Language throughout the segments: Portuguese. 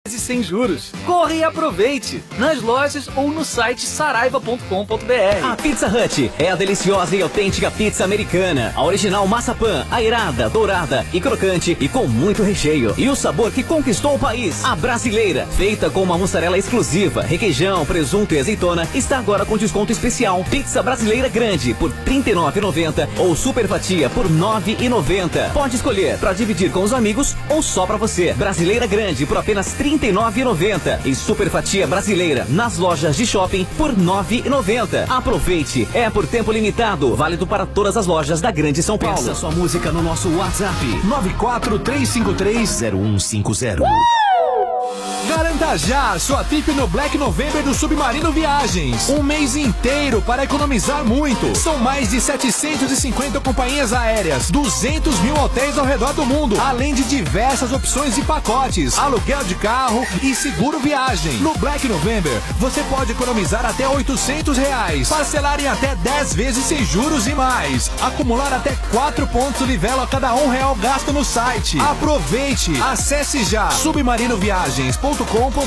sem juros. Corre e aproveite! Nas lojas ou no site saraiva.com.br. A Pizza Hut é a deliciosa e autêntica pizza americana. A original maçapã, airada, dourada e crocante e com muito recheio. E o sabor que conquistou o país. A brasileira, feita com uma mussarela exclusiva, requeijão, presunto e azeitona, está agora com desconto especial. Pizza brasileira grande por R$ 39,90 ou super fatia por R$ 9,90. Pode escolher para dividir com os amigos ou só para você. Brasileira grande por apenas R$ 39,90 e super fatia brasileira nas lojas de shopping por R$ 9,90. Aproveite, é por tempo limitado, válido para todas as lojas da Grande São Paulo. Peça sua música no nosso WhatsApp 943530150. Garanta já sua tip no Black November do Submarino Viagens. Um mês inteiro para economizar muito. São mais de 750 companhias aéreas, 200 mil hotéis ao redor do mundo, além de diversas opções de pacotes, aluguel de carro e seguro viagem. No Black November, você pode economizar até R$800, parcelar em até 10 vezes sem juros e mais. Acumular até 4 pontos livelo a cada R$1 gasto no site. Aproveite! Acesse já submarinoviagens.com.br.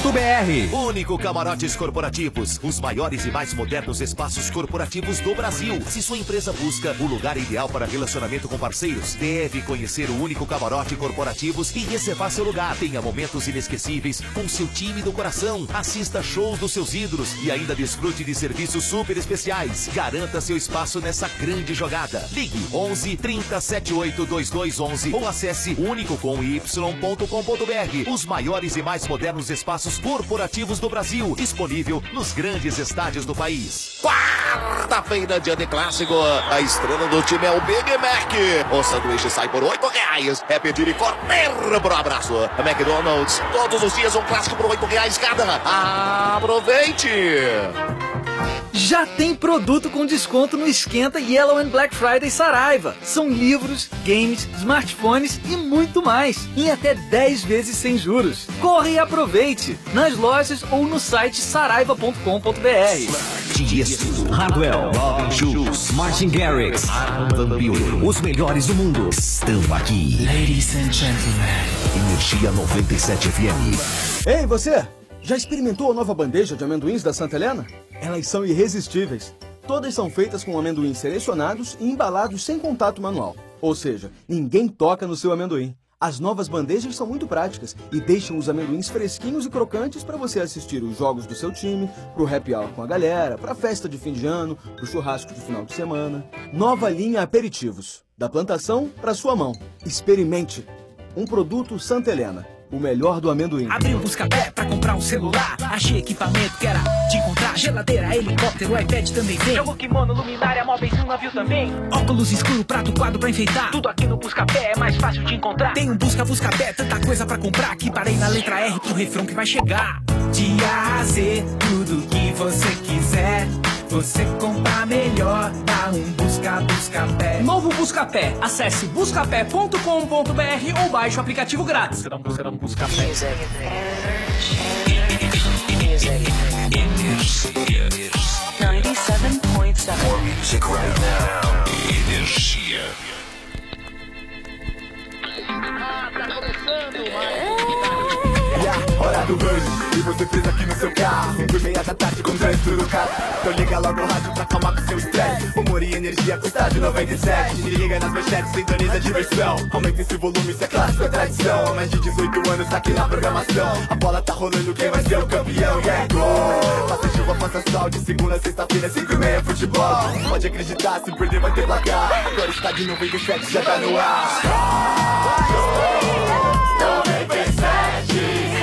Único Camarotes Corporativos, os maiores e mais modernos espaços corporativos do Brasil. Se sua empresa busca o lugar ideal para relacionamento com parceiros, deve conhecer o Único Camarote Corporativos e reservar seu lugar. Tenha momentos inesquecíveis com seu time do coração. Assista shows dos seus ídolos e ainda desfrute de serviços super especiais. Garanta seu espaço nessa grande jogada. Ligue 11 30 78 2211 ou acesse unicocomy.com.br. Os maiores e mais modernos espaços corporativos do Brasil, disponível nos grandes estádios do país. Quarta-feira, dia de clássico. A estrela do time é o Big Mac. O sanduíche sai por R$8. É pedir e correr pro abraço. McDonald's, todos os dias um clássico por R$8 cada. Aproveite! Já tem produto com desconto no Esquenta Yellow and Black Friday Saraiva. São livros, games, smartphones e muito mais. Em até 10 vezes sem juros. Corre e aproveite. Nas lojas ou no site saraiva.com.br. Tiesto, Hardwell, Robin Schulz, Martin Garrix, Van Buren. Os melhores do mundo estão aqui. Ladies and gentlemen. Energia 97 FM. Ei, você! Já experimentou a nova bandeja de amendoins da Santa Helena? Elas são irresistíveis. Todas são feitas com amendoins selecionados e embalados sem contato manual. Ou seja, ninguém toca no seu amendoim. As novas bandejas são muito práticas e deixam os amendoins fresquinhos e crocantes para você assistir os jogos do seu time, pro happy hour com a galera, pra festa de fim de ano, pro churrasco de final de semana. Nova linha Aperitivos. Da plantação para sua mão. Experimente. Um produto Santa Helena. O melhor do amendoim. Abri um busca-pé pra comprar um celular. Achei equipamento que era de encontrar. Geladeira, helicóptero, iPad também vem. Jogo, kimono, luminária, móveis e um navio também. Óculos escuro, prato, quadro pra enfeitar. Tudo aqui no busca-pé é mais fácil de encontrar. Tem um busca-pé, tanta coisa pra comprar. Que parei na letra R pro refrão que vai chegar. De A a Z, tudo que você quiser. Você compra melhor, dá um busca-pé. Novo Busca-pé. Acesse buscapé.com.br ou baixe o aplicativo grátis. Será um busca-pé. Energia 97.7. More music right now. Energia. Tá começando hora do rush, e você fez aqui no seu carro. 5:30 da tarde com trânsito no carro. Então liga logo o rádio pra acalmar com seu estresse. Humor e energia com estádio 97. Se liga nas manchetes, sintoniza a diversão. Aumenta esse volume, isso é clássico, é tradição. Há mais de 18 anos tá aqui na programação. A bola tá rolando, quem vai ser o campeão? E é gol! Faça chuva, faça sol, de segunda a sexta-feira, 5:30 futebol. Pode acreditar, se perder vai ter placar. Agora está de 97, já tá no ar. 97.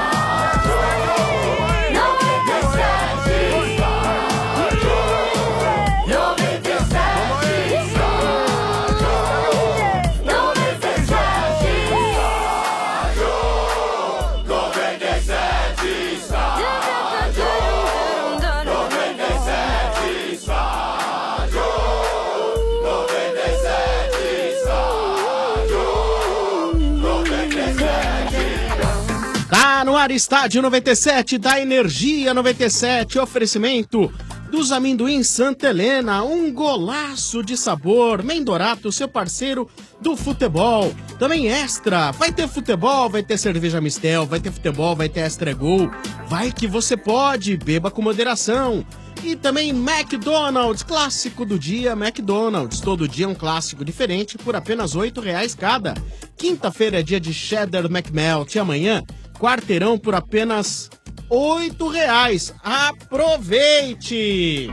No ar, Estádio 97 da Energia 97, oferecimento dos amendoins Santa Helena, um golaço de sabor. Mendorato, seu parceiro do futebol. Também Extra, vai ter futebol, vai ter cerveja Mistel, vai ter futebol, vai ter Extra Gol. Vai que você pode, beba com moderação. E também McDonald's, clássico do dia, McDonald's. Todo dia um clássico diferente por apenas R$8 cada. Quinta-feira é dia de Cheddar McMelt e amanhã, quarteirão por apenas R$8. Aproveite!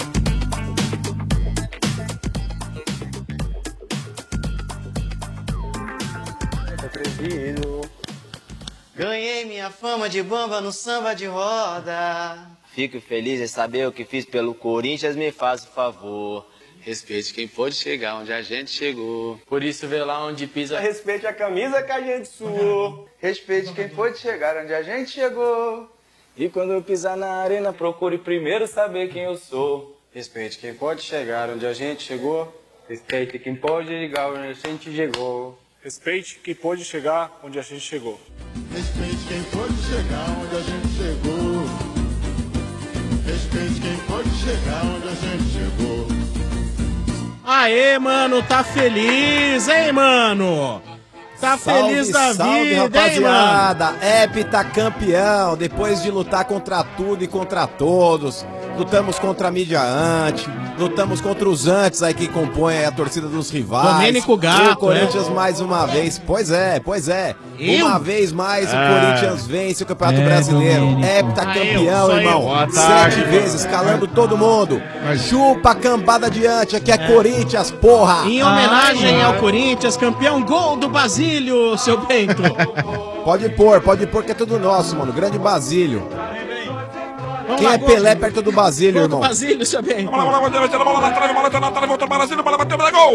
Ganhei minha fama de bamba no samba de roda. Fico feliz em saber o que fiz pelo Corinthians, me faz o favor. Respeite quem pôde chegar onde a gente chegou. Por isso vê lá onde pisa. Respeite a camisa que a gente suou. Respeite quem pôde chegar onde a gente chegou. E quando eu pisar na arena, procure primeiro saber quem eu sou. Respeite quem pode chegar onde a gente chegou. Respeite quem pode chegar onde a gente chegou. Respeite quem pôde chegar onde a gente chegou. Respeite quem pôde chegar onde a gente chegou. Respeite quem pôde chegar onde a gente chegou. Aê, mano, tá feliz, hein, mano? Tá feliz da vida, rapaziada. hein, mano? Heptacampeão, depois de lutar contra tudo e contra todos. Lutamos contra a mídia antes, lutamos contra os antes aí que compõem a torcida dos rivais. Domênico Gato, e o Corinthians mais uma vez, pois é. Uma vez mais o Corinthians vence o Campeonato Brasileiro. Heptacampeão, irmão. 7 vezes, calando todo mundo. Chupa a cambada adiante, aqui é Corinthians, porra. Em homenagem ao Corinthians, campeão, gol do Basílio, seu Bento. Pode pôr que é tudo nosso, mano. Grande Basílio. Quem é Pelé perto do Basílio, irmão? Gol do Basílio, seu Bento. Bola na trave, voltou o Basílio, bola bateu, gol!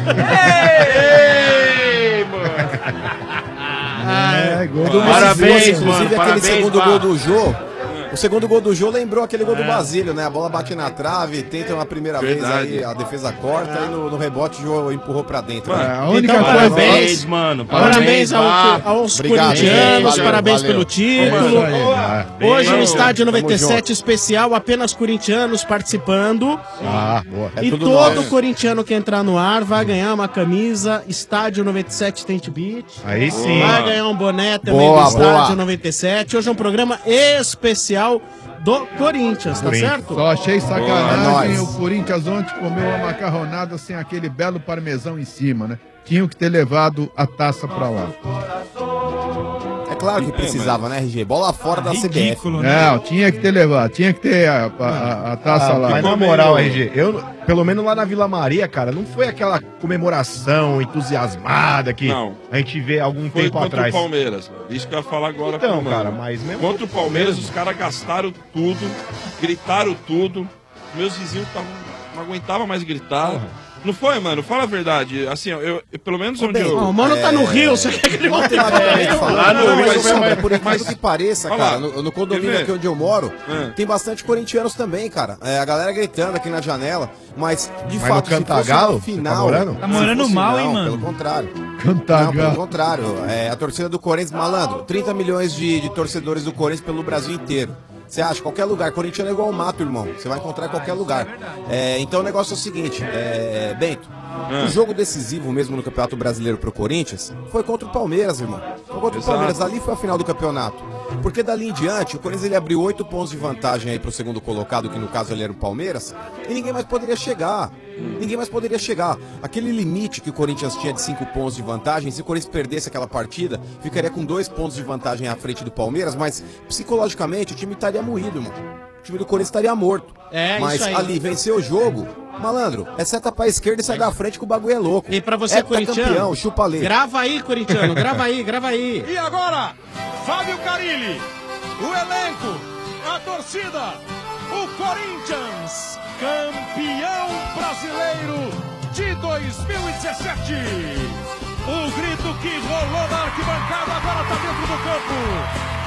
Ei, mano! Gol do Parabéns, mano, inclusive, parabéns, aquele segundo gol do Jô. O segundo gol do Jô lembrou aquele gol do Basílio, né? A bola bate na trave, tenta uma primeira vez aí, a defesa corta e no rebote o Jô empurrou pra dentro. A única coisa, parabéns, mano. Parabéns aos corintianos, parabéns pelo título. Hoje no Estádio 97 especial, apenas corintianos participando. Boa. E todo corintiano que entrar no ar vai ganhar uma camisa Estádio 97 Tent Beat. Aí sim. Vai ganhar um boné também do Estádio 97. Hoje é um programa especial do Corinthians, tá certo? Só achei sacanagem o Corinthians ontem comeu uma macarronada sem aquele belo parmesão em cima, né? Tinham que ter levado a taça pra lá. É claro que precisava, né, RG? Bola fora da CBF. Não, tinha que ter levado, tinha que ter a taça lá. Mas na moral, RG, pelo menos lá na Vila Maria, cara, não foi aquela comemoração entusiasmada que a gente vê algum tempo atrás. Contra o Palmeiras, isso que eu ia falar agora. Então, cara, mas mesmo... Contra o Palmeiras, os caras gastaram tudo, gritaram tudo. Meus vizinhos não aguentavam mais gritar. Não foi, mano? Fala a verdade. Assim, eu pelo menos onde eu... O mano tá no Rio, você quer que ele volte lá? Por incrível que pareça, cara, no condomínio aqui onde eu moro, tem bastante corintianos também, cara. A galera gritando aqui na janela, mas de fato, no Cantagalo, final... Tá morando mal, hein, mano? Pelo contrário. Cantagalo. Não, pelo contrário. A torcida do Corinthians, malandro, 30 milhões de torcedores do Corinthians pelo Brasil inteiro. Você acha, qualquer lugar, corintiano é igual ao mato, irmão. Você vai encontrar em qualquer lugar. Então o negócio é o seguinte, Bento, o jogo decisivo mesmo no Campeonato Brasileiro pro Corinthians foi contra o Palmeiras, irmão. Foi contra o Palmeiras, ali foi a final do campeonato. Porque dali em diante, o Corinthians ele abriu 8 pontos de vantagem aí pro segundo colocado, que no caso ele era o Palmeiras, e ninguém mais poderia chegar. Ninguém mais poderia chegar. Aquele limite que o Corinthians tinha de 5 pontos de vantagem, se o Corinthians perdesse aquela partida, ficaria com 2 pontos de vantagem à frente do Palmeiras, mas psicologicamente o time estaria moído, irmão. O time do Corinthians estaria morto. Mas isso aí. ali venceu o jogo, malandro, é seta pra esquerda e sai da frente que o bagulho é louco. E pra você, corintiano, campeão, chupa leite. Grava aí, corintiano, grava aí. E agora, Fábio Carilli, o elenco, a torcida, o Corinthians, campeão brasileiro de 2017. O grito que rolou na arquibancada agora tá dentro do campo.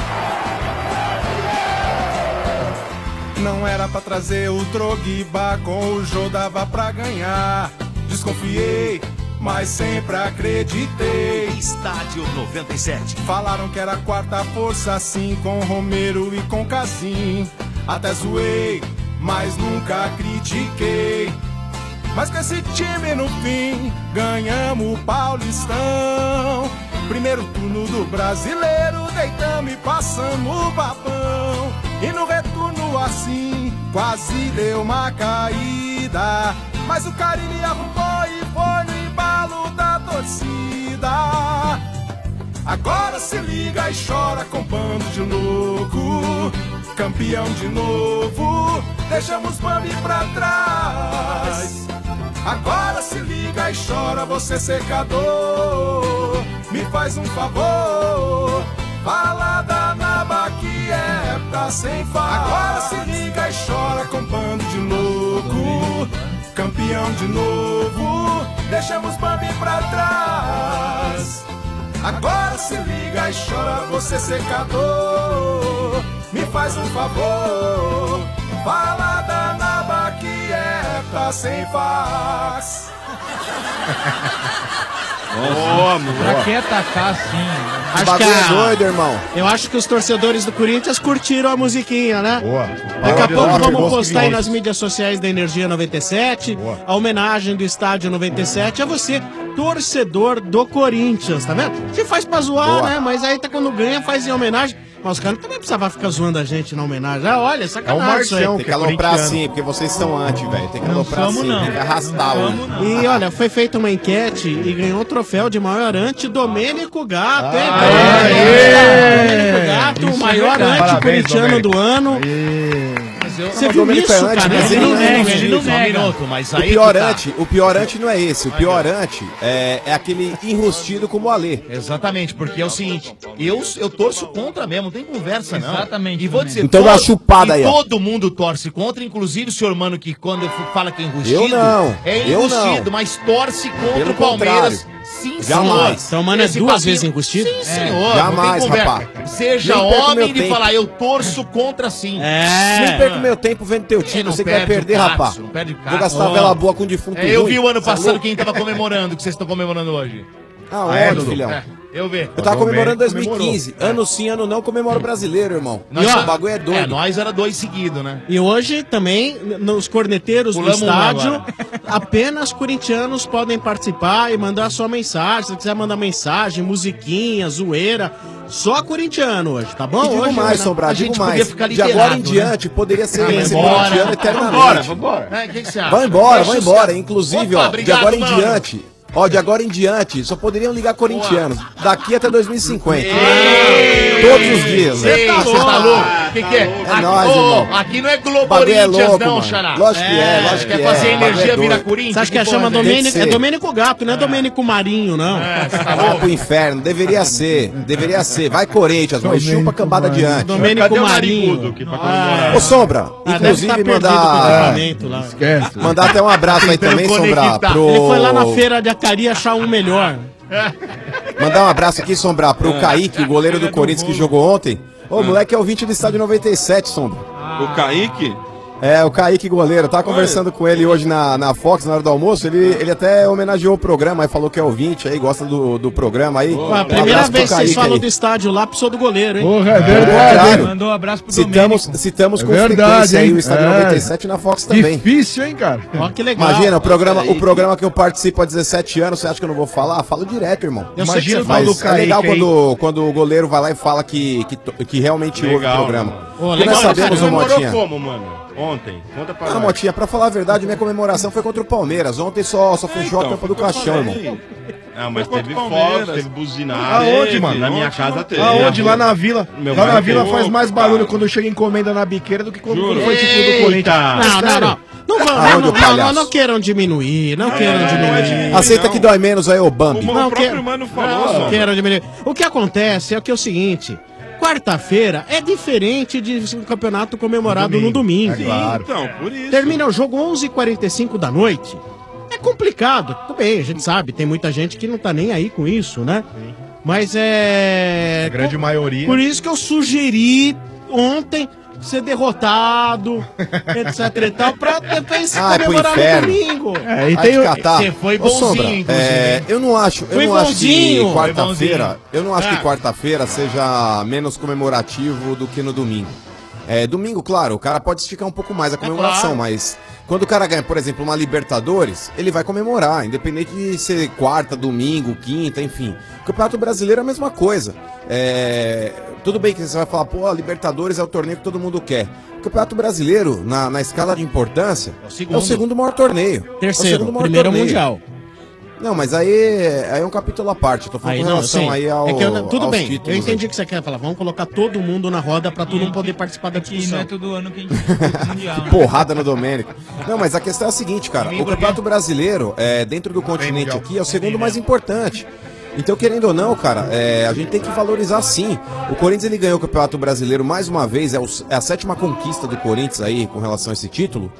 Não era pra trazer o Drogba, com o Jô dava pra ganhar. Desconfiei, mas sempre acreditei. Estádio 97. Falaram que era a quarta força, assim, com Romero e com Casim. Até zoei, mas nunca critiquei. Mas com esse time no fim, ganhamos o Paulistão. Primeiro turno do Brasileiro, deitamos e passamos o babão. E no retorno assim, quase deu uma caída. Mas o Carille arrumou e foi no embalo da torcida. Agora se liga e chora com bando de louco. Campeão de novo, deixamos Bambi pra trás. Agora se liga e chora, você secador. Me faz um favor, fala da Naba que é pra sem faz. Agora se liga e chora com bando de louco. Campeão de novo, deixamos Bambi pra trás. Agora se liga e chora, você secador. Me faz um favor, fala da Naba que é pra sem faz. Pra que atacar assim? Acho que é doido, irmão. Eu acho que os torcedores do Corinthians curtiram a musiquinha, né? Boa. Daqui a pouco vamos postar aí nas mídias sociais da Energia 97, Boa. a homenagem do Estádio 97 a você, torcedor do Corinthians, tá vendo? Você faz pra zoar, Boa. né? Mas aí tá quando ganha, faz em homenagem. Mas os caras também precisavam ficar zoando a gente na homenagem. Ah, olha, sacanagem isso aí. Tem que aloprar assim, porque vocês são anti, velho. Tem que aloprar assim, tem que arrastar o... E olha, foi feita uma enquete e ganhou o troféu de maior anti Domênico Gato, hein? Domênico Gato, o maior anti-corintiano do ano. Você viu isso, cara? Ele não nega. Mas O pior anti não é esse. O pior anti é aquele enrustido como o Alê. Exatamente, porque é o seguinte, eu torço contra mesmo, não tem conversa não. Exatamente. E vou dizer, Então dá uma chupada aí, ó. todo mundo torce contra, inclusive o senhor Mano que quando fala que é enrustido, Eu não. é Eu enrustido, não. mas torce contra Pelo o Palmeiras. contrário. Sim, Jamais. Então, mano, é Esse duas papinho- vezes enrustido? Sim, senhor. Jamais, não tem conversa. rapaz. Seja Nem perco homem meu de tempo. falar, eu torço contra sim. Nem perco meu tempo vendo teu time. Não Você que vai perde o perder, caço, rapaz. não perde o Vou caço. gastar Ó. vela boa com defunto Eu ruim. vi o ano Cê é passado louco? quem tava comemorando, o que vocês estão comemorando hoje. Aonde, Dudu? filhão? Eu vi. Eu tava comemorando Domênico 2015. Ano sim, ano não, comemora o brasileiro, irmão. Nós- O bagulho é doido. nós era 2 seguidos, né? E hoje também, nos corneteiros Pulamos do um estádio, agora. apenas corintianos podem participar e mandar sua mensagem. Se você quiser mandar mensagem, musiquinha, zoeira, só corintiano hoje, tá bom? E digo Hoje, mais, né? Sombrar, A digo gente mais. podia ficar De agora em liderado, diante, poderia ser Vambora. corintiano eternamente. Vambora. O que você acha? Vai embora, Deixa vai os embora. caras- Inclusive, Opa, ó, de obrigado, agora em mano. diante. Ó, de agora em diante, só poderiam ligar corintianos. Daqui até 2050. Todos os dias. Você tá louco? O que é? É nóis, irmão. Aqui não é Globo O bagulho é Corinthians, louco, não, mano. Xará. Lógico que é, lógico que Quer é. fazer O bagulho energia é vira doido. Corinthians? Você acha que chama Tem que Domênico? ser. É Domênico Gato, não é Domênico Marinho, não. Vai pro inferno, deveria ser. Deveria ser. Vai Corinthians, mas chupa a cambada adiante. Domênico Marinho. Ô, Sombra, inclusive deve tá mandar. perdido o lá. Esquece. Mandar até um abraço aí também, Sombra. Pro... Ele foi lá na feira de Acari achar um melhor. Mandar um abraço aqui, Sombra, pro Kaique, o goleiro do Corinthians que jogou ontem. Ô, moleque é ouvinte do estádio 97, Sombra. O Kaique? É, o Kaique goleiro. Eu tava conversando com ele hoje na Fox, na hora do almoço. Ele até homenageou o programa, aí falou que é ouvinte aí, gosta do programa aí. Pô, a primeira abraço pro vez que vocês Kaique falam aí. do estádio lá, precisou do goleiro, hein? Porra, é verdade. Mandou um abraço pro Citamos É com verdade, frequência aí hein? o estádio É. 97 na Fox também. Difícil, hein, cara? Ó, que legal. Imagina, o programa que eu participo há 17 anos, você acha que eu não vou falar? Falo direto, irmão. Eu sei que Imagina, você fala mas do é legal Kaique, quando o goleiro vai lá e fala que realmente ouve o programa. Ô, Porque legal, nós sabemos, ô Comemorou Motinha. como, mano? Ontem. Conta pra Ah, nós. Motinha, pra falar a verdade, minha comemoração foi contra o Palmeiras. Ontem só fechou a tampa do caixão, irmão. Ah, mas Foi teve contra o Palmeiras. fogos, teve buzinada. Aonde, mano? Na minha Ontem casa não teve. Aonde? Lá na vila. Meu Lá na pai vila pegou, faz mais barulho cara. quando chega encomenda na biqueira do que quando Juro. foi título do Corinthians. Não, Aonde, o palhaço? não queiram diminuir, não queiram diminuir. Aceita que dói menos aí, ô Bambi. Como Não, o próprio que- Mano falou, Não Sombra. quero diminuir. O que acontece é que é o seguinte: quarta-feira é diferente de um campeonato comemorado no domingo. É claro. Então, por isso. Termina o jogo 11h45 da noite. É complicado, tudo bem, a gente sabe, tem muita gente que não tá nem aí com isso, né? Mas é. A grande maioria. Por isso que eu sugeri ontem ser derrotado, etc e tal, pra depois Ai, pro comemorar no inferno. domingo. É, e Vai tem te catar. Você foi Ô, bonzinho, Sombra, inclusive. eu não acho Foi que bonzinho. quarta-feira, eu não acho Ah. que quarta-feira seja menos comemorativo do que no domingo. Domingo, claro, o cara pode esticar um pouco mais a comemoração, claro. mas Quando o cara ganha, por exemplo, uma Libertadores, ele vai comemorar, independente de ser quarta, domingo, quinta, enfim. O Campeonato Brasileiro é a mesma coisa. Tudo bem que você vai falar, pô, a Libertadores é o torneio que todo mundo quer. O Campeonato Brasileiro, na escala de importância, é o segundo maior torneio. Terceiro, primeiro Mundial. Não, mas aí é um capítulo à parte. Eu tô falando com relação aí ao. Tudo bem, títulos, eu entendi o que você quer falar. Vamos colocar todo mundo na roda pra todo mundo poder participar da discussão. Não é todo ano que a gente mundial. Que porrada no Domênico. Não, mas a questão é a seguinte, cara. O Campeonato Brasileiro, dentro do continente aqui, é o segundo mais importante. Então, querendo ou não, cara, a gente tem que valorizar sim. O Corinthians ele ganhou o Campeonato Brasileiro mais uma vez, é a 7ª conquista do Corinthians aí com relação a esse título.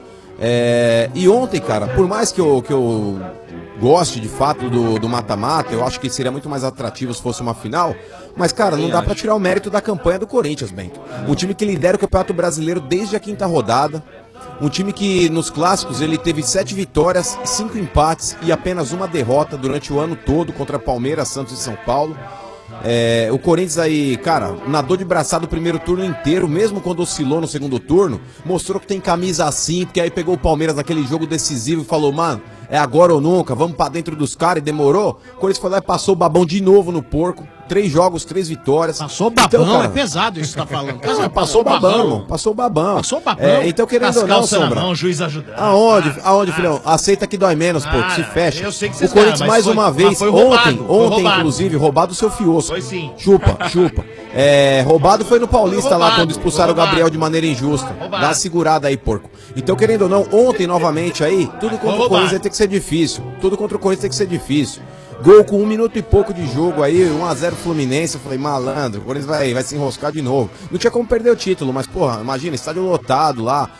E ontem, cara, por mais que eu goste de fato do mata-mata, eu acho que seria muito mais atrativo se fosse uma final, mas, cara, não dá pra tirar o mérito da campanha do Corinthians, Bento. Um time que lidera o Campeonato Brasileiro desde a 5ª rodada, um time que nos clássicos ele teve 7 vitórias, 5 empates e apenas uma derrota durante o ano todo contra Palmeiras, Santos e São Paulo. O Corinthians aí, cara, nadou de braçada o primeiro turno inteiro, mesmo quando oscilou no segundo turno, mostrou que tem camisa assim, porque aí pegou o Palmeiras naquele jogo decisivo e falou, mano, é agora ou nunca, vamos pra dentro dos caras, e demorou. O Corinthians foi lá e passou o babão de novo no porco. 3 jogos, 3 vitórias. Passou o babão, então, cara, é pesado isso que você tá falando. Passou o babão, irmão. Passou o babão. Passou o babão. Então, querendo ou não, Sombra. Mão, juiz ajudando. Aonde, filhão? Aceita que dói menos, pô, se fecha. Eu sei que o Corinthians mais uma vez, ontem, roubado. Inclusive, roubado o seu fiosco. Foi sim. Chupa. Roubado foi no Paulista lá, quando expulsaram o Gabriel de maneira injusta. Dá uma segurada aí, porco. Então, querendo ou não, ontem, novamente aí, tudo contra o Corinthians tem que ser difícil. Tudo contra o Corinthians tem que ser difícil. Gol com 1 minuto e pouco de jogo aí, 1-0 Fluminense. Eu falei, malandro, o Corinthians vai se enroscar de novo. Não tinha como perder o título, mas, porra, imagina, estádio lotado lá,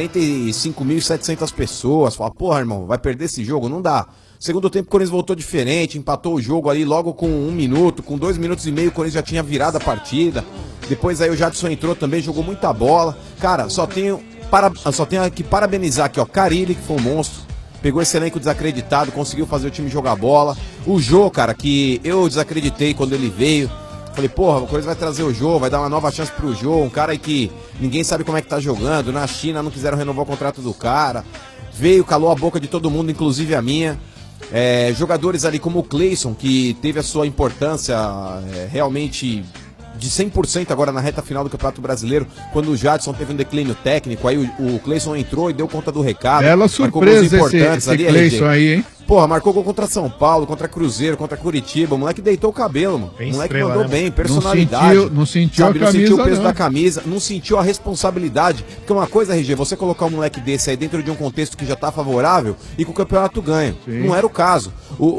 45.700 pessoas. Fala, porra, irmão, vai perder esse jogo? Não dá. Segundo tempo, o Corinthians voltou diferente, empatou o jogo ali logo com 1 minuto, com 2 minutos e meio, o Corinthians já tinha virado a partida. Depois aí o Jadson entrou também, jogou muita bola. Cara, só tenho que parabenizar aqui, ó, Carille, que foi um monstro. Pegou esse elenco desacreditado, conseguiu fazer o time jogar bola. O Jô, cara, que eu desacreditei quando ele veio. Falei, porra, o Corinthians vai trazer o Jô, vai dar uma nova chance pro Jô. Um cara aí que ninguém sabe como é que tá jogando. Na China não quiseram renovar o contrato do cara. Veio, calou a boca de todo mundo, inclusive a minha. Jogadores ali como o Cleison, que teve a sua importância realmente de 100% agora na reta final do Campeonato Brasileiro, quando o Jadson teve um declínio técnico, aí o Cleison entrou e deu conta do recado. Bela surpresa esse Cleison aí, hein? Porra, marcou gol contra São Paulo, contra Cruzeiro, contra Curitiba. O moleque deitou o cabelo, mano. O moleque mandou bem, personalidade. Não sentiu a camisa, não sentiu o peso da camisa, não sentiu a responsabilidade. Porque uma coisa, RG, você colocar um moleque desse aí dentro de um contexto que já tá favorável e que o campeonato ganha. Sim. Não era o caso.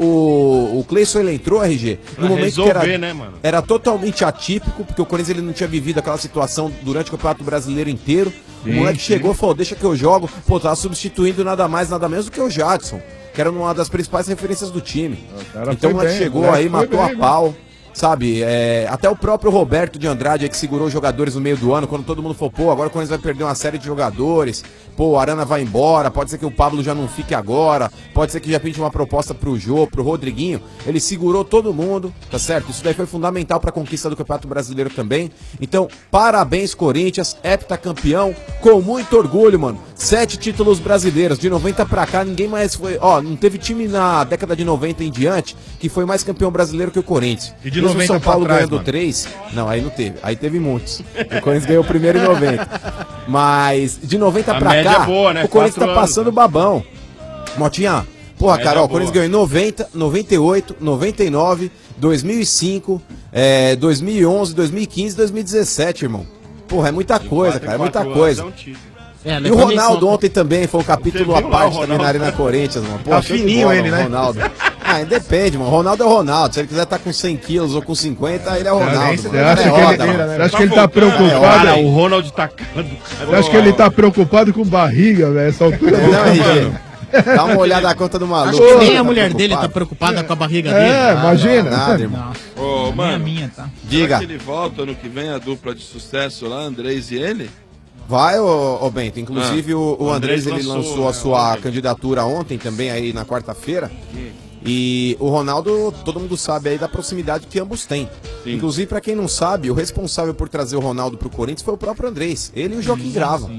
O Cleison, ele entrou, RG, no momento que era totalmente atípico, porque o Corinthians ele não tinha vivido aquela situação durante o Campeonato Brasileiro inteiro. Sim, o moleque chegou e falou, deixa que eu jogo. Pô, tava substituindo nada mais, nada menos do que o Jadson, que era uma das principais referências do time. Então o moleque chegou aí, matou a pau. Sabe, até o próprio Roberto de Andrade aí, que segurou os jogadores no meio do ano, quando todo mundo falou, pô, agora o Corinthians vai perder uma série de jogadores, pô, o Arana vai embora, pode ser que o Pablo já não fique agora, pode ser que já pinte uma proposta pro Jô, pro Rodriguinho. Ele segurou todo mundo, tá certo? Isso daí foi fundamental pra conquista do Campeonato Brasileiro também. Então, parabéns, Corinthians, heptacampeão, com muito orgulho, mano. 7 títulos brasileiros, de 90 pra cá, ninguém mais foi, não teve time na década de 90 em diante que foi mais campeão brasileiro que o Corinthians. E de 90 o São Paulo trás, ganhando mano. 3. Não, aí não teve. Aí teve muitos. O Corinthians ganhou o primeiro em 90. Mas de 90 pra média cá, é boa, né? o Corinthians 4 tá passando babão. Motinha, porra, Média Carol, o boa. Corinthians ganhou em 90, 98, 99, 2005, 2011, 2015, 2017, irmão. Porra, é muita coisa, cara. É muita coisa. E o Ronaldo ontem também foi um capítulo à parte também na Arena Corinthians, mano. Pô, Tá show de fininho bola, ele, né? Ronaldo. Depende, mano. Ronaldo é o Ronaldo. Se ele quiser estar com 100 quilos ou com 50, ele é o Ronaldo. Você acha que ele tá preocupado? Cara, o Ronald tacando. Você acha que ele tá preocupado com barriga, velho? Essa altura. Não, RG. Dá uma olhada na conta do maluco. Acho que nem a mulher dele tá preocupada com a barriga dele. Imagina. Nada, irmão. Ô, mano, minha, tá? Diga. Será que ele volta ano que vem, a dupla de sucesso lá, Andrés e ele? Vai, ô Bento. Inclusive o Andrés ele lançou, lançou a sua candidatura ontem também, aí na quarta-feira. E o Ronaldo, todo mundo sabe aí da proximidade que ambos têm. Sim. Inclusive, pra quem não sabe, o responsável por trazer o Ronaldo pro Corinthians foi o próprio Andrés. Ele e o Joaquim Grava.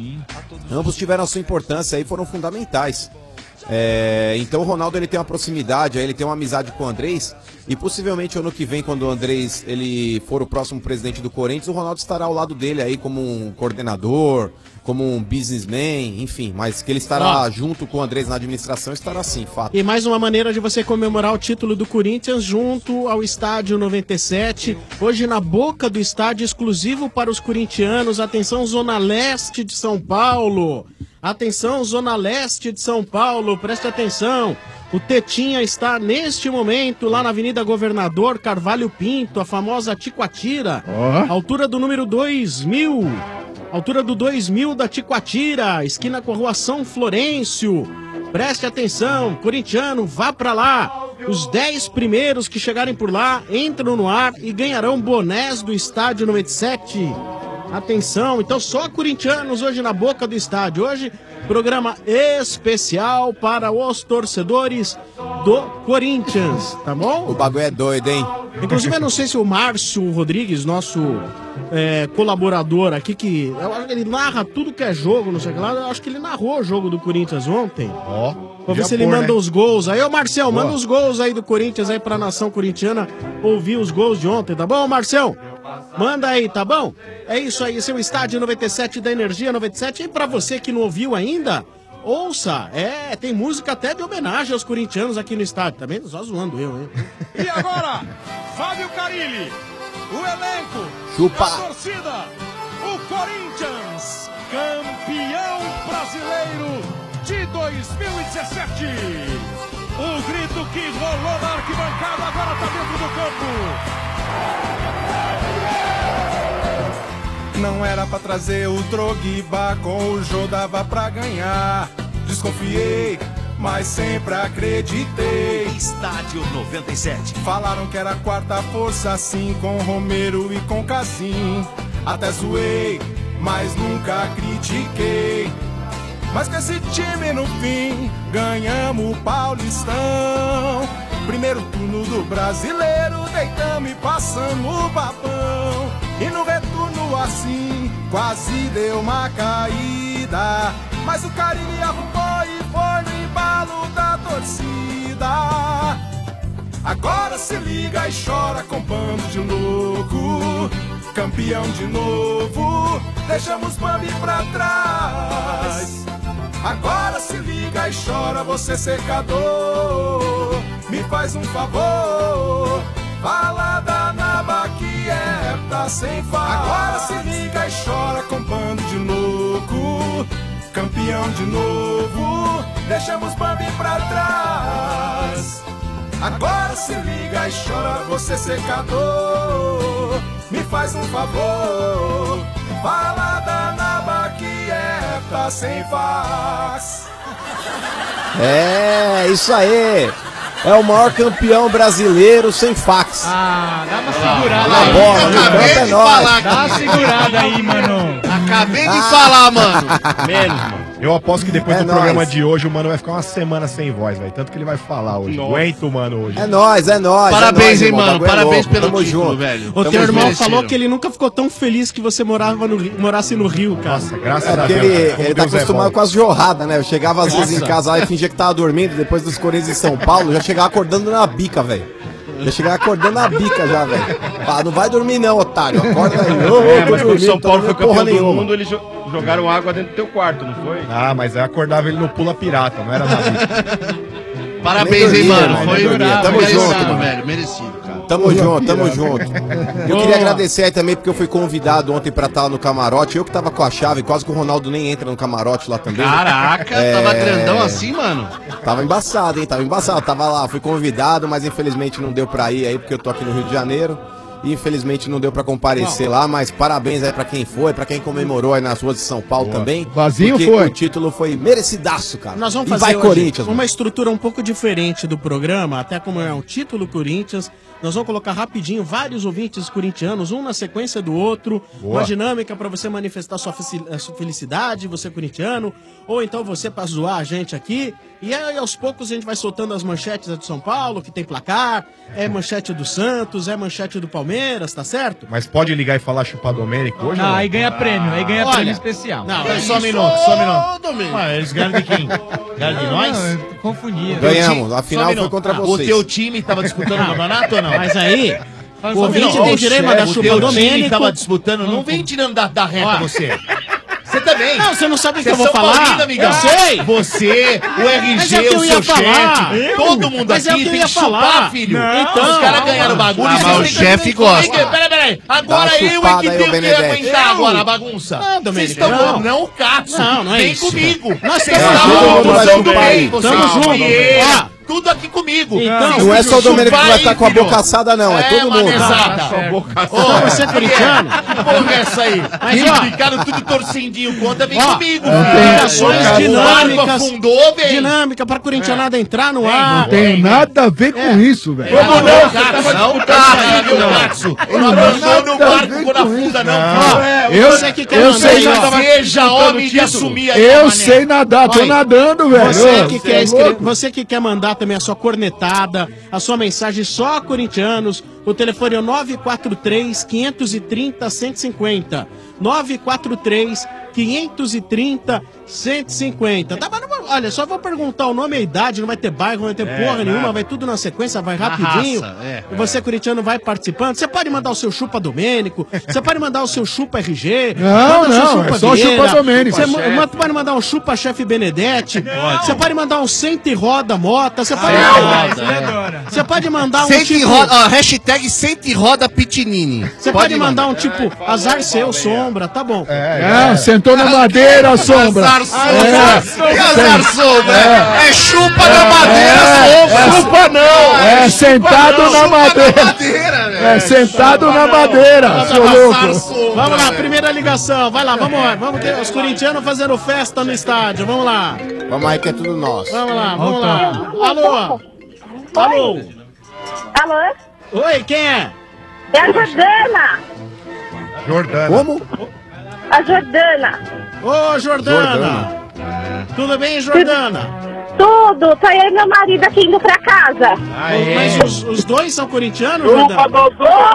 Ambos tiveram a sua importância aí, foram fundamentais. Então o Ronaldo ele tem uma proximidade, ele tem uma amizade com o Andrés, e possivelmente ano que vem, quando o Andrés ele for o próximo presidente do Corinthians, o Ronaldo estará ao lado dele aí como um coordenador, como um businessman, enfim, mas que ele estará junto com o Andrés na administração, estará sim, fato. E mais uma maneira de você comemorar o título do Corinthians junto ao Estádio 97, hoje na boca do estádio, exclusivo para os corintianos. Atenção, Zona Leste de São Paulo. Atenção, Zona Leste de São Paulo, preste atenção. O Tetinha está neste momento lá na Avenida Governador Carvalho Pinto, a famosa Ticoatira, altura do número 2000. Altura do 2000 da Ticoatira, esquina com a Rua São Florencio. Preste atenção, corintiano, vá pra lá. Os 10 primeiros que chegarem por lá entram no ar e ganharão bonés do Estádio 97. Atenção, então só corintianos hoje na boca do estádio. Hoje, programa especial para os torcedores do Corinthians, tá bom? O bagulho é doido, hein? Inclusive, eu não sei se o Márcio Rodrigues, nosso colaborador aqui, que eu acho que ele narra tudo que é jogo, não sei o que lá, eu acho que ele narrou o jogo do Corinthians ontem. Pra ver se ele manda os gols aí. Ô, Marcel, manda os gols aí do Corinthians aí pra nação corintiana ouvir os gols de ontem, tá bom, Marcel? Manda aí, tá bom? É isso aí, esse é o Estádio 97 da Energia 97. E pra você que não ouviu ainda, ouça, tem música até de homenagem aos corintianos aqui no estádio, tá vendo? Só zoando eu, hein? E agora, Fábio Carilli, o elenco, Chupa. a torcida, o Corinthians, campeão brasileiro de 2017. O grito que rolou na arquibancada agora tá dentro do campo. Não era pra trazer o Drogba, com o Jô dava pra ganhar. Desconfiei, mas sempre acreditei. Estádio 97. Falaram que era a quarta força, assim, com Romero e com Casim. Até zoei, mas nunca critiquei. Mas com esse time no fim, ganhamos o Paulistão. Primeiro turno do Brasileiro, deitamos e passamos o babão. E no retorno assim, quase deu uma caída. Mas o Carilli arrumou e foi no embalo da torcida. Agora se liga e chora com bando de louco. Campeão de novo, deixamos Bambi pra trás. Agora se liga e chora, você secador. Me faz um favor, fala da Naba que tá sem faz. Agora se liga e chora com bando de louco. Campeão de novo, deixamos Bambi pra trás. Agora se liga e chora, você secador. Me faz um favor, fala da Naba que tá sem faz. Isso aí. É o maior campeão brasileiro sem fax. Dá uma segurada na aí. bola, no campo é nóis. Dá uma segurada aí, mano. Acabei de falar, mano. Menos, mano. Eu aposto que depois É do programa nóis. de hoje, o mano vai ficar uma semana sem voz, velho. Tanto que ele vai falar hoje. Nossa. Aguenta o mano hoje. É nóis. Parabéns, hein, irmão, mano. bagulho é Parabéns louco. pelo Tamo título, junto. velho. O teu irmão falou que ele nunca ficou tão feliz que você morasse no Rio, cara. Nossa, graças Porque ele tá acostumado com as jorradas, né? Eu chegava às vezes em casa lá e fingia que tava dormindo, depois dos Corinthians em São Paulo, já chegava acordando na bica, velho. Já chegava acordando na bica já, velho. Ah, não vai dormir não, otário. Acorda aí. Mas quando o São Paulo foi campeão do nenhuma. mundo, eles jogaram água dentro do teu quarto, não foi? Ah, mas aí acordava ele no pula pirata, não era na bica. Parabéns, hein, mano. Foi Tamo junto, mano. velho. Merecido, cara. Tamo junto. Eu queria agradecer aí também, porque eu fui convidado ontem pra estar no camarote. Eu que tava com a chave, quase que o Ronaldo nem entra no camarote lá também. Caraca, tava grandão assim, mano? Tava embaçado, hein? Tava lá, fui convidado, mas infelizmente não deu pra ir aí, porque eu tô aqui no Rio de Janeiro. E infelizmente não deu pra comparecer lá, mas parabéns aí pra quem foi, pra quem comemorou aí nas ruas de São Paulo também. Vazio porque foi. o título foi merecidaço, cara. Nós vamos E fazer vai hoje Corinthians, uma mano. estrutura um pouco diferente do programa, até como é um título Corinthians. Nós vamos colocar rapidinho vários ouvintes corintianos, um na sequência do outro. Boa. Uma dinâmica pra você manifestar sua felicidade, você corintiano, ou então você pra zoar a gente aqui. E aí, aos poucos, a gente vai soltando as manchetes de São Paulo, que tem placar, é manchete do Santos, é manchete do Palmeiras. Palmeiras, tá certo? Mas pode ligar e falar chupar Domênico hoje? Ah, aí ganha prêmio, aí ganha Olha, prêmio especial. Não, Peraí, é só um isso, minuto, só um minuto. Domênico. Ué, eles ganham de quem? Ganham de nós? Não, eu confundi. Ganhamos, Só afinal um foi minuto. contra O vocês. teu time tava disputando o campeonato ou não? Mas aí, Só o um ouvinte minuto. tem direito a mandar O chupa teu Domênico. time tava disputando, não vem tirando da reta você. Você também. Não, você não sabe o que Vocês eu vou são falar. Paulino, amigão. Eu sei. Você, o Mas é RG, o que eu o ia seu falar. chefe, todo mundo Mas é o aqui que eu tem ia que chupar, falar. filho. Não. Então, Os caras ganharam o bagulho. Ah, e mas vocês o têm que- chefe gosta. Peraí. Agora Dá uma eu é chupada que aí, ô tenho que Benedetti. aguentar Eu? agora a bagunça. Não, Vocês Domênico, estão... não. Não, Katsu. Não, não é Vem isso. comigo. Nós Vocês estamos estavam juntos, tudo vai chupar bem, aí. você Tamo e junto. ele, Ó. tudo aqui comigo. Então, Não é só o Domênico que vai Chupa estar aí, com a filho. boca assada, não. É todo mundo. manezada. Então você é corintiano? Que porra é essa aí? Mas, Eles ó. ficaram tudo torcendinho contra, vem Ó, comigo. Ligações O barco dinâmicas. afundou, velho. Dinâmica pra corintianada entrar no ar. Não tem nada a ver com isso, velho. Como não? Katsu. Não abandona o barco quando afunda, não. Você que quer eu mandar sei aí, ó. Seja homem de assumir aí, Eu mané. sei nadar, tô Olha, nadando, velho. Você que, Ô, quer cê é louco? você que quer mandar também a sua cornetada, a sua mensagem só a corintianos, o telefone é o 943-530-150. 943-530-150. Tá, mas não, olha, só vou perguntar o nome e a idade, não vai ter bairro, não vai ter porra nenhuma, vai tudo na sequência, vai rapidinho. E você, corintiano, vai participando. Você pode mandar o seu chupa Domênico, você pode mandar o seu chupa RG. Não, manda o seu não, é só Vieira, chupa Domênico. Você pode mandar um chupa chefe Benedetti. Você pode mandar um senta e roda Mota. Você pode Você pode mandar um Sente tipo... roda, ó, hashtag sente roda Pitinini. Você pode mandar um tipo azar seu, sombra, tá bom. Não, sentou na madeira, sombra. Azar sombra. Que azar sombra? É chupa na madeira, sombra. Chupa não. É sentado na madeira. É sentado na madeira, seu louco. Vamos lá, primeira ligação. Vai lá, vamos ter os corintianos fazendo festa no estádio. Vamos lá. Vamos aí que é tudo nosso. Vamos lá. Alô? Alô? Alô? Oi, quem é? É a Jordana. Jordana. Como? A Jordana. Ô, Jordana. Tudo bem, Jordana? Tudo. Tá eu e meu marido aqui indo pra casa. Mas os dois são corintianos, Jordana? Opa,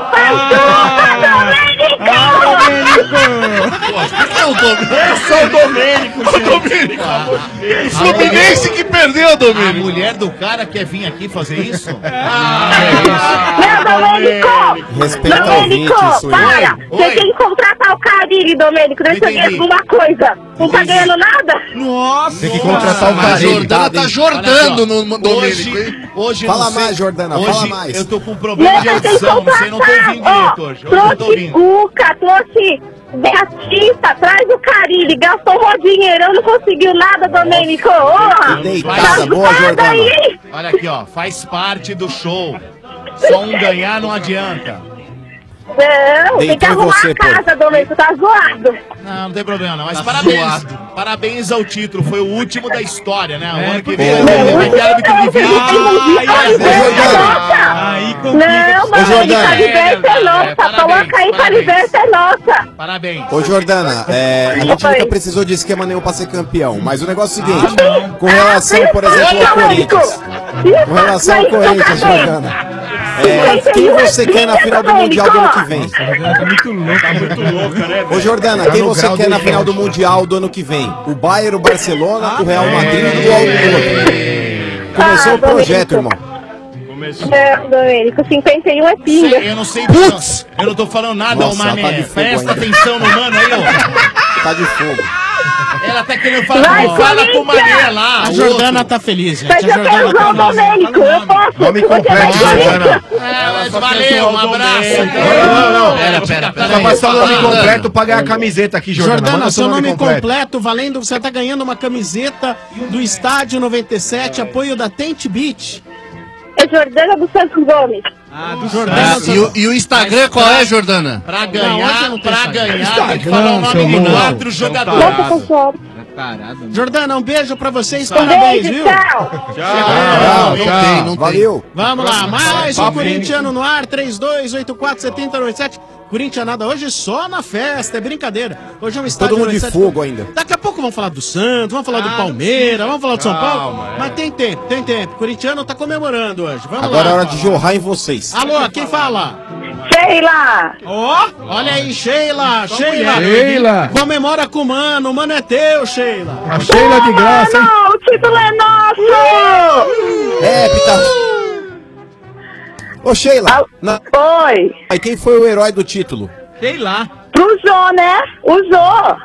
Eu sou o Domênico. O Fluminense que perdeu, Domênico. A mulher do cara quer vir aqui fazer isso? Meu Domênico! Respeita o Domênico, ouvinte, isso aí. para! Você tem que contratar o Cariri, Domênico. Deixa eu ver alguma coisa. Não tá ganhando nada? Nossa! Tem que contratar o A Cariri. Jordana tá jordando no Domênico, hein? Hoje Fala não sei- mais, Jordana, hoje fala mais. eu tô com um problema de Não, tem que audição, não sei, não tô ouvindo contratar. direito hoje. Hoje eu Trouxe tô ouvindo. Cuca, trouxe Beatista, traz o Cariri. Gastou um dinheiro, não conseguiu nada, Domênico. Tá Deitada, boa, ocupada Jordana. aí. Olha aqui, ó, faz parte do show. Só um ganhar não adianta. Não, tem que Deitou em arrumar você, a casa, Domênico, tá zoado. Não tem problema não, mas Tá parabéns. zoado. Parabéns ao título, foi o último da história, né? O ano que Não, vem vai ter árbitro de vídeo. Aí Não, mas Jordana. a liberta é nossa. Coloca aí que a liberta é nossa. Parabéns. Ô Jordana, a gente nunca precisou de esquema nenhum pra ser campeão, mas o negócio é o seguinte, com relação, por exemplo, ao Corinthians. Com relação ao Corinthians, Jordana. Quem você quer na final do Mundial do ano que vem? Tá muito louca, né? Ô Jordana, quem você quer na final do Mundial do ano que vem? O Bayern, o Barcelona, o Real Madrid ou o outro? Começou o projeto, irmão. Não, Domênico, 51 é pinga. Eu não sei, eu não tô falando nada, ô Nossa, mané. tá de fogo Presta ainda. atenção no mano aí, ó. Tá de fogo. Ela tá querendo falar, Vai, fala com o mané Corinthians! lá. A o Jordana outro. tá feliz, gente. Mas A eu quero Jordana ver tá o feliz. Domênico, eu posso. Nome Você vai completo, Corinthians. Jordana. Valeu, um abraço. Pera. Só passar o nome completo pra ganhar a camiseta aqui, Jordana. Jordana, Manda seu nome completo valendo, você tá ganhando uma camiseta do Estádio 97, apoio da Tent Beach. É Jordana dos Santos Gomes. Jordana, E o Instagram qual é, Jordana? Pra Não, hoje ganhar, não tem tem que falar o nome de 4 jogadores. Jordana, um beijo pra vocês, Um parabéns, beijo, viu? tchau. Não tem. Valeu. Vamos lá, mais um corintiano no ar, 32847097. Corintianada hoje só na festa, é brincadeira. Hoje é um estádio Todo mundo de 97. fogo ainda. Daqui a pouco vamos falar do Santos, vamos falar do Palmeiras, vamos falar do São Paulo. Mas tem tempo. Corintiano tá comemorando hoje. Vamos Agora é lá. hora de jorrar em vocês. Alô, quem fala? Sheila! Ó, olha aí, Sheila! Sheila! Sheila. Comemora com o mano é teu, Sheila! A Sheila de graça, hein? Não, o título é nosso! É, Pitaço. Ô, Sheila. Oi. Aí quem foi o herói do título? Sei lá. Pro Jô, né? O Jô.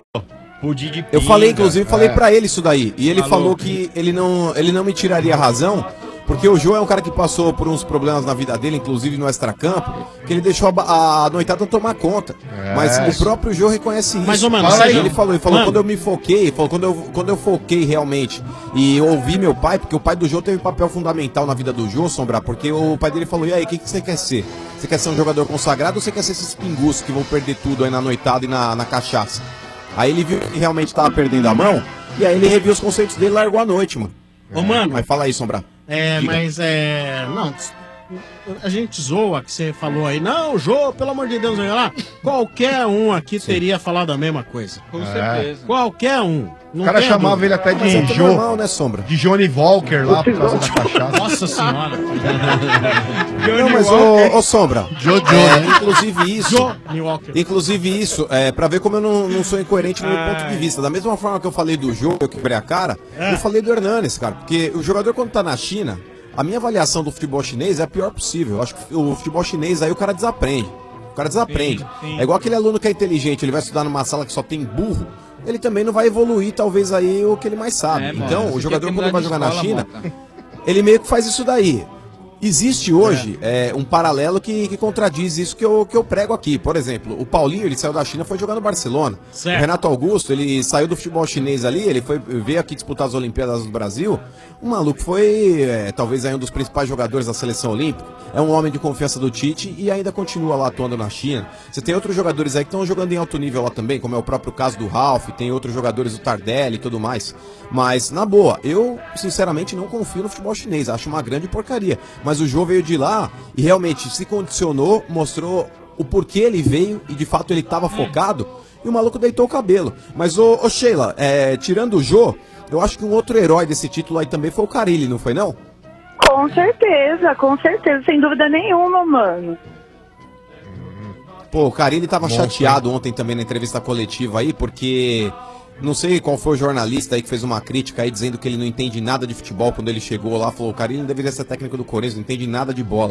Eu falei, inclusive, falei É. pra ele isso daí. E ele falou que ele não me tiraria a razão, porque o Jô é um cara que passou por uns problemas na vida dele, inclusive no extracampo, que ele deixou a noitada tomar conta. Mas o próprio Jô reconhece isso. Mas, ô, mano, Ele falou, mano. quando eu me foquei, quando eu foquei realmente e ouvi meu pai, porque o pai do Jô teve um papel fundamental na vida do Jô, Sombra, porque o pai dele falou, e aí, o que você quer ser? Você quer ser um jogador consagrado ou você quer ser esses pinguços que vão perder tudo aí na noitada e na cachaça? Aí ele viu que realmente tava perdendo a mão, e aí ele reviu os conceitos dele e largou a noite, mano. Ô, mano. Mas fala aí, Sombra. Diga. Não, a gente zoa que você falou aí. Não, Jô, pelo amor de Deus, olha lá. Qualquer um aqui teria falado a mesma coisa. Com certeza. Qualquer um. O cara chamava ele até Mas é de tudo Jô. normal, né, Sombra? De Johnny Walker lá por causa da cachaça. Nossa senhora. Não, mas ô Sombra, inclusive isso, inclusive isso, pra ver como eu não sou incoerente no meu ponto de vista. Da mesma forma que eu falei do jogo, eu quebrei a cara, eu falei do Hernanes, cara. Porque o jogador quando tá na China, a minha avaliação do futebol chinês é a pior possível. Eu acho que o futebol chinês aí o cara desaprende. O cara desaprende. Sim. É igual aquele aluno que é inteligente, ele vai estudar numa sala que só tem burro, ele também não vai evoluir talvez aí o que ele mais sabe. É, mano, Então, você o jogador tem que quando ele vai mudar jogar de na escola, China, Mota. ele meio que faz isso daí. Existe hoje um paralelo que contradiz isso que eu prego aqui. Por exemplo, o Paulinho, ele saiu da China e foi jogar no Barcelona. Certo. O Renato Augusto, ele saiu do futebol chinês ali, ele veio aqui disputar as Olimpíadas do Brasil. O maluco foi, talvez, aí um dos principais jogadores da seleção olímpica. É um homem de confiança do Tite e ainda continua lá atuando na China. Você tem outros jogadores aí que estão jogando em alto nível lá também, como é o próprio caso do Ralf, tem outros jogadores do Tardelli e tudo mais. Mas, na boa, eu, sinceramente, não confio no futebol chinês. Acho uma grande porcaria. Mas o Jô veio de lá e realmente se condicionou, mostrou o porquê ele veio e de fato ele estava focado e o maluco deitou o cabelo. Mas, ô Sheila, tirando o Jô, eu acho que um outro herói desse título aí também foi o Carille, não foi não? Com certeza, sem dúvida nenhuma, mano. Pô, o Carille tava chateado ontem também na entrevista coletiva aí, porque não sei qual foi o jornalista aí que fez uma crítica aí dizendo que ele não entende nada de futebol quando ele chegou lá, falou, o Carille não deveria ser técnico do Corinthians, não entende nada de bola.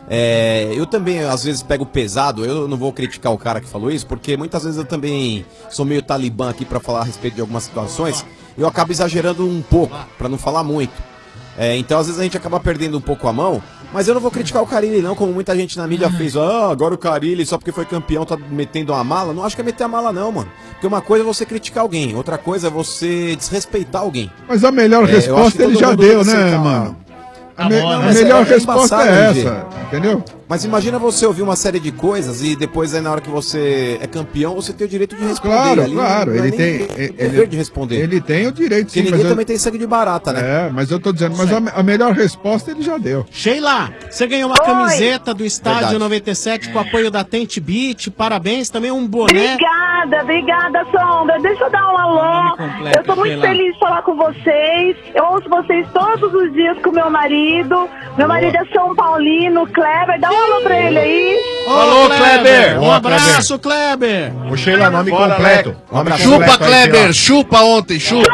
Eu também, às vezes, pego pesado, eu não vou criticar o cara que falou isso, porque muitas vezes eu também sou meio talibã aqui pra falar a respeito de algumas situações, eu acabo exagerando um pouco, pra não falar muito. Então, às vezes, a gente acaba perdendo um pouco a mão, mas eu não vou criticar o Carille, não, como muita gente na mídia fez. Agora o Carille, só porque foi campeão, tá metendo uma mala. Não acho que é meter a mala, não, mano. Porque uma coisa é você criticar alguém, outra coisa é você desrespeitar alguém. Mas a melhor resposta ele já deu, né, mano? A melhor resposta é essa, entendeu? Mas imagina você ouvir uma série de coisas e depois aí na hora que você é campeão, você tem o direito de responder. Claro, ali, claro, não é ele nem tem dever de responder. Ele tem o direito, Porque sim. ninguém mas também tem sangue de barata, né? Mas eu tô dizendo, mas a melhor resposta ele já deu. Sheila, você ganhou uma camiseta do Estádio Verdade. 97 com apoio da Tente Beat, parabéns, também um boné. Obrigada, Sombra. Deixa eu dar um alô. completo, Eu tô muito Sheila. feliz de falar com vocês. Eu ouço vocês todos os dias com meu marido. Meu marido é São Paulino, Kleber. Dá um alô pra ele aí. Alô, Kleber! Um abraço, Kleber! O Sheila, nome Bora, completo. Nome Chupa, completo aí, Kleber, ó. chupa ontem, chupa.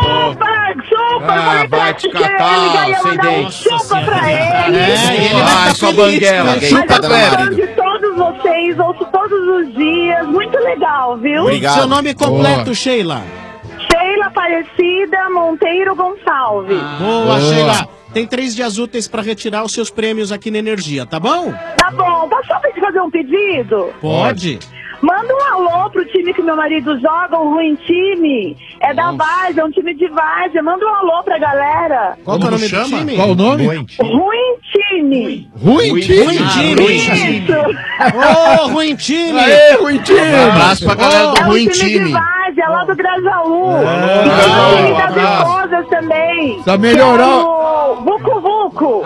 Chupa, vai te catar, sem dente. Chupa pra ele. Ai, sua banguela. Mas Chupa, eu tô Kleber. falando de todos vocês, ouço todos os dias. Muito legal, viu? Seu nome completo, Sheila. Sheila Aparecida Monteiro Gonçalves. Boa, Sheila. Tem 3 dias úteis pra retirar os seus prêmios aqui na Energia, tá bom? Tá bom, posso só fazer um pedido? Pode. Manda um alô pro time que meu marido joga, o Ruim Time. É da Várzea, é um time de Várzea. Manda um alô pra galera. Qual que é o nome do time? Qual o nome? Ruim Time. Ruim Time? Ruim Time. Isso. Ô, Ruim Time. Aê, Ruim Time. Um abraço pra galera do É um Ruim time Time. de Várzea, lá do Grajaú. Grajaú, E das abraço. esposas também. Tá melhorando. Que é o Vucu Vucu.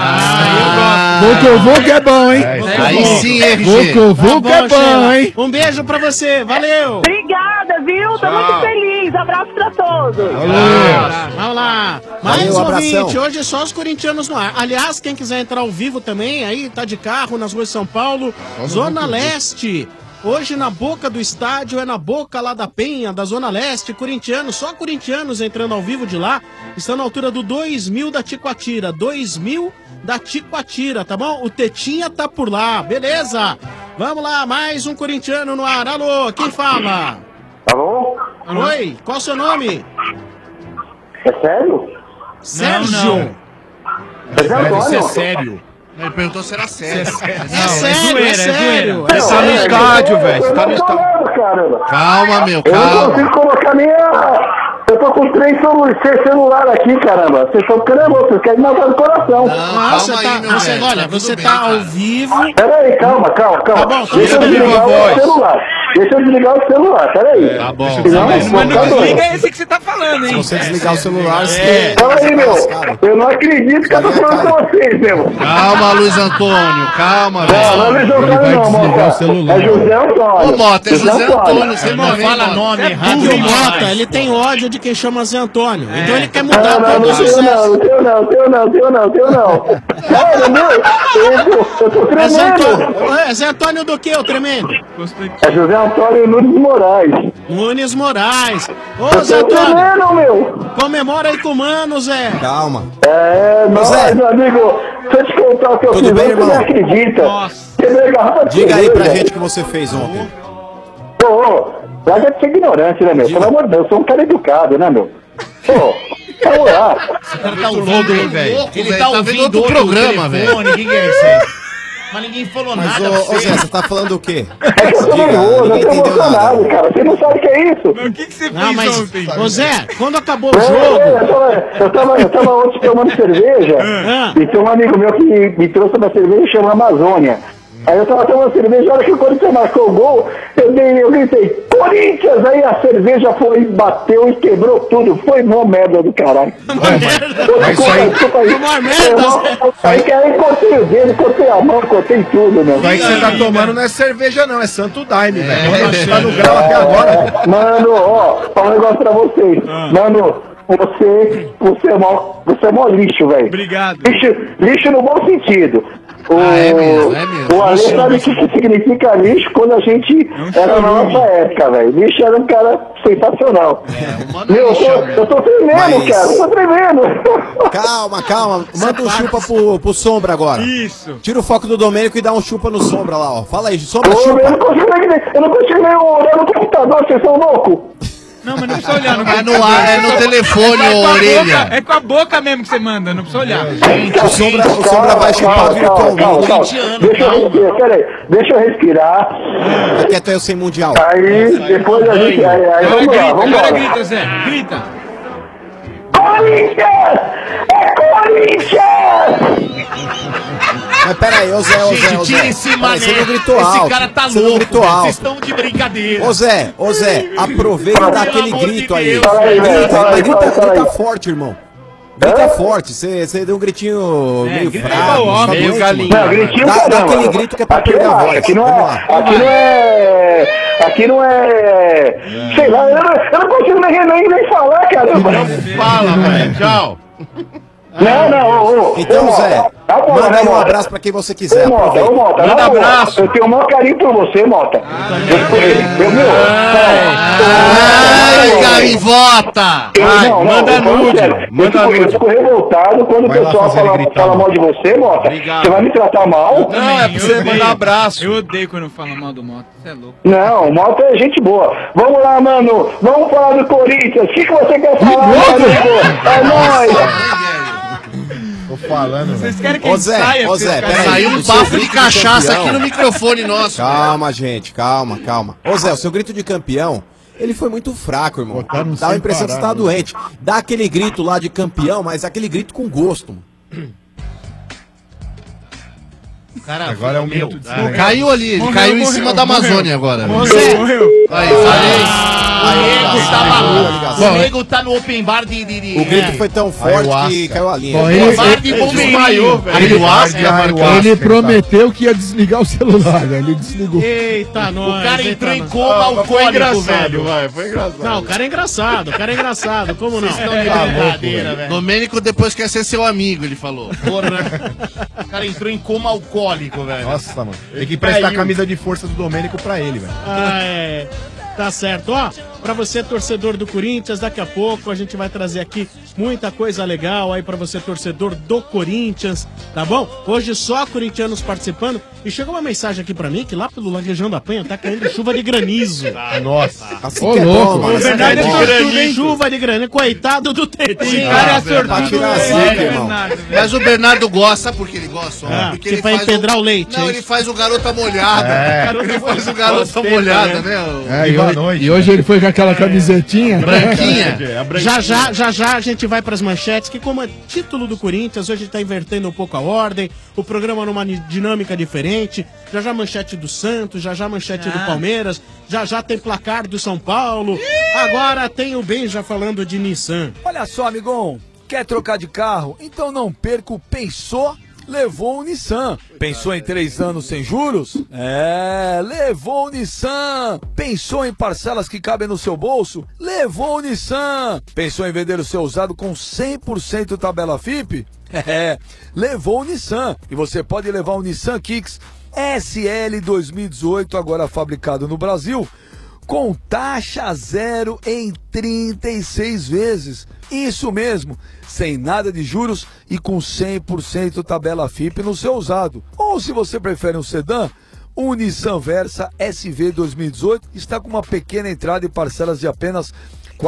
Vucu Vucu é bom, hein? Aí sim, RG. Vucu Vucu é bom, Sheila. hein? Um beijo pra você, valeu. Obrigada, obrigada, viu? Tô muito feliz. Abraço pra todos. Vamos lá. Mais Valeu, um abração. ouvinte. Hoje é só os corintianos no ar. Aliás, quem quiser entrar ao vivo também, aí tá de carro nas ruas de São Paulo, Zona Leste. Hoje na boca do estádio, é na boca lá da Penha, da Zona Leste, corintianos, só corintianos entrando ao vivo de lá. Estão na altura do 2000 da Ticoatira. 2000 da Ticoatira, tá bom? O Tetinha tá por lá, beleza? Vamos lá, mais um corintiano no ar. Alô, quem fala? Alô? Oi, qual o seu nome? É sério? Sérgio. Antônio? é sério. Ele perguntou se era sério. É sério. Você tá no estádio, velho. Você tá no estádio. Caramba. Calma, meu, Eu não calma. consigo colocar nem a... Eu tô com 3 celular aqui, caramba. Vocês estão ficando loucos, vocês querem matar do coração. Você tá ao vivo. Peraí, calma. Tá bom, Deixa eu desligar o celular. Deixa eu desligar o celular, peraí. Tá bom. Senão, Mas vou não ficar doido. desliga esse que você tá falando, hein? Se você desligar o celular, Fala aí, meu. Eu não acredito que eu tô falando com vocês, meu. Calma, Luiz Antônio. Calma, velho. Não, não é Luiz Antônio, não, Mota. É José Antônio. Ô, Mota, é José Antônio. Você não fala nome errado. Porque o Mota, ele tem ódio de quem chama Zé Antônio. Então ele quer mudar todos os Teu não. Sério, meu? Eu tô tremendo. É Zé Antônio do que, ô tremendo? É José Antônio Nunes Moraes. Nunes Moraes. Ô, Eu Zé tô Antônio. tremendo, meu. Comemora aí com o Mano, Zé. Calma. Nós, meu amigo. Se eu te contar o que eu Tudo fiz, bem, você irmão? não acredita. Quebrei garrafa de Diga aí pra cerveja. gente o que você fez ontem. Larga de ser ignorante, né, meu? Pelo amor de Deus, eu sou um cara educado, né, meu? Pô, vamos lá. Esse cara tá ouvindo, hein, velho? Ele tá Tá ouvindo vendo outro outro programa, telefone, velho. quem que é esse aí? Mas ninguém falou Mas, nada. ô Zé, você tá falando o quê? É que eu tô nervoso, eu tô emocionado, cara. Você não sabe o que é isso? Mas o que você Não, fez mas, ontem? ô Zé, quando acabou o jogo... Eu tava ontem tomando cerveja e tem um amigo meu que me trouxe uma cerveja que chama Amazônia. Aí eu tava tomando cerveja, a hora que o Corinthians marcou o gol, eu gritei, Corinthians! Aí a cerveja foi, bateu e quebrou tudo. Foi mó merda do caralho. Desculpa aí. Aí que aí cortei o dedo, cortei a mão, cortei tudo, meu. Isso aí que você tá tomando não é cerveja, não, é Santo Daime, velho. Tá no grau até agora, velho. Mano, ó, fala um negócio pra vocês. Mano, você é mó lixo, velho. Obrigado. Lixo no bom sentido. É mesmo. O Ale sabe o que significa lixo quando a gente era na nossa época, velho. Lixo era um cara sensacional. Meu, eu tô tremendo, cara. Eu tô tremendo. Calma. Manda um chupa pro Sombra agora. Isso. Tira o foco do Domênico e dá um chupa no Sombra lá, ó. Fala aí, Sombra, Ô, eu chupa. não consigo nem olhar no computador, vocês são loucos. Não, mas não precisa olhar. Não É no ar, é no telefone, ô orelha. É com a boca mesmo que você manda, não precisa olhar. O Sombra vai chupar virtualmente. Deixa eu respirar. Tá quieto aí, eu sem mundial. Aí, depois a gente... Aí vamos lá, vamos Agora lá. grita, Zé. Grita. Corinthians! É Corinthians! Mas peraí, ô Zé. Gente, tira esse mané. Você não gritou alto. Esse cara tá Você não louco, gritou velho. alto. Vocês estão de brincadeira. Ô Zé, aproveita e dá aquele grito aí. Fala aí, velho, fala aí, fala aí. Grita forte, irmão. Grita forte, você deu um gritinho meio grita fraco. igual homem, tá meio doente, galinha. mano. Não, gritinho Dá caramba. aquele grito que é pra Aqui perder a não é, voz. aqui não Vamos lá. é, aqui não é, sei lá, eu não consigo nem falar, caramba. Fala, velho. Tchau. Não, Então, Zé, manda aí um abraço pra quem você quiser. Aproveita. Mota, Manda abraço. Eu tenho o maior carinho por você, Mota. Ai, gaivota. Manda nude. Eu fico revoltado quando o Vai lá pessoal fazer ele gritar, fala mal de você, Mota. Obrigado. Você vai me tratar mal? Não, é pra você mandar abraço. Eu odeio quando fala mal do Mota. Você é louco. Não, o Mota é gente boa. Vamos lá, mano. Vamos falar do Corinthians. O que você quer falar, amigo? É nóis. Tô falando, Vocês velho. querem que a Ô gente Zé, saia? ô Zé, peraí. Saiu um O seu bafo grito de cachaça campeão- aqui no microfone nosso. Calma, gente, calma. Ô Zé, o seu grito de campeão, ele foi muito fraco, irmão. Botaram Dá a sem impressão que você tá parar, doente. Dá aquele grito lá de campeão, mas aquele grito com gosto. Cara, Agora é um meu, minuto de ah, silêncio. caiu ali, ele caiu em cima da Amazônia agora. Ô Zé, Aí, falei. O nego tá no open bar de... O grito foi tão forte que caiu a linha. Bom, ele prometeu que ia desligar o celular, né? Ele desligou. Eita, nós. O cara entrou em coma alcoólico, velho. Foi engraçado. Não, o cara é engraçado, como não? Vocês estão de brincadeira, velho. Domênico depois quer ser seu amigo, ele falou. Porra. O cara entrou em coma alcoólico, velho. Nossa, mano. Tem que emprestar a camisa de força do Domênico pra ele, velho. Tá certo. Ó, pra você, torcedor do Corinthians, daqui a pouco a gente vai trazer aqui muita coisa legal aí pra você, torcedor do Corinthians, tá bom? Hoje só corintianos participando. E chegou uma mensagem aqui pra mim que lá pela região da Penha tá caindo chuva de granizo. Nossa. Assim que é bom, mano. O Bernardo é sortudo, hein? Chuva de granizo. Coitado do Tete. Esse cara é sortudo. Mas o Bernardo gosta, sabe por que ele gosta? Porque ele vai empedrar o leite. Não, ele faz o garota molhada. Ele faz o garota molhada, né? E hoje ele foi com aquela camisetinha branquinha. Já a gente vai pras manchetes, que como é título do Corinthians, hoje a gente tá invertendo um pouco a ordem, o programa numa dinâmica diferente. Já manchete do Santos, já manchete do Palmeiras, já tem placar do São Paulo. Agora tem o Benja falando de Nissan. Olha só, amigão, quer trocar de carro? Então não perca o Pensou, levou o Nissan. Pensou em 3 anos sem juros? Levou o Nissan. Pensou em parcelas que cabem no seu bolso? Levou o Nissan. Pensou em vender o seu usado com 100% tabela FIP? Levou o Nissan. E você pode levar o Nissan Kicks SL 2018, agora fabricado no Brasil, com taxa zero em 36 vezes. Isso mesmo, sem nada de juros e com 100% tabela FIP no seu usado. Ou se você prefere um sedã, o Nissan Versa SV 2018 está com uma pequena entrada e parcelas de apenas R$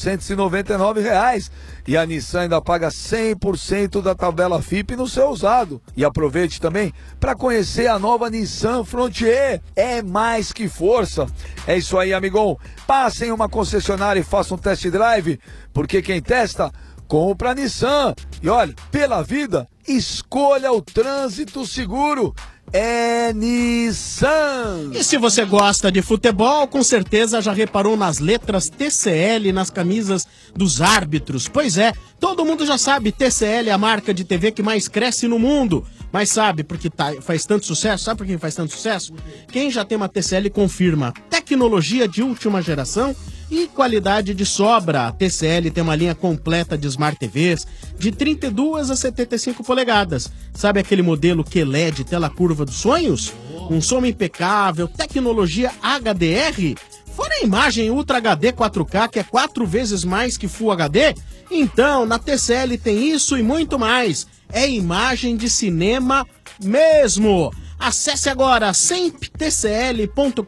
499. E a Nissan ainda paga 100% da tabela FIP no seu usado. E aproveite também para conhecer a nova Nissan Frontier. É mais que força. É isso aí, amigão. Passe em uma concessionária e faça um test drive, porque quem testa, compra a Nissan. E olha, pela vida, escolha o trânsito seguro. É Nissan. E se você gosta de futebol, com certeza já reparou nas letras TCL nas camisas dos árbitros. Pois é, todo mundo já sabe, TCL é a marca de TV que mais cresce no mundo. Mas sabe por que faz tanto sucesso? Sabe por que faz tanto sucesso? Quem já tem uma TCL confirma tecnologia de última geração e qualidade de sobra. A TCL tem uma linha completa de Smart TVs de 32 a 75 polegadas. Sabe aquele modelo QLED, tela curva dos sonhos? Um som impecável, tecnologia HDR, fora a imagem Ultra HD 4K, que é 4 vezes mais que Full HD. Então, na TCL tem isso e muito mais. É imagem de cinema mesmo. Acesse agora semptcl.com.br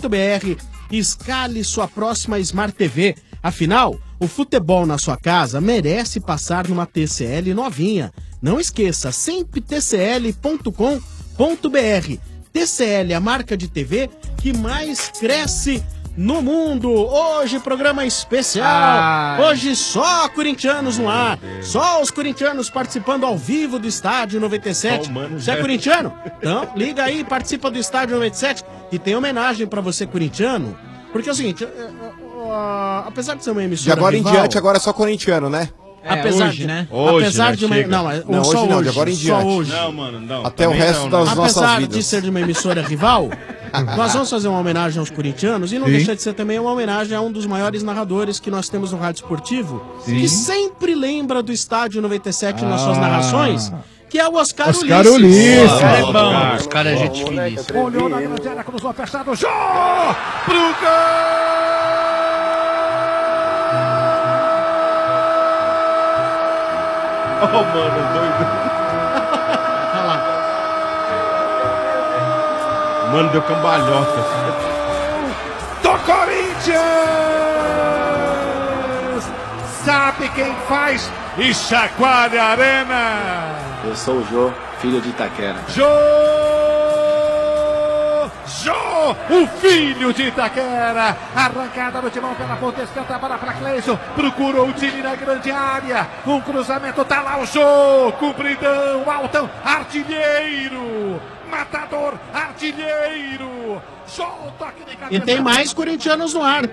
e escale sua próxima Smart TV. Afinal, o futebol na sua casa merece passar numa TCL novinha. Não esqueça, semptcl.com.br. TCL, a marca de TV que mais cresce no mundo. Hoje, programa especial. Hoje, só corintianos no ar. Só os corintianos participando ao vivo do Estádio 97. Você é corintiano? Então, liga aí, participa do Estádio 97. E tem homenagem pra você, corintiano. Porque é o seguinte, apesar de ser uma emissora de agora rival, em diante, agora é só corintiano, né? Apesar hoje, de, né? Apesar de uma, chega. não, Hoje só não, hoje, de agora em só diante. hoje. Não, mano, não. Até o resto das nossas Apesar vidas. de ser de uma emissora rival, nós vamos fazer uma homenagem aos corintianos e não Sim. deixa de ser também uma homenagem a um dos maiores narradores que nós temos no rádio esportivo, Sim. que sempre lembra do Estádio 97 nas suas narrações, que é o Oscar Oscar Ulisses. Ulisses. Oscar é bom. Os caras é gente feliz. Olhou na grande área, cruzou fechado, jô! Pro gol! Oh, mano, doido. Olha lá. Mano, deu cambalhota. Do Corinthians! Sabe quem faz e chacoalha a arena? Eu sou o Jô, filho de Itaquera. Jô, o filho de Itaquera. Arrancada no timão pela ponta esquerda, para Cleison. Procurou o time na grande área. Um cruzamento, tá lá o Jô. Cumpridão, altão, artilheiro. matador, artilheiro. Solta aqui de cabeça. E tem mais corintianos no ar,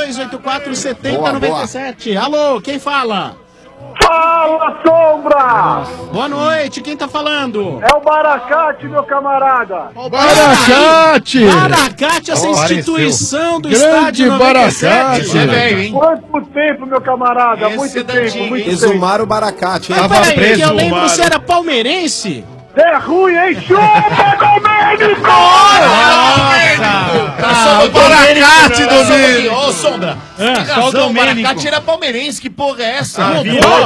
3284-7097. Alô, quem fala? Fala, Sombra! Boa noite, quem tá falando? É o Baracate, meu camarada. Baracate! Baracate, essa instituição do Grande estádio 97. Quanto tempo, meu camarada? Muito tempo, muito tempo. Exumaram o Baracate, hein? Mas peraí, que eu lembro que você era palmeirense. É ruim, hein? Chupa, Domênico! Nossa! O Baracate, Domênico! Ô, Sombra! Só o O Baracate Domênico. era palmeirense, que porra é essa? Virou,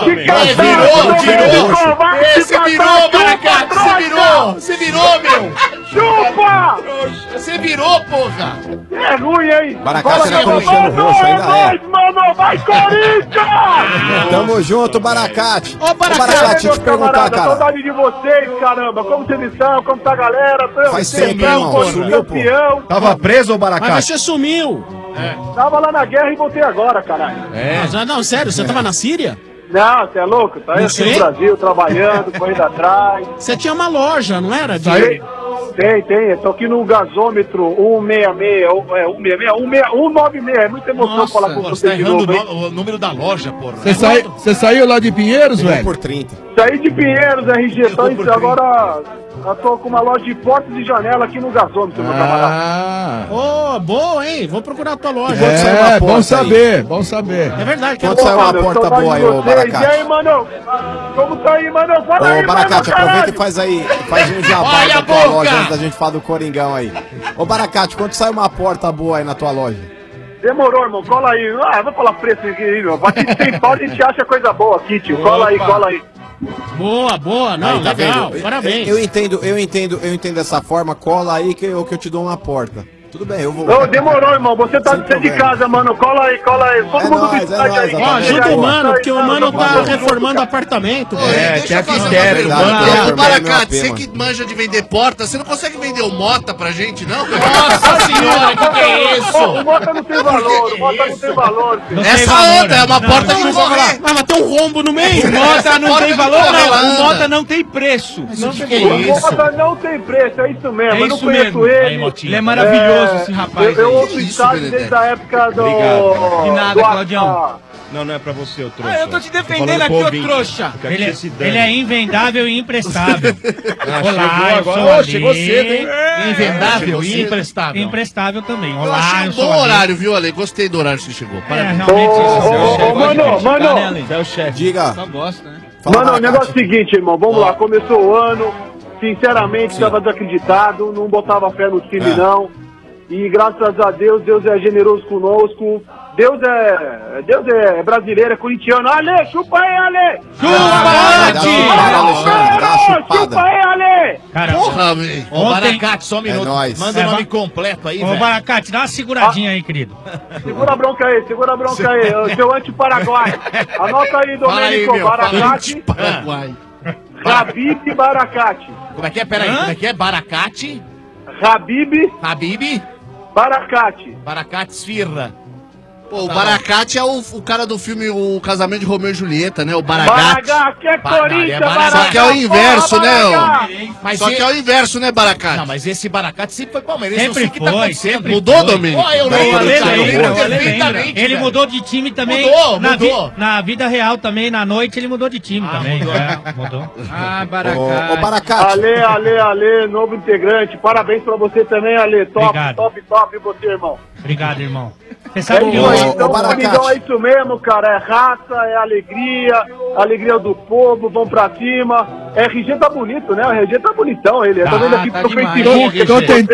Você virou, Baracate! Você virou, meu! Chupa! Você virou, porra! É ruim, hein? Baracate era corintiano roxo, ainda é. Mano, vai, Corinthians! Tamo junto, Baracate. Ô, Baracate, deixa eu te perguntar, cara. Saudade de vocês, caramba. Como vocês estão? Como tá a galera? Faz tempo, irmão. Sumiu, pô. Tava preso, ô Baracate? Mas você sumiu. Tava lá na guerra e voltei agora, caralho. Não, sério, você tava na Síria? Não, você é louco? Tá aí Não aqui sei. no Brasil, trabalhando, correndo atrás. Você tinha uma loja, não era? Tem. Eu tô aqui no gasômetro 196. É muita emoção falar com Você você tá de errando novo, hein? o número da loja, porra. Você saiu lá de Pinheiros, velho? Por 30. Saí de Pinheiros, RG, então agora eu tô com uma loja de portas e janela aqui no gasômetro, meu camarada. Ô, boa, hein? Vou procurar a tua loja. É, bom saber, bom saber. É verdade. Quanto saiu uma porta boa aí, ô E Baracate? aí, mano? Como tá aí, mano? Fala aí, Ô, Baracate, mano, aproveita e caralho. faz um jabá Olha da a tua boca! loja antes da gente falar do Coringão aí. Ô, Baracate, quanto sai uma porta boa aí na tua loja? Demorou, irmão. Cola aí. Vou falar preço aqui, meu. Bate sem pau, a gente acha coisa boa aqui, tio. Cola aí. Boa. Não, Aí, tá legal. vendo? Parabéns. Eu entendo dessa forma. Cola aí que eu te dou uma porta. Tudo bem, eu vou. Ô, demorou, irmão. Você tá de casa, mano. Cola aí. Todo mundo nóis, do estádio aí. Ó, ajuda o mano, porque o mano tá reformando apartamento. Deixa eu fazer uma pergunta. Ô, Baracate, você que manja de vender porta, você não consegue vender o Mota pra gente, não? Nossa senhora, que é isso? O Mota não tem valor, filho. Essa anda é uma porta que não corre. Mas tem um rombo no meio. O Mota não tem valor, Ela não. O anda. Mota não tem preço. O Mota não tem preço, é isso mesmo. Eu não conheço ele. Ele é maravilhoso, esse rapaz. Eu ouço estádio desde a época do... De nada, Claudião. Não é pra você, ô trouxa. Ah, eu tô te defendendo falando aqui, pro ô ouvinte. trouxa. Eu quero que você se dane. Ele é invendável e imprestável. Olá, eu agora. sou Ô, ali. chegou cedo, hein? Invendável e imprestável. Imprestável também. Eu Olá, achei eu um sou bom ali. horário, viu, Ale? Gostei do horário que você chegou. Parabéns. Mano, Diga. Só gosta, né? Mano, o negócio é o seguinte, irmão. Vamos lá, começou o ano. Sinceramente, estava desacreditado. Não botava fé no time, não. E graças a Deus, Deus é generoso conosco. Deus é brasileiro, é corintiano. Ale, chupa aí, Ale! Chupa aí, Ale! Porra, velho. Ô, Baracate, só um minuto. nóis. Manda o nome completo aí, Ô, velho. Baracate, dá uma seguradinha aí, querido. Segura a bronca aí, ô, seu anti-paraguai. Anota aí, Fala aí, Domênico, meu. Baracate. Paraguai. Habib Baracate. Como é que é? Peraí, como é que é? Baracate? Habib Baracate. Baracate Esfirra. Pô, o Baracate é o cara do filme O Casamento de Romeu e Julieta, né? O Baragate. Baracate é Corinthians, Só que é o inverso, né? Baracate. Só que é o inverso, né, Baracate? Não, mas esse Baracate sempre foi palmeirense. Sempre não sei o que tá foi, acontecendo. sempre Mudou, foi. Domênico? Eu lembro. Ele velho. mudou de time também. Mudou. Na vida real também, na noite, ele mudou de time também. Mudou. Ah, Baracate. Ô, Baracate. Ale, novo integrante. Parabéns pra você também, Ale. Obrigado. Top você, irmão. Obrigado, irmão. Você sabe que isso aí, eu... então, Coringão é isso mesmo, cara. É raça, é alegria do povo, vão pra cima. RG tá bonito, né? O RG tá bonitão, ele. Eu tô vendo aqui pro Facebook.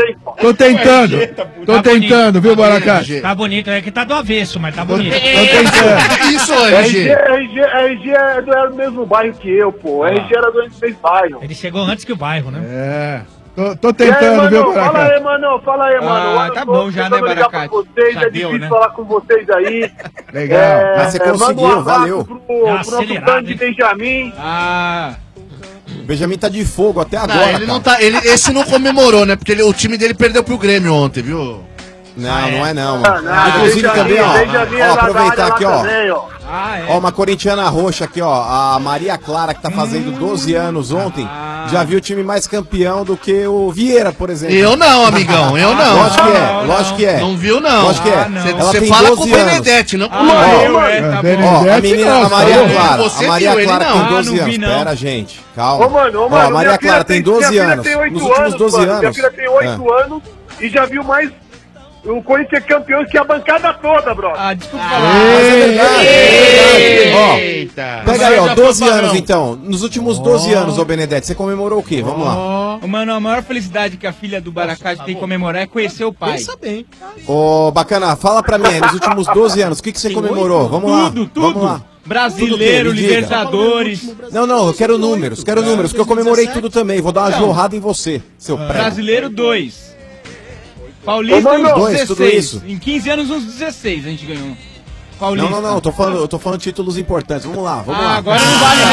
Tô tentando, viu, Baracate? Tá bonito, é que tá do avesso, mas tá bonito. Isso, RG. RG é do mesmo bairro que eu, pô. RG era do mesmo bairro. Ele chegou antes que o bairro, né? É. Tô tentando, viu, Baracate? Fala aí, mano. Tá bom já, né, Baracate? É difícil falar com vocês aí. Legal. Mas você conseguiu, manda um abraço valeu. pro nosso fã de Benjamin. O Benjamin tá de fogo até Não, agora. ele não tá. Esse não comemorou, né? Porque o time dele perdeu pro Grêmio ontem, viu? Não, não é não. Não, Inclusive também, ó, aproveitar aqui, ó. Também, ó. Ó, uma corintiana roxa aqui, ó. A Maria Clara, que tá fazendo 12 anos ontem, já viu o time mais campeão do que o Vieira, por exemplo. Eu não, amigão, eu não. Lógico que é, lógico que é. Não viu, não. Lógico que é. Você fala com o Benedetti, não com o Ó, a menina, a Maria Clara. Você A Maria viu, Clara ele tem não. 12 anos. Pera, gente, calma. Ô, mano, Ó, a Maria minha Clara tem 12 minha filha anos. tem 8 Nos últimos 12 mano. anos. Minha filha tem 8 anos e já viu mais o Corinthians campeão que a bancada toda, brother. Ah, desculpa falar. Mas é verdade, Eita. Ó, pega aí, ó, 12 anos então. Nos últimos 12 anos, ô Benedetti, você comemorou o quê? Vamos lá. Mano, a maior felicidade que a filha do Baracate tem que comemorar é conhecer o pai. Pensa bem. Ô, bacana, fala pra mim aí, nos últimos 12 anos, o que você comemorou? Vamos lá. Tudo. Vamos lá. Brasileiro, Tudo o quê? Me diga. Libertadores. Não, eu quero números, porque eu comemorei tudo também. Vou dar uma jorrada em você, seu prego. Brasileiro 2. Paulista Ô, uns mano, 16. tudo isso. Em 15 anos uns 16 a gente ganhou. Paulista. Não, eu tô falando títulos importantes. Vamos lá, vamos lá. Agora não vale,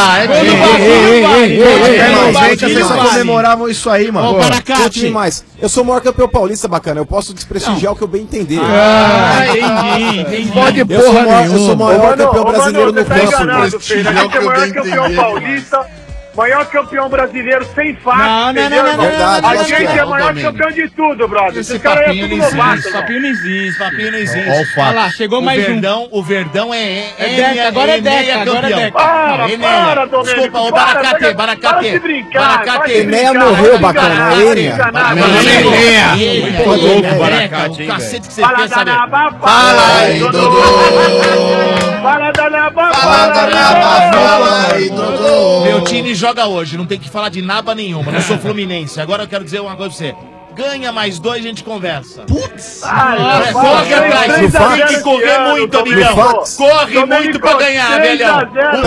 né? Vocês só comemoravam isso aí, mano. Ô, Baracate. Mais. Eu sou o maior campeão paulista, bacana. Eu posso desprestigiar o que eu bem entender. Entendi. Pode porra Eu sou o maior campeão brasileiro no campo. Você é o maior campeão paulista, maior campeão brasileiro sem faixa. Não. Verdade, A gente é maior campeão de tudo, brother. Esse Esse cara é papinho tudo não existe. novato. Papinho não existe. Papinho não existe. Ó o fato. Olha lá, chegou mais um. O Verdão é Deca, agora é Deca, agora é Deca. Para, Domênico. Desculpa, ô Baracate. Para de brincar. Enéia morreu, bacana. Enéia. O cacete que você Fala, quer saber. Danaba, Fala aí, Dodô. Fala, Danaba, Fala aí, Dodô. Meu time joga hoje, não tem que falar de naba nenhuma. Não sou fluminense. Agora eu quero dizer uma coisa pra você. Ganha mais 2, a gente conversa. Putz! Corre atrás, tem que correr muito, amigão. Corre muito pra ganhar, velhão. O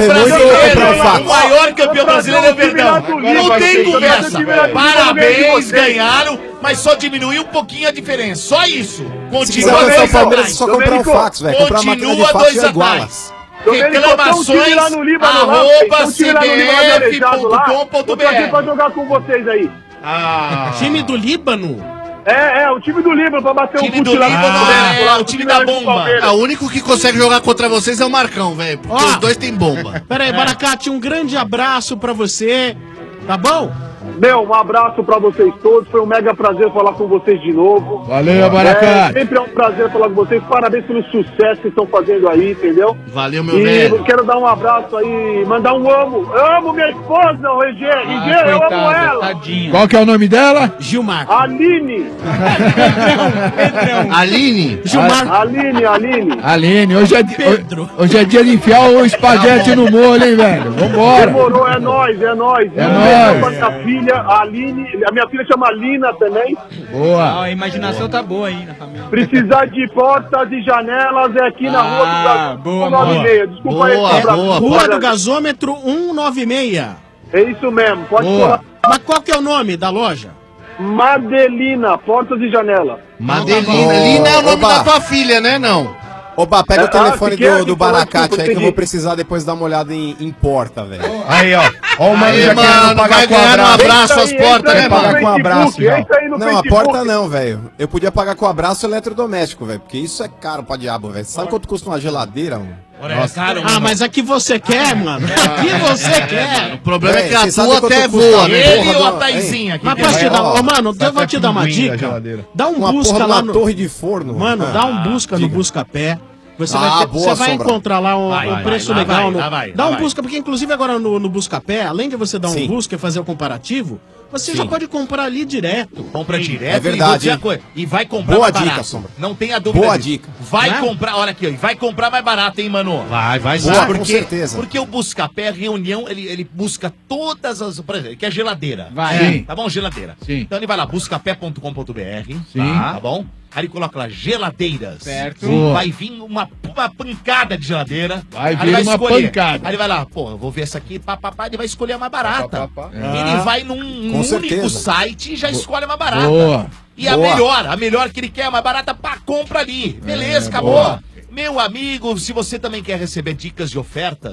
maior campeão brasileiro é o Verdão. Não tem conversa. Parabéns, ganharam, mas só diminuiu um pouquinho a diferença. Só isso. Continua 2 atrás. Só comprar um fax, velho. Comprar uma máquina de fax e iguala. Reclamações, @cbf.com.br. Eu tô aqui pra jogar com vocês aí. Time do Líbano? O time do Líbano pra bater time um do fute Líbano, o time da bomba. O único que consegue jogar contra vocês é o Marcão, velho. Porque os dois têm bomba. Pera aí, Baracate, um grande abraço pra você. Tá bom? Um abraço pra vocês todos. Foi um mega prazer falar com vocês de novo. Valeu, Baracate. Sempre é um prazer falar com vocês. Parabéns pelo sucesso que estão fazendo aí, entendeu? Valeu, meu velho. E quero dar um abraço aí, mandar um amo. Eu amo minha esposa, o RG. Eu amo ela. Tadinha. Qual que é o nome dela? Gilmar. Aline. Aline? Gilmar. Aline. Hoje é dia de enfiar o espaguete no molho, hein, velho? Vambora. Demorou, é nóis. É nóis. A Aline, a minha filha chama Lina também. Boa. A imaginação tá boa aí na família. Precisar de portas e janelas é aqui na Rua do Gasômetro boa, 196. Desculpa aí. Rua do Gasômetro 196. É isso mesmo, pode falar. Mas qual que é o nome da loja? Madelina, portas e janelas. Madelina. Lina é o nome da tua filha, né, não? Oba, pega o telefone do Baracate aí que eu vou precisar depois dar uma olhada em porta, velho. Aí, ó. Ó o mano já querendo pagar com abraço as portas, né, mano? Pagar com abraço, já. Não, a porta não, velho. Eu podia pagar com abraço eletrodoméstico, velho. Porque isso é caro pra diabo, velho. Sabe quanto custa uma geladeira, mano? Mas aqui você quer, mano. Aqui você quer. O problema é que a tua até voa, né? Ele ou a Taizinha aqui. Mas posso te dar, mano, eu vou te dar uma dica. Dá um busca lá no torre de forno. Mano, dá um busca no Buscapé. Você vai encontrar lá um preço legal. Dá um busca, porque inclusive agora no Buscapé, além de você dar um busca e fazer o comparativo, você já pode comprar ali direto. Compra direto. É verdade. E vai comprar Boa mais barato. dica, Sombra. Não tenha dúvida. Boa disso. dica. Vai comprar, olha aqui, vai comprar mais barato, hein, mano? Vai sim. Com certeza. Porque o Buscapé, reunião, ele busca todas as... Por exemplo, ele quer geladeira. Vai. Tá bom? Geladeira. Sim. Então ele vai lá, buscapé.com.br. Sim. Tá bom? Aí ele coloca lá, geladeiras. Certo. Vai vir uma pancada de geladeira. Vai Aí vir uma pancada. Aí ele vai lá, pô, eu vou ver essa aqui, papapá, ele vai escolher a mais barata. Ele vai num único site e já escolhe a mais barata. Boa. E a melhor que ele quer, a mais barata, pá, compra ali. Beleza, acabou. boa. Meu amigo, se você também quer receber dicas de ofertas,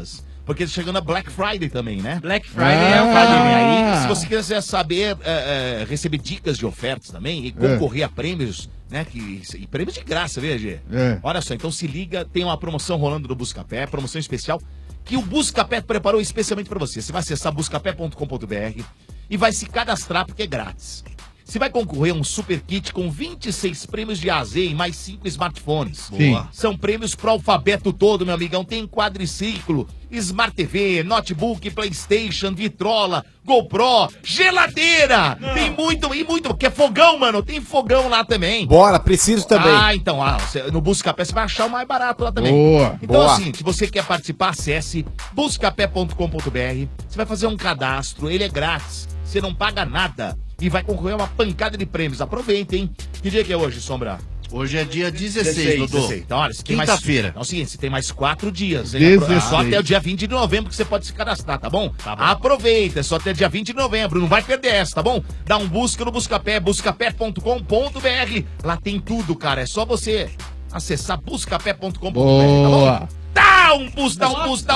porque chegando a Black Friday também, né? Black Friday é o Aí, se você quiser saber, receber dicas de ofertas também e concorrer a prêmios, né? E prêmios de graça, veja. Olha só, então se liga, tem uma promoção rolando do Buscapé, promoção especial que o Buscapé preparou especialmente para você. Você vai acessar buscapé.com.br e vai se cadastrar porque é grátis. Você vai concorrer a um super kit com 26 prêmios de AZ e mais 5 smartphones. Sim. São prêmios pro alfabeto todo, meu amigão. Tem quadriciclo, Smart TV, notebook, PlayStation, vitrola, GoPro, geladeira. Tem muito, porque é fogão, mano. Tem fogão lá também. Bora, preciso também. Então, no Buscapé você vai achar o mais barato lá também. Boa. Então, Boa. assim, se você quer participar, acesse buscapé.com.br. Você vai fazer um cadastro, ele é grátis. Você não paga nada. E vai concorrer a uma pancada de prêmios. Aproveita, hein? Que dia que é hoje, Sombra? Hoje é dia 16, Dodô. Então, olha, você tem mais... Quinta-feira. Então é o seguinte, você tem mais 4 dias. Hein? 16. Só até o dia 20 de novembro que você pode se cadastrar, tá bom? Aproveita, é só até dia 20 de novembro. Não vai perder essa, tá bom? Dá um busca no Buscapé, buscapé.com.br. Lá tem tudo, cara. É só você acessar buscapé.com.br, tá bom? Dá um busca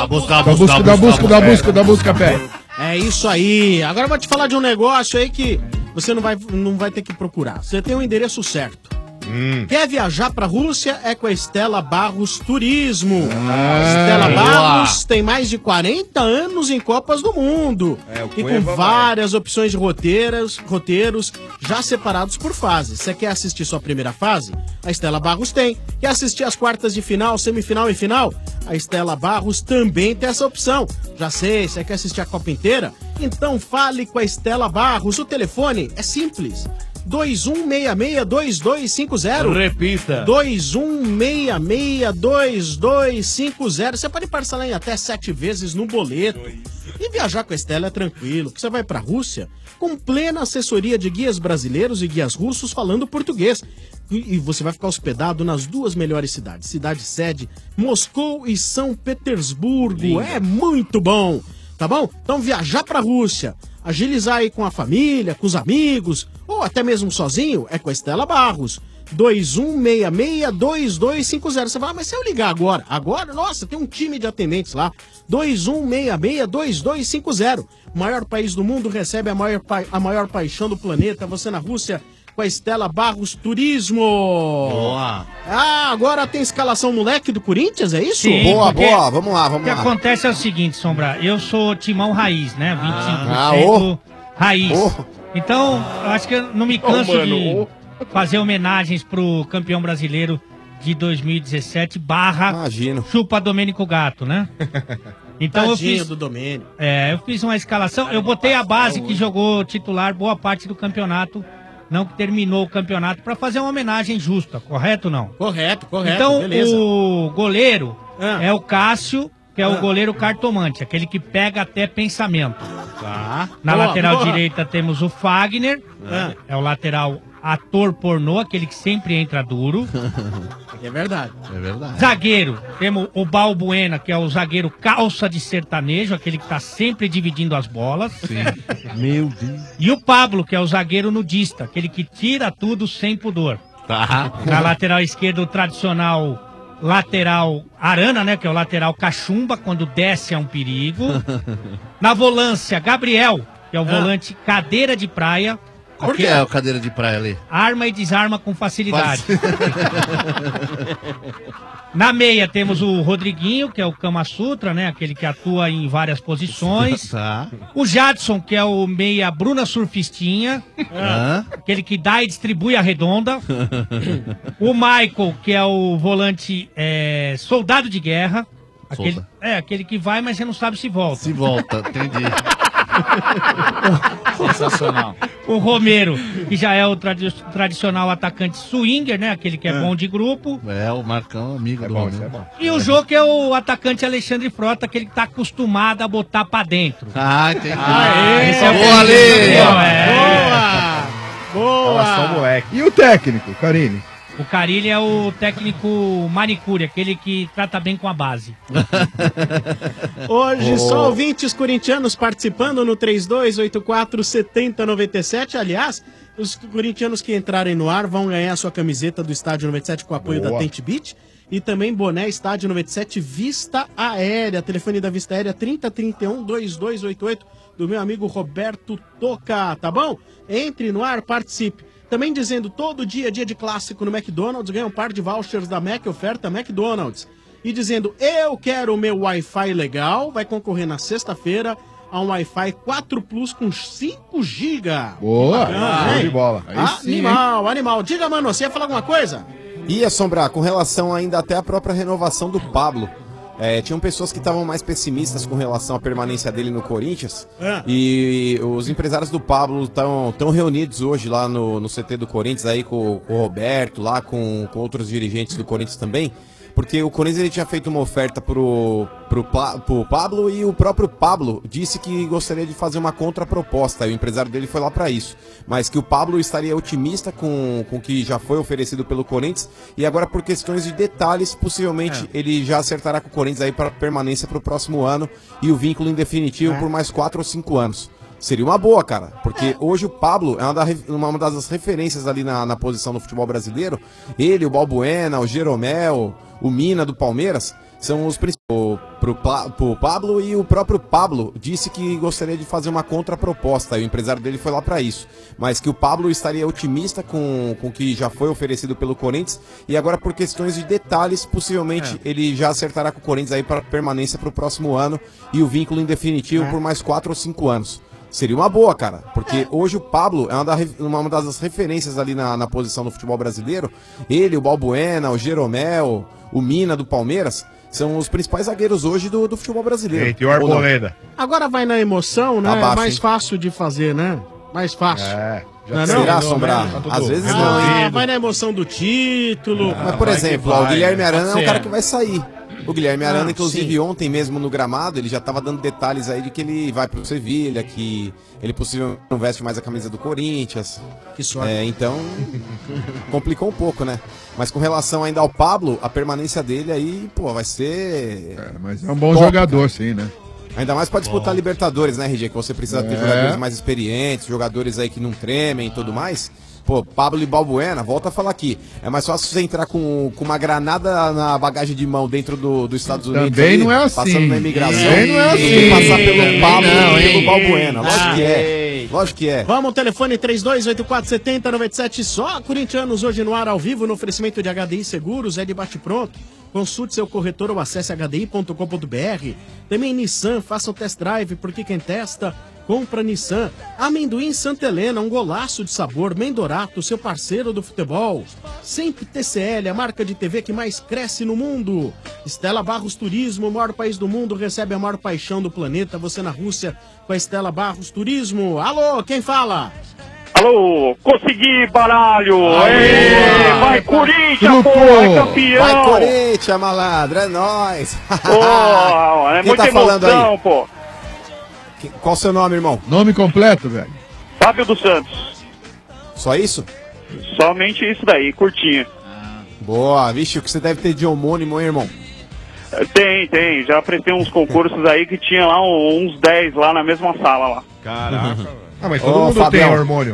pé. É isso aí. Agora eu vou te falar de um negócio aí que você não vai ter que procurar. Você tem o endereço certo. Quer viajar pra Rússia? É com a Estela Barros Turismo. Estela Barros tem mais de 40 anos em Copas do Mundo. E com várias opções de roteiros já separados por fases. Você quer assistir sua primeira fase? A Estela Barros tem. Quer assistir as quartas de final, semifinal e final? A Estela Barros também tem essa opção. Já sei, você quer assistir a Copa inteira? Então fale com a Estela Barros. O telefone é simples. 2166-2250. Repita. 2166-2250. Você pode parcelar em até 7 vezes no boleto. E viajar com a Estela é tranquilo, porque você vai pra Rússia com plena assessoria de guias brasileiros e guias russos falando português. E você vai ficar hospedado nas 2 melhores cidades. Cidade-sede, Moscou e São Petersburgo. Lindo. É muito bom, tá bom? Então viajar pra Rússia, agilizar aí com a família, com os amigos, ou até mesmo sozinho, é com a Estela Barros. 2166-2250. Você vai, mas se eu ligar agora? Agora, nossa, tem um time de atendentes lá. 2166-2250. O maior país do mundo recebe a maior paixão do planeta. Você na Rússia com a Estela Barros Turismo. Boa. Agora tem escalação moleque do Corinthians, é isso? Sim, Boa, porque vamos lá. O que acontece é o seguinte, Sombra, eu sou timão raiz, né? 25% raiz. Então, eu acho que eu não me canso de fazer homenagens pro campeão brasileiro de 2017, chupa Domênico Gato, né? Então Tadinho eu fiz do Domênico. eu fiz uma escalação, eu botei a base que jogou titular boa parte do campeonato, não que terminou o campeonato, para fazer uma homenagem justa, correto ou não? Correto, então, beleza. O goleiro é o Cássio, que é o goleiro cartomante, aquele que pega até pensamento. Na lateral direita temos o Fagner, é o lateral ator pornô, aquele que sempre entra duro. É verdade. Zagueiro, temos o Balbuena, que é o zagueiro calça de sertanejo, aquele que tá sempre dividindo as bolas. Sim. Meu Deus. E o Pablo, que é o zagueiro nudista, aquele que tira tudo sem pudor. Na lateral esquerda, o tradicional lateral Arana, né? Que é o lateral cachumba, quando desce é um perigo. Na volância, Gabriel, que é o volante cadeira de praia. Por que é a cadeira de praia ali? Arma e desarma com facilidade. Na meia temos o Rodriguinho, que é o Kama Sutra, né? Aquele que atua em várias posições. O Jadson, que é o meia Bruna Surfistinha. Aquele que dá e distribui a redonda. O Michael, que é o volante soldado de guerra. Aquele que vai, mas já não sabe se volta. Se volta, entendi. Sensacional. O Romero, que já é o tradicional atacante swinger, né? Aquele que é bom de grupo. O Marcão, amigo do Romero. E o Jô, que é o atacante Alexandre Frota, aquele que tá acostumado a botar pra dentro. Entendi. Esse é o Boa, Ale! Boa! E o técnico, Carine? O Carilli é o técnico manicure, aquele que trata bem com a base. Hoje só ouvintes corintianos participando no 3284-7097. Aliás, os corintianos que entrarem no ar vão ganhar sua camiseta do Estádio 97 com o apoio da Tente Beat. e também boné Estádio 97 Vista Aérea. Telefone da Vista Aérea 3031-2288 do meu amigo Roberto Toca, tá bom? Entre no ar, participe. Também dizendo, todo dia, dia de clássico no McDonald's, ganha um par de vouchers da Mac Oferta McDonald's. E dizendo, eu quero o meu Wi-Fi legal, vai concorrer na sexta-feira a um Wi-Fi 4 Plus com 5 GB. Boa, show de bola. Aí sim, Animal, animal. Diga, mano, você ia falar alguma coisa? Ia assombrar, com relação ainda até à própria renovação do Pablo. Tinham pessoas que estavam mais pessimistas com relação à permanência dele no Corinthians. E os empresários do Pablo estão reunidos hoje lá no CT do Corinthians, aí com o Roberto, lá com outros dirigentes do Corinthians também. Porque o Corinthians ele tinha feito uma oferta pro Pablo e o próprio Pablo disse que gostaria de fazer uma contraproposta. E o empresário dele foi lá para isso. Mas que o Pablo estaria otimista com o que já foi oferecido pelo Corinthians. E agora, por questões de detalhes, possivelmente ele já acertará com o Corinthians aí para permanência para o próximo ano. E o vínculo em definitivo por mais 4 ou 5 anos. Seria uma boa, cara, porque hoje o Pablo é uma das referências ali na posição no futebol brasileiro. Ele, o Balbuena, o Jeromel, o Mina do Palmeiras, são os principais. Pro Pablo, e o próprio Pablo disse que gostaria de fazer uma contraproposta. E o empresário dele foi lá para isso. Mas que o Pablo estaria otimista com o que já foi oferecido pelo Corinthians. E agora, por questões de detalhes, possivelmente ele já acertará com o Corinthians aí para permanência para o próximo ano. E o vínculo em definitivo por mais 4 ou 5 anos. Seria uma boa, cara, porque hoje o Pablo é uma das referências ali na posição no futebol brasileiro. Ele, o Balbuena, o Jeromel, o Mina do Palmeiras, são os principais zagueiros hoje do futebol brasileiro. E o Arboleda. Agora vai na emoção, né? Abaixo, é mais hein? fácil de fazer, né? Mais fácil. Já será, Assombrar? Às vezes não, hein? Vai na emoção do título. Mas, por exemplo, o Guilherme Arana é um cara que vai sair. O Guilherme Arana, inclusive, sim. ontem mesmo no gramado, ele já estava dando detalhes aí de que ele vai pro Sevilha, que ele possivelmente não veste mais a camisa do Corinthians. Que sorte. Então, complicou um pouco, né? Mas com relação ainda ao Pablo, a permanência dele aí, pô, vai ser... Mas é um bom jogador, sim, né? Ainda mais pra disputar Libertadores, né, RG? Que você precisa ter jogadores mais experientes, jogadores aí que não tremem e tudo mais. Pô, Pablo e Balbuena, volta a falar aqui. É mais fácil você entrar com uma granada na bagagem de mão dentro dos Estados Unidos. Também ali, não é assim. Passando na imigração. Também não é assim. E passar pelo Pablo e pelo Balbuena. Lógico que é. Ei. Lógico que é. Vamos, telefone 32847097. Só corintianos hoje no ar ao vivo no oferecimento de HDI Seguros, é de bate-pronto. Consulte seu corretor ou acesse hdi.com.br. Também Nissan, faça o test drive, porque quem testa, compra Nissan. Amendoim Santa Helena, um golaço de sabor. Mendorato, seu parceiro do futebol. Sempre TCL, a marca de TV que mais cresce no mundo. Stella Barros Turismo, o maior país do mundo, recebe a maior paixão do planeta. Você na Rússia com a Stella Barros Turismo. Alô, quem fala? Alô, consegui, baralho! Vai Corinthians, pô, é campeão! Vai Corinthians, malandro, é nóis! Pô, é muita emoção, pô! Qual o seu nome, irmão? Nome completo, velho? Fábio dos Santos. Só isso? Somente isso daí, curtinho. Boa, vixe, o que você deve ter de homônimo, hein, irmão? Tem, já prestei uns concursos aí que tinha lá uns 10 lá na mesma sala lá. Caraca, mas todo mundo tem hormônio.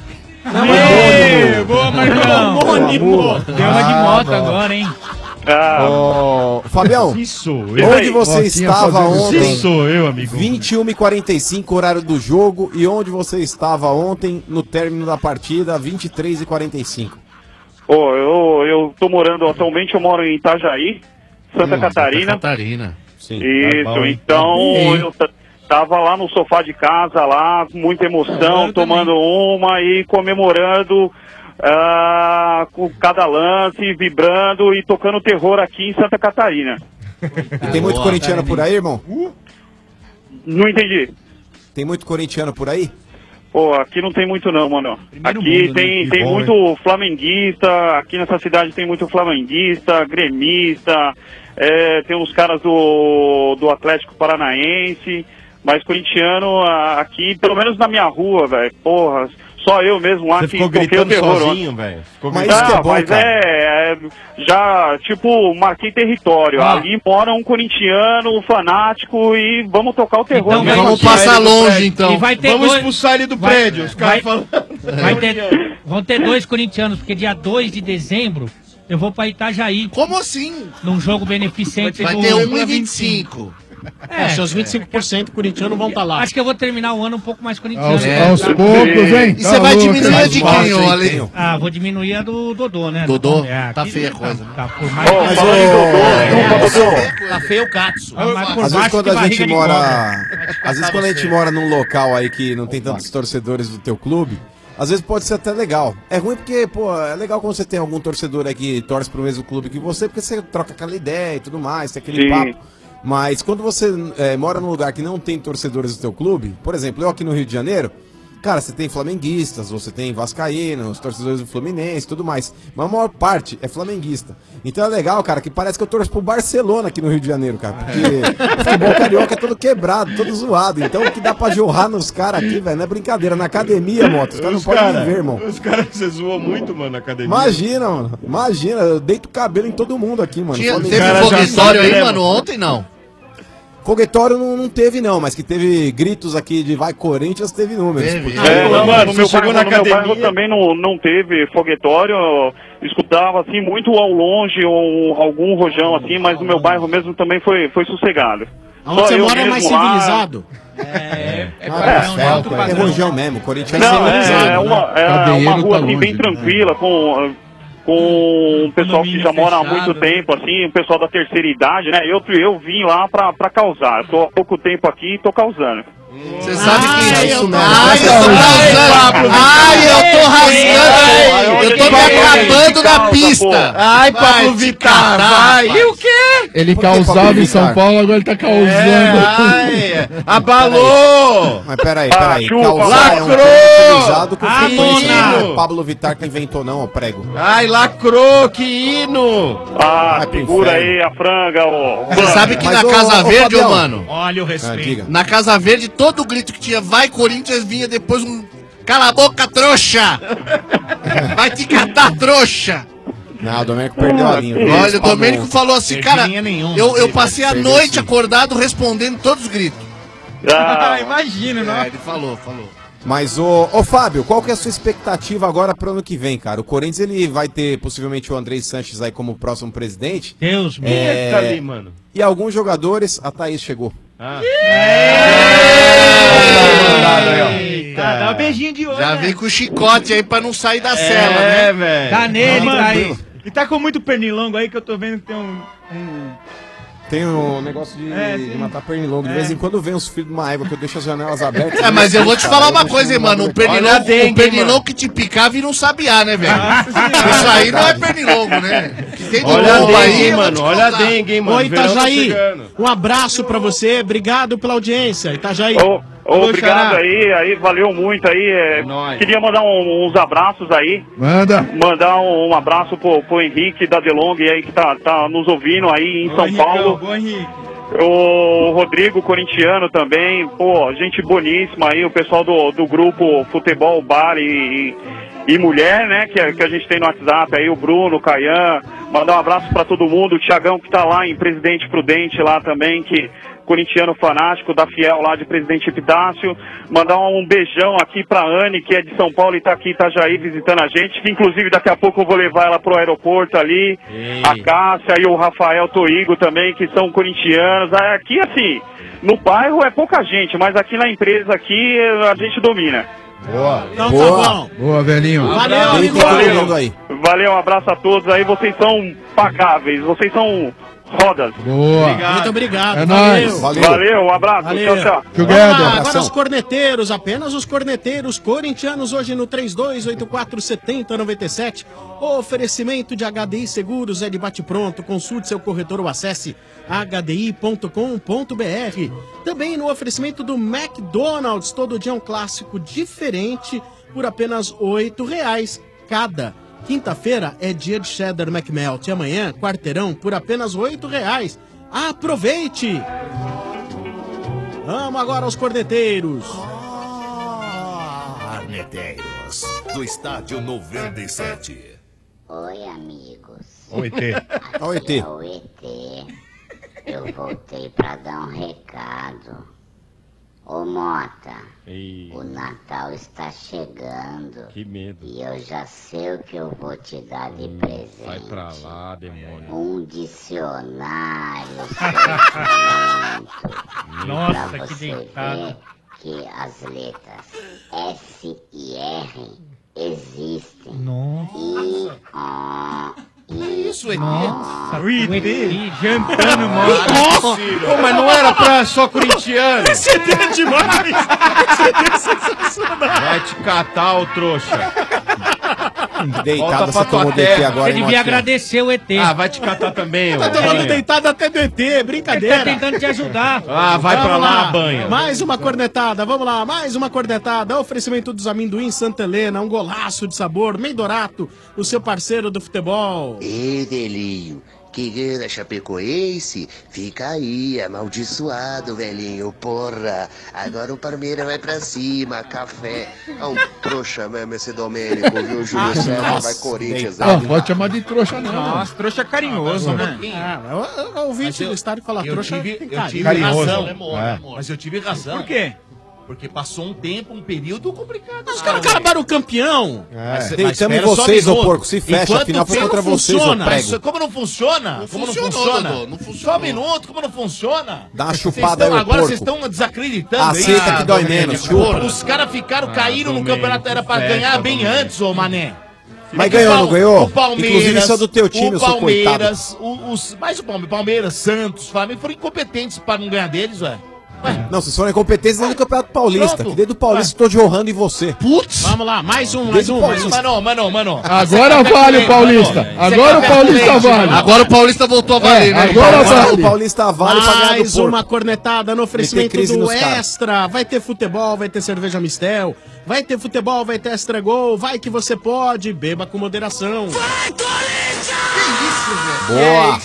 Boa, Marcão. Hormônio. Deu uma de moto agora, hein? Fabião, isso, onde você estava ontem? Isso sou eu, amigo. 21h45, horário do jogo, e onde você estava ontem no término da partida, 23h45? Eu tô morando atualmente, eu moro em Itajaí, Santa Catarina. Santa Catarina. Sim. Isso, então eu tava lá no sofá de casa, lá, com muita emoção, tomando uma e comemorando com cada lance, vibrando e tocando terror aqui em Santa Catarina. E tem muito corintiano por aí, irmão? Não entendi. Tem muito corintiano por aí? Pô, aqui não tem muito não, mano. Aqui tem muito flamenguista, aqui nessa cidade tem muito flamenguista, gremista, tem uns caras do Atlético Paranaense, mas corintiano aqui, pelo menos na minha rua, velho, porra, só eu mesmo lá que toquei o terror sozinho, velho. Mas isso que é bom, mas cara. Já, tipo, marquei território. Ali mora um corintiano, fanático e vamos tocar o terror. Então vamos passar longe, então. E vai ter vamos expulsar ele do prédio. Os caras falam... Vão ter 2 corintianos, porque dia 2 de dezembro Eu vou pra Itajaí. Como assim? Num jogo beneficente. Vai ter 1,25. Seus 25% corintianos vão estar lá. Acho que eu vou terminar o ano um pouco mais corintiano. Aos poucos, hein? E você vai diminuir a de quem, ô Ale? Ah, vou diminuir a do Dodô, né? Dodô? É, Tá aqui feia a tá- coisa, né? Tá por mais... Tá feio o Katsu. Às vezes quando a gente mora. Às vezes quando a gente mora num local aí que não tem tantos torcedores do teu clube, às vezes pode ser até legal. É ruim porque, pô, é legal quando você tem algum torcedor aí que torce pro mesmo clube que você, porque você troca aquela ideia e tudo mais, tem aquele Sim. papo. Mas quando você mora num lugar que não tem torcedores do teu clube, por exemplo, eu aqui no Rio de Janeiro, cara, você tem flamenguistas, você tem vascaínos, torcedores do Fluminense e tudo mais. Mas a maior parte é flamenguista. Então é legal, cara, que parece que eu torço pro Barcelona aqui no Rio de Janeiro, cara. Porque o futebol carioca é todo quebrado, todo zoado. Então o que dá pra jorrar nos caras aqui, velho, não é brincadeira. Na academia, moto, os caras não podem me ver, irmão. Os caras, você zoa muito, mano, na academia. Imagina, mano. Imagina, eu deito o cabelo em todo mundo aqui, mano. Teve foguetório aí, mano, ontem não. Foguetório não teve, não, mas que teve gritos aqui de vai Corinthians, teve números. Porque- Mano, no meu bairro também não teve foguetório, eu escutava assim muito ao longe ou algum rojão assim, mas no meu bairro mesmo também foi sossegado. Onde Só você eu mora é mais mesmo lá. civilizado. É rojão mesmo, Corinthians Não, é civilizado, é uma Cadeiro rua tá assim longe, bem né? tranquila, com um pessoal que já mora há muito tempo, assim, o pessoal da terceira idade, né? Eu vim lá pra causar. Eu tô há pouco tempo aqui e tô causando. Você sabe que é isso mesmo. Ai, eu tô rasgando. Eu tô me acabando na pista. Ai, Pablo Vittar, vai. E o quê? Ele causava em São Paulo, agora ele tá causando. Abalou! Mas peraí. Lacrou! Utilizado com frequência. Pablo Vittar que inventou, não, ó, prego. Ai, lacrou, que hino! Ah, segura aí a franga, ô. Você sabe que na Casa Verde, ô mano? Olha o respeito. Na Casa Verde, todo grito que tinha vai Corinthians vinha depois um cala a boca, trouxa! Vai te catar, trouxa! Não, o Domênico perdeu a linha. Olha, o Domênico falou assim, cara, eu passei a noite acordado respondendo todos os gritos. Imagina, não? Ele falou. Mas, ô Fábio, qual que é a sua expectativa agora pro ano que vem, cara? O Corinthians, ele vai ter possivelmente o Andrés Sanches aí como próximo presidente. Deus Quem é que tá ali, mano? E alguns jogadores, a Thaís chegou. Dá um beijinho de olho. Já vem com o chicote aí pra não sair da cela, né? velho. Tá nele, Mano, tá aí. E tá com muito pernilongo aí que eu tô vendo que tem Tem um negócio de matar pernilongo. De vez em quando vem os filhos de uma égua que eu deixo as janelas abertas. É, mas eu vou te falar uma coisa, hein, mano. O Olha a dengue, pernilongo que te picar vira um sabiá, né, velho? Isso aí não é pernilongo, né? Que tem de Olha a novo dengue, eu vou mano. te Olha a contar. dengue, hein, mano. Oi, Verão tá Itajaí. chegando. Um abraço pra você. Obrigado pela audiência, Itajaí. Obrigado Xará. aí, valeu muito aí. Queria mandar uns abraços aí. Manda. Mandar um abraço pro Henrique da DeLong aí que tá nos ouvindo aí em São Paulo. Boa, Henrique. O Rodrigo, corintiano também, pô, gente boníssima aí, o pessoal do grupo Futebol Bar e Mulher, né, que a gente tem no WhatsApp aí, o Bruno, o Caian, mandar um abraço pra todo mundo, o Thiagão que tá lá em Presidente Prudente lá também, que corintiano fanático da Fiel lá de Presidente Epitácio, mandar um beijão aqui pra Anne, que é de São Paulo e tá aqui em Itajaí visitando a gente, que inclusive daqui a pouco eu vou levar ela pro aeroporto ali, a Cássia e o Rafael Toigo também, que são corintianos. Aqui, assim, no bairro é pouca gente, mas aqui na empresa aqui a gente domina. Boa. Então Boa. tá bom. Boa, velhinho. Valeu, amigo. Valeu, um abraço a todos aí, vocês são pagáveis, vocês são rodas. Boa. Muito obrigado. É Valeu. nóis. Valeu, um abraço, Valeu. tchau, tchau. Vamos lá, agora os corneteiros, apenas os corneteiros corintianos hoje no 32847097. Oferecimento de HDI Seguros é de bate-pronto. Consulte seu corretor ou acesse hdi.com.br. Também no oferecimento do McDonald's, todo dia um clássico diferente por apenas R$ 8 cada. Quinta-feira é dia de Cheddar McMelt e amanhã, quarteirão, por apenas R$ 8. Aproveite! Vamos agora aos corneteiros. Corneteiros do Estádio 97. Oi, amigos. Oi, ET. Oi, ET. Aqui é o ET. Eu voltei pra dar um recado. Ô Mota, o Natal está chegando. Que medo. E eu já sei o que eu vou te dar de presente. Vai pra lá, demônio. Um dicionário. Nossa, pra que você deitado. ver que as letras S e R existem. Nossa. Isso, ET? Nossa, o ET jantando, mano. Nossa! Pô, mas não era pra só corintiano. Esse ET é demais! Esse ET é sensacional! Vai te catar, ô trouxa. Deitado, Volta você pra tua tomou DT terra. agora, Você hein, devia Motinha? agradecer o ET. Ah, vai te catar também, ô. Tá todo mundo banha. deitado até do ET, brincadeira. Ele tá tentando te ajudar. Ah, vai pra lá, banha. Mais uma cornetada, vamos lá, mais uma cornetada. Oferecimento dos amendoins Santa Helena, um golaço de sabor. Mendorato, o seu parceiro do futebol. Ei, Delinho, que ganha Chapecoense, fica aí, amaldiçoado, velhinho, porra. Agora o Palmeiras vai pra cima, café. É um trouxa mesmo esse Domênico, viu, Júlio César? Vai Corinthians. Não pode chamar de trouxa, não. Nossa, trouxa carinhoso, né? O ouvinte do estádio fala Eu trouxa. tive, tem eu carinho. tive Carinhoso. razão, É. mas eu tive razão. Por quê? Porque passou um tempo, um período complicado. Os caras acabaram o campeão. Deitamos vocês, ô porco, se fecha, afinal foi contra vocês, ô prego. Como não funciona? Não Como não funcionou, funciona? Dodô, não funcionou. Só um minuto, como não funciona? Dá uma Vocês chupada aí, estão- ô Agora porco. vocês estão desacreditando. Aceita hein? que dói menos, chupa. Os caras ficaram, caíram no Domênico, campeonato, era pra fecha, ganhar bem Domênico. antes, ô Mané. Mas É que ganhou, o não ganhou? O Palmeiras, Inclusive, isso é do teu time, eu sou coitado. Palmeiras, mais o Palmeiras, Santos, Flamengo foram incompetentes para não ganhar deles, ué. Não, vocês foram incompetentes desde o Campeonato Paulista. Pronto. Que desde o Paulista estou jorrando em você. Putz! Vamos lá, mais um. Mano. Agora vale o Paulista. Agora o Paulista vale. Agora o Paulista voltou a valer, né? Agora Agora vale. o Paulista vale pra ganhar do Mais porco. uma cornetada no oferecimento crise do nos caras. Extra. Vai ter futebol, vai ter cerveja Mistel. Vai ter futebol, vai ter Extra Gol. Vai que você pode. Beba com moderação. Vai, Boa.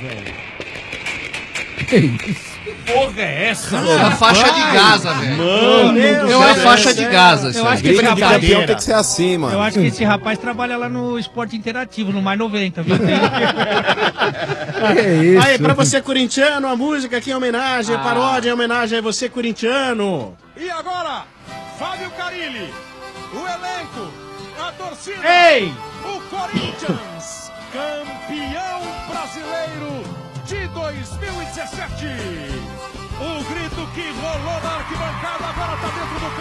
Porra é essa? É a faixa de Gaza, velho. Mano, É uma faixa de Gaza, isso Eu aí. acho que Grito esse de rapaz, campeão tem que ser assim, mano. eu acho que esse rapaz trabalha lá no Esporte Interativo, no Mais 90, viu? É isso. Aí, pra você corintiano, a música aqui em homenagem, paródia em homenagem a você corintiano. E agora, Fábio Carilli, o elenco, a torcida, Ei! o Corinthians, campeão brasileiro de 2017. O grito que rolou na arquibancada agora está dentro do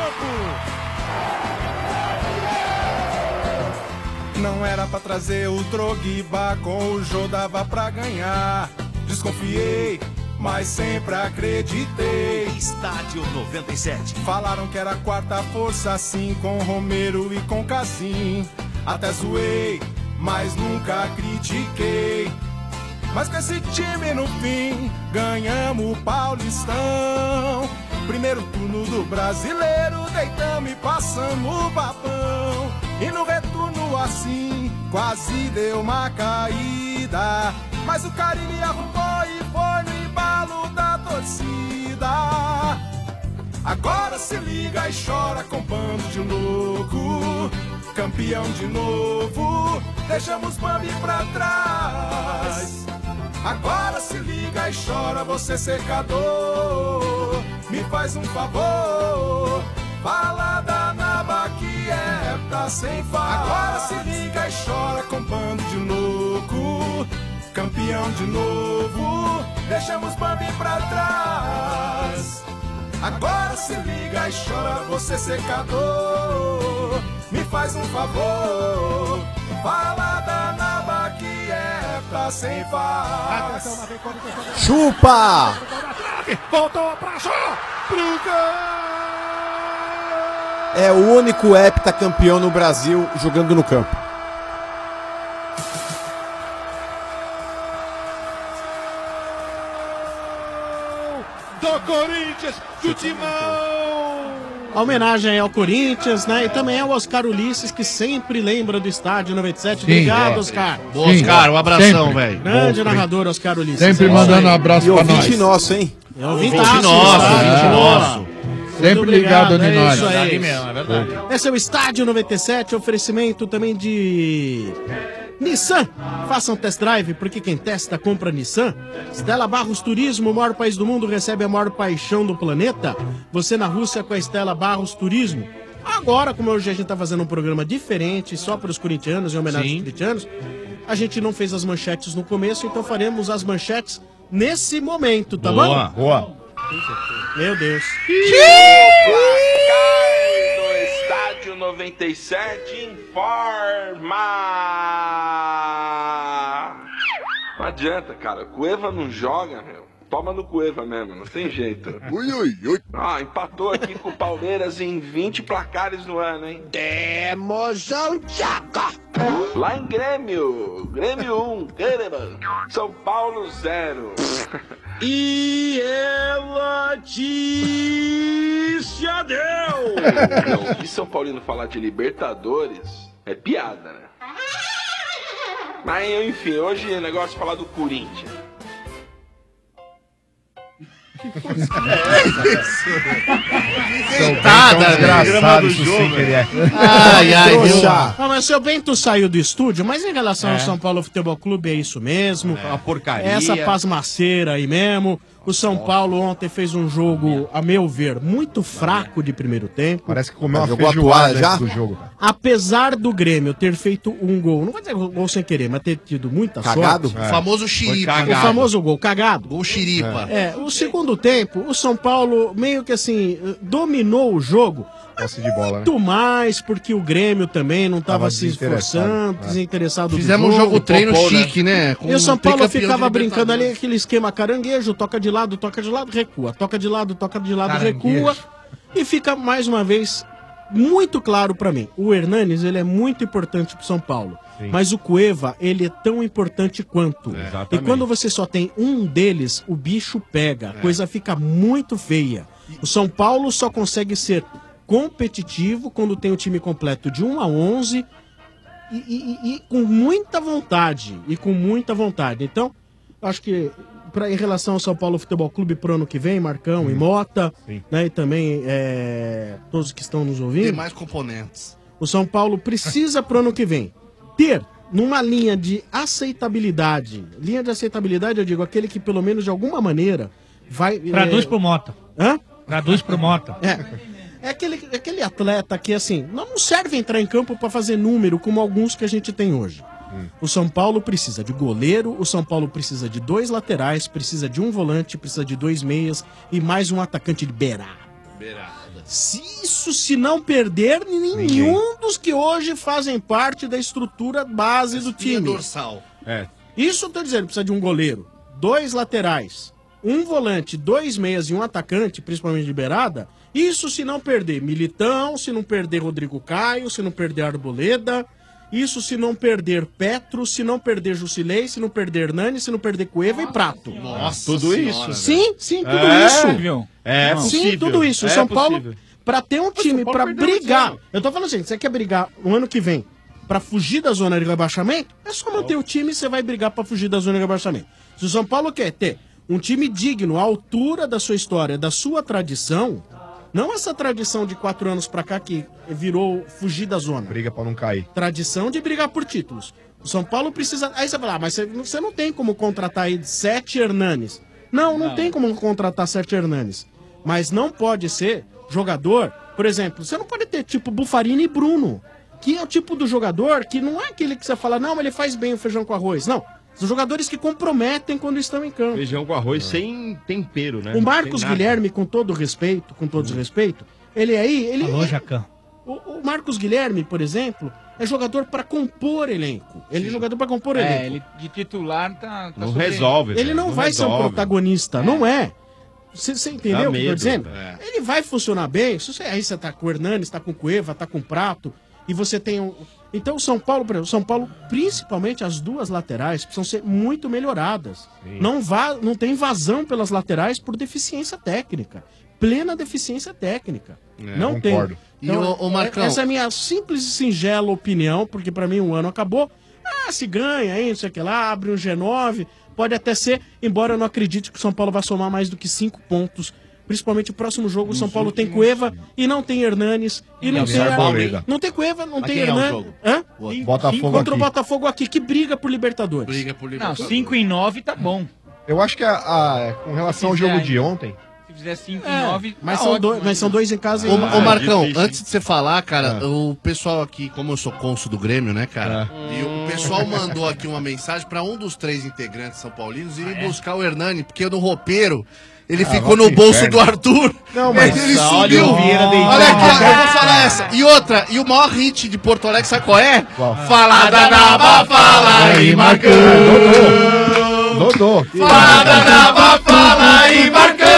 campo. Não era pra trazer o Drogba, com o Jô dava pra ganhar. Desconfiei, mas sempre acreditei. Estádio 97. Falaram que era a quarta força, assim, com Romero e com Casim. Até zoei, mas nunca critiquei. Mas com esse time no fim, ganhamos o Paulistão. Primeiro turno do Brasileiro, deitamos e passamos o babão. E no retorno assim, quase deu uma caída. Mas o Carilli arrumou e foi no embalo da torcida. Agora se liga e chora com bando de louco. Campeão de novo, deixamos Bambi pra trás. Agora se liga e chora, você secador. Me faz um favor, fala da Naba que é pra sem faz. Agora se liga e chora com bando de louco. Campeão de novo, deixamos Bambi pra trás. Agora se liga e chora, você secador. Me faz um favor, fala da Naba que é pra sem faz. Chupa! Voltou pra só. É o único heptacampeão no Brasil jogando no campo. Do Corinthians, do Timão. A homenagem ao Corinthians, né? E também ao Oscar Ulisses, que sempre lembra do estádio 97. Sim, Obrigado, é. Oscar. Boa, Oscar, um abração, Sempre. velho. Grande narrador, Oscar Ulisses. Sempre É isso mandando um aí. abraço E pra nós. ouvinte nosso, hein? É ouvinte Ouvinte nosso. Sempre ligado, é Ninório. isso aí. mesmo, é verdade. Esse é o Estádio 97, oferecimento também de Nissan, faça um test drive, porque quem testa compra Nissan. Stella Barros Turismo, o maior país do mundo, recebe a maior paixão do planeta. Você na Rússia com a Stella Barros Turismo. Agora, como hoje a gente tá fazendo um programa diferente, só para os corintianos, em homenagem aos corintianos, a gente não fez as manchetes no começo, então faremos as manchetes nesse momento, tá bom? Boa. Meu Deus. Do Estádio 97 informa. Não adianta, cara. Cueva não joga, meu. Toma no Cueva mesmo, não tem jeito. Empatou aqui com o Palmeiras em 20 placares no ano, hein? Demosão Tchaca! Lá em Grêmio, Grêmio 1, Kahneman, São Paulo 0. E ela disse adeus! Não, ouvir São Paulino falar de Libertadores é piada, né? Mas enfim, hoje o negócio é falar do Corinthians. Engraçado isso sim, que ele é. Mas seu Bento saiu do estúdio, mas em relação ao São Paulo Futebol Clube é isso mesmo. Uma porcaria. Essa pasmaceira aí mesmo. O São Paulo ontem fez um jogo, a meu ver, muito fraco de primeiro tempo. Parece que comeu uma feijoada antes do jogo. Apesar do Grêmio ter feito um gol, não vou dizer gol sem querer, mas ter tido muita Cagado? sorte. O famoso xiripa. O famoso gol cagado. Gol xiripa. O segundo tempo, o São Paulo meio que assim, dominou o jogo. De bola, muito mais, porque o Grêmio também não estava se esforçando, desinteressado Fizemos do um jogo treino Popó, chique, né? E o São Paulo tricampeão ficava de brincando ali, Libertadores. aquele esquema caranguejo, toca de lado, recua. Toca de lado, recua. E fica, mais uma vez, muito claro pra mim. O Hernanes, ele é muito importante pro São Paulo. Sim. Mas o Cueva, ele é tão importante quanto. Exatamente. E quando você só tem um deles, o bicho pega. A coisa fica muito feia. O São Paulo só consegue ser competitivo quando tem o time completo de 1 a 11 e com muita vontade. Então, acho que em relação ao São Paulo Futebol Clube pro ano que vem, Marcão e Mota, né, e também todos que estão nos ouvindo. Tem mais componentes. O São Paulo precisa pro ano que vem ter numa linha de aceitabilidade. Linha de aceitabilidade, eu digo, aquele que pelo menos de alguma maneira vai... Traduz pro Mota. Hã? Traduz pro Mota. É aquele atleta que, assim, não serve entrar em campo para fazer número como alguns que a gente tem hoje. O São Paulo precisa de goleiro, o São Paulo precisa de 2 laterais, precisa de um volante, precisa de 2 meias e mais um atacante de beirada. Se não perder nenhum dos que hoje fazem parte da estrutura base do time. Dorsal. Isso eu tô dizendo, precisa de um goleiro, 2 laterais, um volante, 2 meias e um atacante, principalmente de beirada. Isso se não perder Militão, se não perder Rodrigo Caio, se não perder Arboleda. Isso se não perder Petro, se não perder Jusilei, se não perder Hernani, se não perder Cueva e Prato. Nossa, tudo senhora, isso. Sim, tudo isso. É possível. Sim, tudo isso. O São Paulo, pra ter um time pra brigar. Eu tô falando assim, você quer brigar no ano que vem pra fugir da zona de rebaixamento? É só manter o time e você vai brigar pra fugir da zona de rebaixamento. Se o São Paulo quer ter um time digno, à altura da sua história, da sua tradição, não essa tradição de 4 anos pra cá que virou fugir da zona. Briga pra não cair. Tradição de brigar por títulos. O São Paulo precisa... Aí você fala, mas você não tem como contratar aí 7 Hernanes. Não tem como contratar 7 Hernanes. Mas não pode ser jogador... Por exemplo, você não pode ter tipo Bufarini e Bruno, que é o tipo do jogador que não é aquele que você fala, não, mas ele faz bem o feijão com arroz. Não. São jogadores que comprometem quando estão em campo. Feijão com arroz sem tempero, né? O Marcos Guilherme, com todo respeito, ele aí... Alô, Jacan. O Marcos Guilherme, por exemplo, é jogador pra compor elenco. Ele é jogador pra compor elenco. Ele de titular tá Não resolve. Ele não vai ser um protagonista, não é. Você entendeu o que eu tô dizendo? Ele vai funcionar bem. Aí você tá com o Hernanes, tá com o Cueva, tá com o Prato, e você tem um... Então o São Paulo, principalmente as 2 laterais, precisam ser muito melhoradas. Não tem vazão pelas laterais por deficiência técnica. Plena deficiência técnica. Não concordo. tem. Então, E o Marcão... Essa é a minha simples e singela opinião, porque pra mim o ano acabou. Se ganha aí, não sei o que lá, abre um G9, pode até ser, embora eu não acredite que o São Paulo vai somar mais do que 5 pontos. Principalmente o próximo jogo, o São Paulo tem Cueva e não tem Hernanes. E não tem Arboleda. Não tem Cueva, não Mas tem quem é o Hernanes. jogo? Hã? Botafogo contra o aqui. Botafogo aqui, que briga por Libertadores. Briga por Libertadores. Não, 5 em 9 tá bom. Eu acho que com relação ao jogo de ontem... Se fizer 5 em 9, Mas, tá são ótimo, dois, mas são dois em casa e Ô, Marcão, antes de você falar, cara, o pessoal aqui, como eu sou cônsul do Grêmio, né, cara? E o pessoal mandou aqui uma mensagem pra um dos 3 integrantes são paulinos irem buscar o Hernani, porque no roupeiro ele ficou no bolso do Arthur. Não, mas ele subiu. Olha aqui, ó, eu vou falar essa. E outra, e o maior hit de Porto Alegre, sabe qual é? Fala da Naba, fala aí, Marcão. Dodô. Fala da Naba, fala aí, Marcão.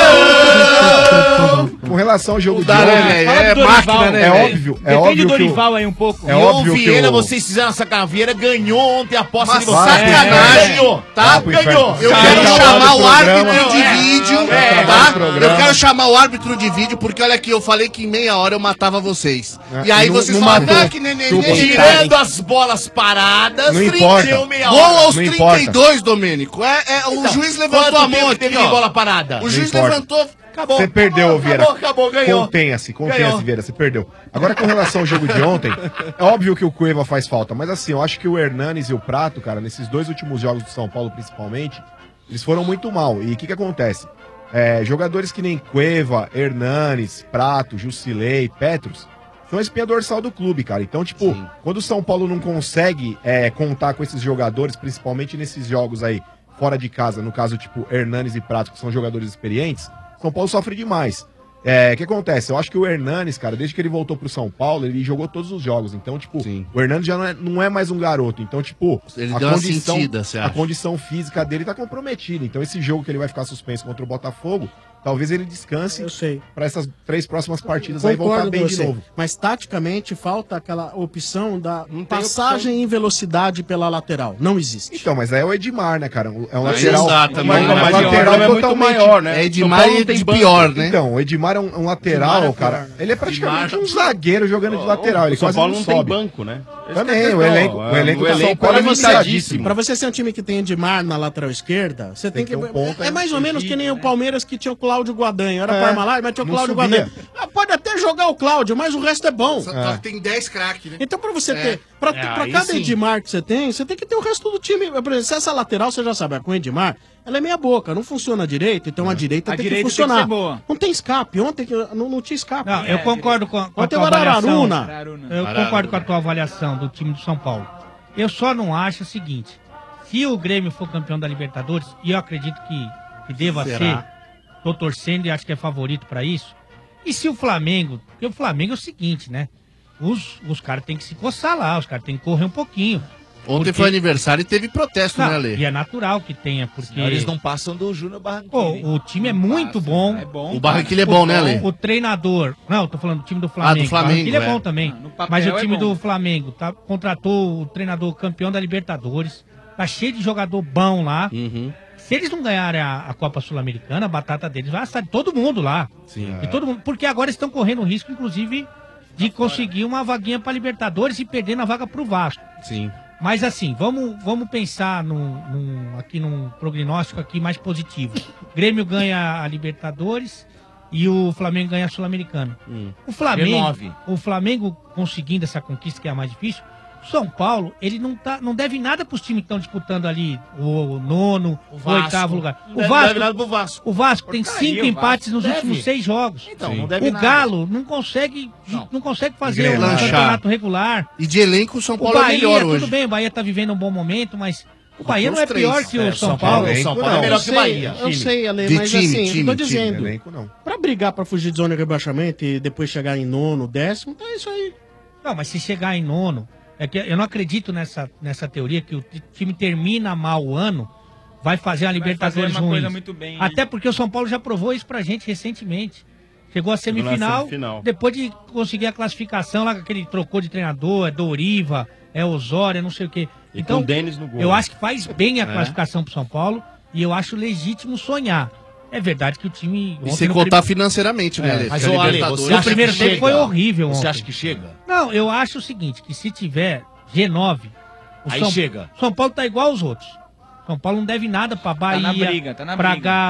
Com relação ao jogo de Dorival, ontem... é máquina, né, É velho? óbvio, Defende óbvio o que Dorival aí um pouco. É óbvio o que Vieira, o... vocês fizeram essa caveira, ganhou ontem a aposta de vocês. Sacanagem, tá? Ganhou. Eu quero chamar o árbitro de vídeo, tá? Eu quero chamar o árbitro de vídeo, porque olha aqui, eu falei que em meia hora eu matava vocês. E aí vocês falam, ah, que neném. Tirando as bolas paradas, não importa. meia Gol hora. aos 32, Domênico. O juiz levantou a mão aqui, teve ó. bola parada? O juiz importa. levantou... Acabou. Você perdeu, Vieira. Acabou, ganhou. Contenha-se, Ganhou. Vieira, você perdeu. Agora, com relação ao jogo de ontem, é óbvio que o Cueva faz falta, mas assim, eu acho que o Hernanes e o Prato, cara, nesses 2 últimos jogos do São Paulo, principalmente, eles foram muito mal. E o que acontece? Jogadores que nem Cueva, Hernanes, Prato, Jusilei, Petros, são a espinha dorsal do clube, cara. Então, tipo, quando o São Paulo não consegue contar com esses jogadores, principalmente nesses jogos aí, fora de casa, no caso, tipo, Hernanes e Prato, que são jogadores experientes, São Paulo sofre demais. O que acontece? Eu acho que o Hernanes, cara, desde que ele voltou pro São Paulo, ele jogou todos os jogos. Então, tipo, o Hernanes já não é mais um garoto. Então, tipo, ele deu uma sentida, você acha? A condição física dele tá comprometida. Então, esse jogo que ele vai ficar suspenso contra o Botafogo, talvez ele descanse para essas 3 próximas partidas aí voltar bem de novo. Mas taticamente falta aquela opção da passagem em velocidade pela lateral. Não existe. Então, mas aí é o Edmar, né, cara? É um Mas lateral. não dá também, Mas né? o lateral É muito totalmente maior, né? É Edmar e de pior, né? Então, o Edmar é um lateral, cara. Ele é praticamente um zagueiro jogando de lateral. Ele São quase Paulo não não tem sobe. banco, né? Também, o elenco do São Paulo é limitadíssimo. Pra você ser um time que tem Edmar na lateral esquerda, você tem que... um ponto, é mais ou menos que nem o Palmeiras que tinha o Cláudio Guadanha. Era Parmalat, mas tinha o não Cláudio subia. Guadanha. Pode até jogar o Cláudio, mas o resto é bom. Só que tem 10 craques, né? Então, pra você ter. Pra cada Edmar que você tem que ter o resto do time. Por exemplo, se essa lateral, você já sabe, com o Edmar, ela é meia boca, não funciona direito, então a direita tem que funcionar. Tem que ser boa. Não tem escape. Ontem não tinha escape. Não, eu concordo com a Ontem tua era avaliação. Araruna. Eu concordo com a tua avaliação do time do São Paulo. Eu só não acho o seguinte: se o Grêmio for campeão da Libertadores, e eu acredito que deva ser, tô torcendo e acho que é favorito pra isso. E se o Flamengo, porque o Flamengo é o seguinte, né? Os caras têm que se coçar lá, os caras têm que correr um pouquinho. Ontem foi aniversário e teve protesto, Não, né, Ale? E é natural que tenha, porque... Eles não passam do Júnior Barranquilla. Pô, o time é muito bom. É bom. O Barranquilla é bom, né, Ale? O treinador... Não, tô falando do time do Flamengo. Do Flamengo, Ele é bom também. no papel Mas o time é bom. do Flamengo contratou o treinador campeão da Libertadores. Tá cheio de jogador bom lá. Se eles não ganharem a Copa Sul-Americana, a batata deles vai assar de todo mundo lá. Sim. De todo mundo, porque agora estão correndo o risco, inclusive, de conseguir uma vaguinha para Libertadores e perder na vaga pro Vasco. Sim. Mas assim, vamos pensar aqui num prognóstico aqui mais positivo. Grêmio ganha a Libertadores e o Flamengo ganha a Sul-Americana. O Flamengo conseguindo essa conquista, que é a mais difícil, São Paulo, ele não deve nada para os times que estão disputando ali o nono, o oitavo lugar. Não deve nada pro Vasco. O Vasco tem Porcaria, 5 o empates Vasco nos deve. últimos 6 jogos. Então, não deve O nada. Galo não consegue fazer um Engrenar. campeonato regular. E de elenco, o São O Paulo é Bahia, melhor hoje. tudo bem, o Bahia tá vivendo um bom momento, mas o Bahia não é os três. pior que o São Paulo. O São Paulo é melhor que o Bahia. Eu sei, Ale, De mas time, assim, time, eu tô time, dizendo. Elenco, não. Pra brigar pra fugir de zona de rebaixamento e depois chegar em nono, décimo, então é isso aí. Não, mas se chegar em nono, é que eu não acredito nessa teoria que o time termina mal o ano, vai fazer a Libertadores fazer uma coisa ruim. muito bem. Até porque o São Paulo já provou isso pra gente recentemente. Chegou à semifinal, semifinal. depois de conseguir a classificação lá, que ele trocou de treinador, é Doriva, é Osório, é não sei o quê. E Então, com o Denis no gol. eu acho que faz bem a classificação pro São Paulo e eu acho legítimo sonhar. É verdade que o time... E ontem sem no contar financeiramente, né, Ale? Mas, Porque a ô, Ale, Libertadores- você No acha primeiro que tempo chega? foi horrível Você ontem. acha que chega? Não, eu acho o seguinte, que se tiver G9, Aí chega. São Paulo tá igual aos outros. São Paulo não deve nada pra Bahia, briga, tá na pra briga. Galo,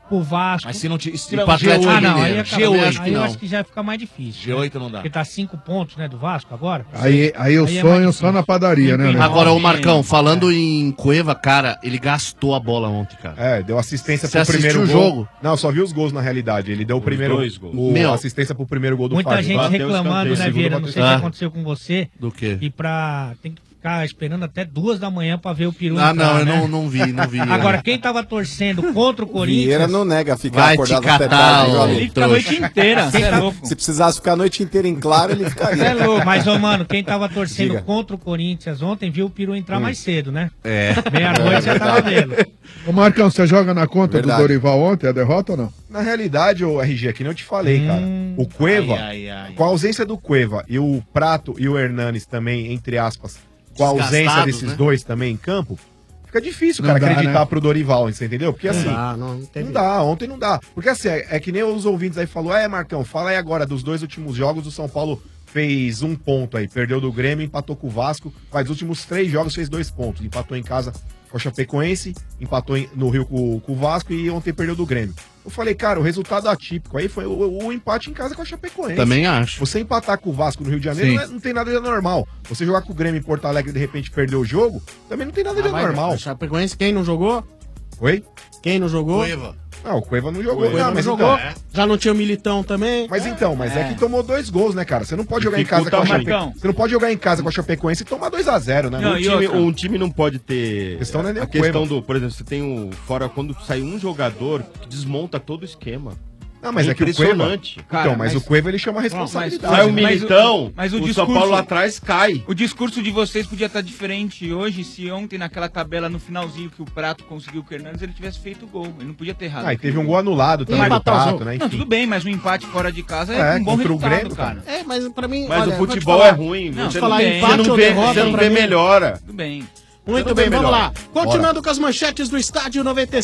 pro Vasco. Mas se não se E tiver pro um Atlético G8, Mineiro. aí G8, G8 eu não. acho que já fica mais difícil. G8 não dá. Porque tá 5 pontos, né, do Vasco agora. Aí o é sonho mais só na padaria, né? Léo? Agora, o Marcão, falando em Cueva, cara, ele gastou a bola ontem, cara. É, deu assistência Você pro primeiro assistiu gol. o jogo? Não, só vi os gols na realidade. Ele deu o primeiro dois gols. a assistência pro primeiro gol do Muita Fábio. gente Bateu o reclamando, escanteio, né, segundo Vieira? bateu Não o sei o que escanteio. aconteceu com você. Do quê? E tem que ficar esperando até 2 da manhã pra ver o peru Ah, entrar, não, eu né? não vi. Agora, quem tava torcendo contra o Corinthians... Vieira não nega ficar Vai acordado te até catar, tarde, ô, viu, amigo? Ele fica a noite Trouxa. inteira, cê é Se- louco. Se precisasse ficar a noite inteira em claro, ele ficaria. Mas, ô, mano, quem tava torcendo Diga. contra o Corinthians ontem viu o peru entrar mais cedo, né? É. Meia-noite já tava vendo. Ô Marcão, você joga na conta Verdade. do Dorival ontem, a derrota ou não? Na realidade, o RG, aqui não te falei, cara. O Cueva, com a ausência do Cueva e o Prato e o Hernanes também, entre aspas, com a ausência Desgastados, desses né? dois também em campo, fica difícil, Não cara, dá, acreditar né? pro Dorival, você entendeu? Porque assim, não não dá, ontem não dá. Porque assim, é que nem os ouvintes aí falou, Marcão, fala aí agora dos 2 últimos jogos, o São Paulo fez 1 ponto aí, perdeu do Grêmio, empatou com o Vasco, mas os últimos 3 jogos fez 2 pontos, empatou em casa com a Chapecoense, empatou no Rio com o Vasco e ontem perdeu do Grêmio. Eu falei, cara, o resultado atípico aí foi o empate em casa com a Chapecoense. Também acho. Você empatar com o Vasco no Rio de Janeiro Sim. não tem nada de normal. Você jogar com o Grêmio em Porto Alegre e de repente perder o jogo, também não tem nada de normal. A Chapecoense, quem não jogou? Oi? Quem não jogou? Cueva. Não, o Cueva não jogou. Cueva Não, não mas jogou. então, Já não tinha o Militão também. Mas é que tomou 2 gols, né, cara? Você não pode jogar em casa com Dificulta a muito. Chapecoense. Você não pode jogar em casa com a Chapecoense e tomar 2-0, né? Um time não pode ter. A questão não é nem a o questão Cueva. do, por exemplo, você tem o fora quando sai um jogador que desmonta todo o esquema. Não, mas é que o Cueva. impressionante. Então, mas o Cueva ele chama a Sai responsabilidade. o Militão, mas o São Paulo lá atrás cai. O discurso de vocês podia estar diferente hoje se ontem naquela tabela no finalzinho que o Prato conseguiu com o Hernandes ele tivesse feito o gol. Ele não podia ter errado. Ah, e teve um gol anulado também do Prato, né? Não, Enfim. tudo bem, mas um empate fora de casa é um bom contra o resultado, Grêmio, cara. É, mas pra mim. Mas olha, o vou te futebol falar- é ruim. Não, Você falar não vê, empate você não ou vê, derrota, você não pra vê mim- melhora. Tudo bem. Muito Tudo bem, bem, vamos lá. melhor. Continuando com as manchetes do Estádio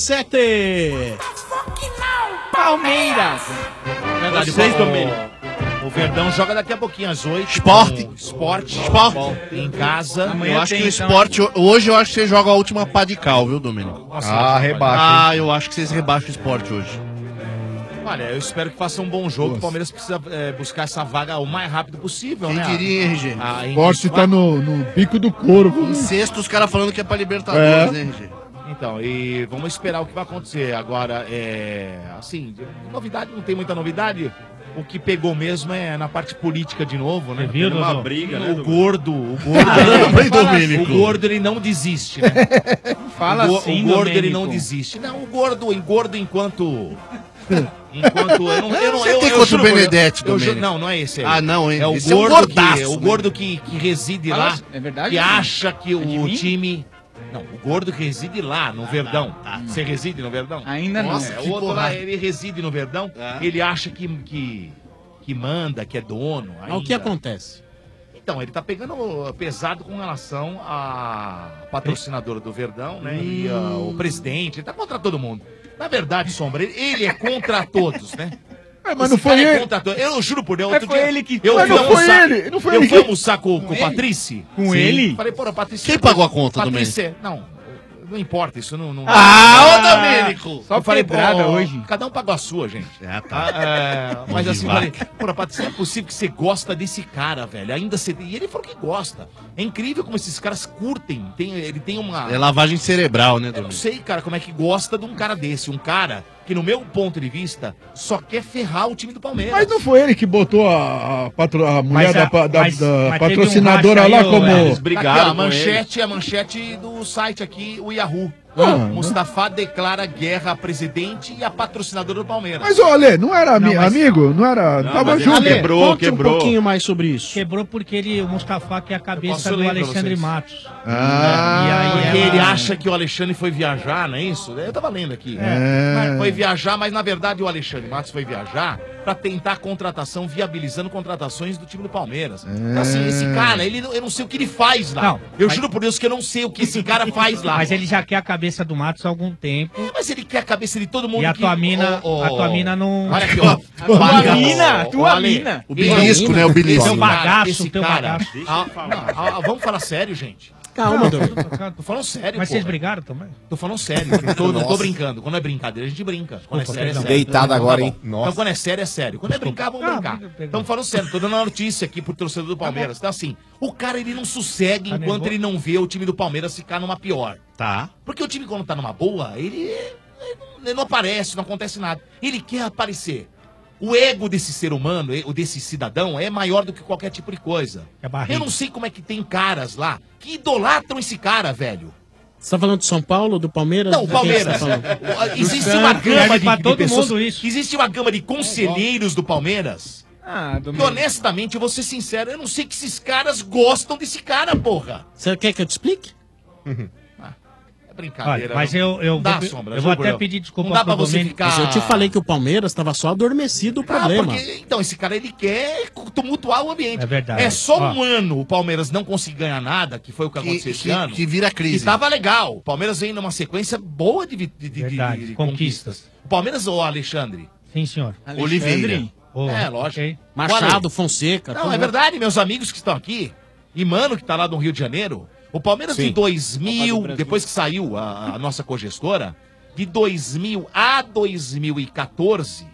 97. Palmeiras. Verdade, Vocês, o- Domênico. O Verdão joga daqui a pouquinho às 8. Esporte. Esporte. Esporte. Em casa. Eu acho que o esporte, hoje eu acho que você joga a última pá de cal, viu, Domênico? rebaixa. Ah, eu acho que vocês rebaixam o esporte hoje. Olha, eu espero que faça um bom jogo. O Palmeiras precisa buscar essa vaga o mais rápido possível, Quem né? diria, hein, RG? O esporte tá no pico do couro. Em sexto, os caras falando que é pra Libertadores, né, RG? Então, e vamos esperar o que vai acontecer. Agora, assim, de novidade, não tem muita novidade. O que pegou mesmo é na parte política de novo, né? viu, Tendo uma Dodô? briga, né? né, O gordo, o gordo ele não desiste, né? Fala assim, o gordo ele Domênico. não desiste. Não, o gordo enquanto eu não, Você tem eu contra o juro por Benedetti, Deus, Domênico? Não é esse aí. Ah, não, hein? É o Esse é um gordo, gordaço, o né? gordo que reside Fala lá, assim, é verdade, que Domênico? acha que de o mim? time... Não, o gordo que reside lá, no Verdão. Você reside no Verdão? Ainda não. Nossa, que o outro lá, porrada. ele reside no Verdão, ele acha que manda, que é dono. Mas o que ainda. acontece? Então, ele tá pegando pesado com relação à patrocinadora do Verdão, né? E o presidente, ele tá contra todo mundo. Na verdade, Sombra, ele é contra todos, né? mas Esse não foi cara é ele. contra todos. Eu juro por Deus, Mas outro foi dia, ele que- eu Mas fui não foi almoçar- ele, não foi eu ele fui que- almoçar com o Patrícia. Com Sim. ele? Falei, porra, Patrícia... Quem pagou a conta, Patrícia, não, não importa, isso não... Ah, ô Domênico! Só Eu falei, pedrada pô, hoje. Cada um pagou a sua, gente. tá. Mas de assim, vaca. falei, porra, Patrícia, não é possível que você gosta desse cara, velho. Ainda você... E ele falou que gosta. É incrível como esses caras curtem. Ele tem uma... É lavagem cerebral, né, Eu não Domênico? sei, cara, como é que gosta de um cara desse. Um cara que, no meu ponto de vista, só quer ferrar o time do Palmeiras. Mas não foi ele que botou a mulher Mas da teve patrocinadora um racha lá aí, ô, como. Eles Aqui, brigaram ó, com ele. a manchete do site aqui, o Yahoo. Ah, Mustafa declara guerra a presidente e a patrocinadora do Palmeiras. Mas olha, não era Não, mas- amigo? Não era. Não, Tava mas ele junto. quebrou, Conta quebrou. um pouquinho mais sobre isso. Quebrou porque o Mustafa que é a cabeça posso do ler pra Alexandre vocês. Matos. Ah, E aí Porque ela- ele acha que o Alexandre foi viajar, não é isso? Eu tava lendo aqui. É. Foi viajar, mas na verdade o Alexandre Matos foi viajar pra tentar a contratação, viabilizando contratações do time do Palmeiras. Então, assim, esse cara, eu não sei o que ele faz lá. Não, eu mas- juro por Deus que eu não sei o que esse cara faz lá. Mas ele já quer a cabeça do Matos há algum tempo. Mas ele quer a cabeça de todo mundo E a que... tua mina, Ô, ô, a tua mina não. Olha aqui, ó. Tua mina, tua Ale, mina. O belisco, né? O Esse belisco. Teu bagaço, esse teu cara. bagaço. Vamos falar sério, gente. Calma, Domênico. Tô falando sério, Mas porra. vocês brigaram também? Tô falando sério. Não tô Nossa. brincando. Quando é brincadeira, a gente brinca. Quando é Desculpa, sério, é perdão. sério. Deitado agora, hein? Então, Nossa. quando é sério, é sério. Quando é brincar, vamos brincar. Estamos falando sério. Tô dando uma notícia aqui pro torcedor do Palmeiras. Então, assim, o cara, ele não sossega enquanto nervoso? ele não vê o time do Palmeiras ficar numa pior. Tá. Porque o time, quando tá numa boa, ele não aparece, não acontece nada. Ele quer aparecer. O ego desse ser humano, desse cidadão, é maior do que qualquer tipo de coisa. Eu não sei como é que tem caras lá que idolatram esse cara, velho. Você tá falando do São Paulo, do Palmeiras? Não, De quem Palmeiras. você tá falando? Existe uma gama de todo pessoas. mundo isso. Existe uma gama de conselheiros do Palmeiras. Ah, Que honestamente, eu vou ser sincero, eu não sei que esses caras gostam desse cara, porra. Você quer que eu te explique? É brincadeira. Olha, mas não- eu não dá, vou, Sombra, eu vou juro, até não. pedir desculpa Não dá pro pra você Domênico. ficar... Mas eu te falei que o Palmeiras estava só adormecido o problema. Então, esse cara, ele quer tumultuar o ambiente. É verdade. É só Ó. um ano o Palmeiras não conseguir ganhar nada, que foi o que aconteceu esse ano. que vira crise. E tava legal. O Palmeiras vem numa sequência boa de Verdade, conquistas. O Palmeiras ou o Alexandre? Sim, senhor. Oliveira. Oh, É, lógico. ok. Machado, Fonseca. Não, tudo. é verdade, meus amigos que estão aqui. E mano que tá lá no Rio de Janeiro. O Palmeiras Sim. de 2000, depois que saiu a nossa cogestora, de 2000 a 2014.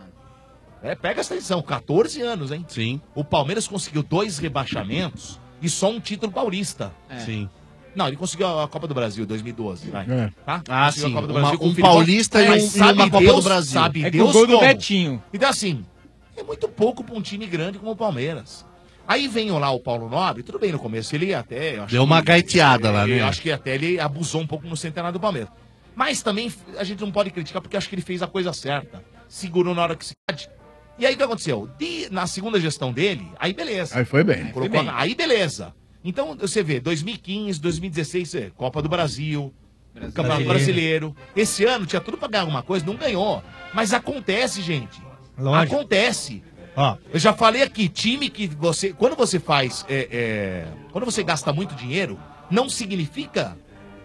Pega essa edição, 14 anos, hein? Sim. O Palmeiras conseguiu 2 rebaixamentos e só um título paulista. Sim. Não, ele conseguiu a Copa do Brasil 2012, vai. É. Tá? Ah, Conseguiu sim. a Copa do Uma- Brasil com um o Filipão. paulista e Mas um- e sabe uma Copa Deus, do Brasil. Sabe É com Deus o gol do como. Betinho. Então, assim, é muito pouco pra um time grande como o Palmeiras. Aí vem lá o Paulo Nobre, tudo bem, no começo ele até... eu acho Deu uma que- gaiteada lá, né? Eu acho que até ele abusou um pouco no centenário do Palmeiras. Mas também a gente não pode criticar porque acho que ele fez a coisa certa. Segurou na hora que se pode. E aí o que aconteceu? Na segunda gestão dele, aí beleza. Aí foi bem. Colocou- aí beleza. Então você vê, 2015, 2016, Copa do Brasil, Campeonato Brasileiro. Esse ano tinha tudo pra ganhar alguma coisa, não ganhou. Mas acontece, gente. Lógico. Acontece. Ó. Eu já falei aqui, time que você... Quando você faz... quando você gasta muito dinheiro, não significa...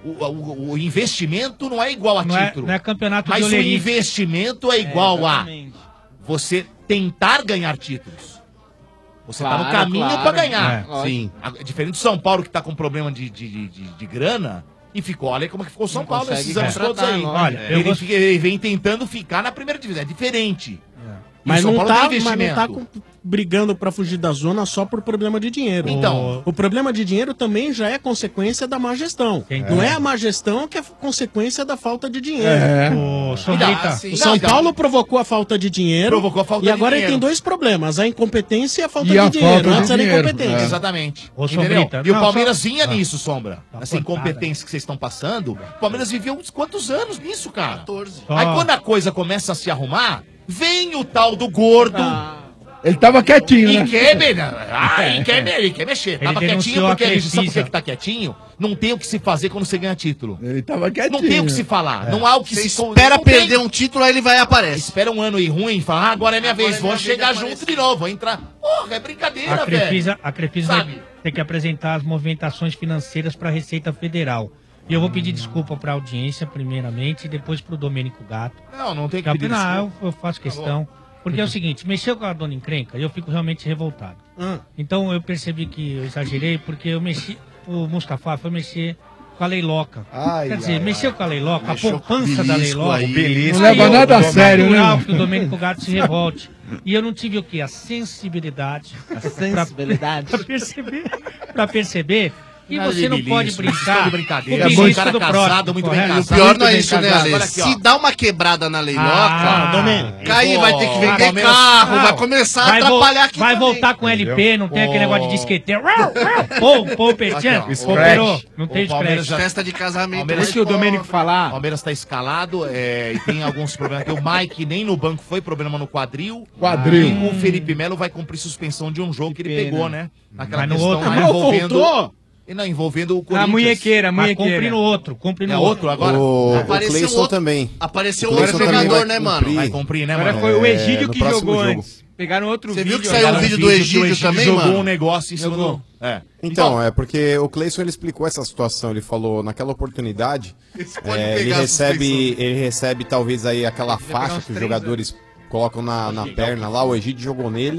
O investimento não é igual a Não é- título. não é campeonato de Mas o olerife. investimento é igual a exatamente. você tentar ganhar títulos. Você tá no Claro, caminho claro. pra ganhar. É, sim. Diferente do São Paulo, que tá com problema de grana, e ficou, olha como que ficou o São Paulo consegue nesses anos todos contratar aí. agora. Olha, eu ele vem tentando ficar na primeira divisão. É diferente. E Mas o São não, Paulo tá, tem mas não tá investimento. brigando pra fugir da zona só por problema de dinheiro. Então. O problema de dinheiro também já é consequência da má gestão. Não é a má gestão que é consequência da falta de dinheiro. É. Ô, Sombrita. O São Paulo provocou a falta de dinheiro. Provocou a falta e de agora ele dinheiro. tem 2 problemas: a incompetência e a falta E a de dinheiro. falta de Antes era dinheiro. incompetência. Exatamente. Ô, Entendeu? Sombrita, E o não, Palmeiras só- vinha Ah. nisso, Sombra. Essa cortada. incompetência que vocês estão passando. O Palmeiras viveu uns quantos anos nisso, cara? 14. Aí Ó. quando a coisa começa a se arrumar, vem o tal do gordo. Ele tava quietinho, E né? quer, ele quer mexer. Ele Tava quietinho denunciou porque a a gente sabe por Crefisa. que tá quietinho? Não tem o que se fazer quando você ganha título. Ele tava quietinho. Não tem o que se falar. Não há o que Você se espera não tem. perder um título, aí ele vai e aparece. Espera um ano ir ruim e fala, agora é minha vez, vou chegar junto de novo, vou entrar. Porra, é brincadeira, A Crefisa, velho. a Crefisa Sabe? vai ter que apresentar as movimentações financeiras para a Receita Federal. E eu vou pedir desculpa para a audiência, primeiramente, e depois para o Domênico Gato. Não tem que pedir Não, desculpa. eu faço questão. Porque é o seguinte, mexeu com a dona encrenca, eu fico realmente revoltado. Então eu percebi que eu exagerei, porque eu mexi, o Mustafa foi mexer com a leiloca. Ai, Quer dizer, ai, mexeu com a leiloca, a Mexeu com poupança o da belisco leiloca. aí. Belisco. Não leva nada a sério, né? natural que o Domênico Gato se revolte. E eu não tive o quê? A sensibilidade. Pra perceber que Nada você de não pode belisco, isso é brincar de brincadeira. com o É muito belisco cara do casado, próximo. muito bem correto? O casado. pior não é bem isso, né, casado. Ale? Olha aqui, ó. Se dá uma quebrada na leiloca, Domênico. Caí vai ter que vender Palmeiras- carro, Não. vai começar a Vai atrapalhar aqui Vai também. voltar com LP, não tem aquele Ô. negócio de disqueteiro. Pô, Petian. Aqui, ó. Ô, Perô, não tem O Palmeiras scratch. já- Festa de casamento. Palmeiras- vai Deixa o embora. Domênico falar. O Palmeiras tá escalado e tem alguns problemas. Tem o Mike nem no banco foi, problema no quadril. Quadril. E o Felipe Melo vai cumprir suspensão de um jogo que ele pena. pegou, né? Naquela Mas no questão outro lá não. envolvendo... Voltou? E não, envolvendo o A Corinthians. munhequeira, a Mas munhequeira. cumpre no outro, cumpre no É outro. outro agora? O Apareceu Cleison outro. também. Apareceu O outro Cleison também jogador, vai né, mano? cumprir. Vai cumprir, né, Agora mano? foi o Egídio no que próximo jogou jogo. antes. Pegaram outro Você vídeo. viu que saiu agora. o vídeo do Egídio Egídio também, jogou mano? um negócio em cima Jogou. do... É. Então, é porque o Cleison ele explicou essa situação. Ele falou, naquela oportunidade, Esse pode ele pegar a recebe talvez aí aquela faixa que os jogadores colocam na perna lá. O Egídio jogou nele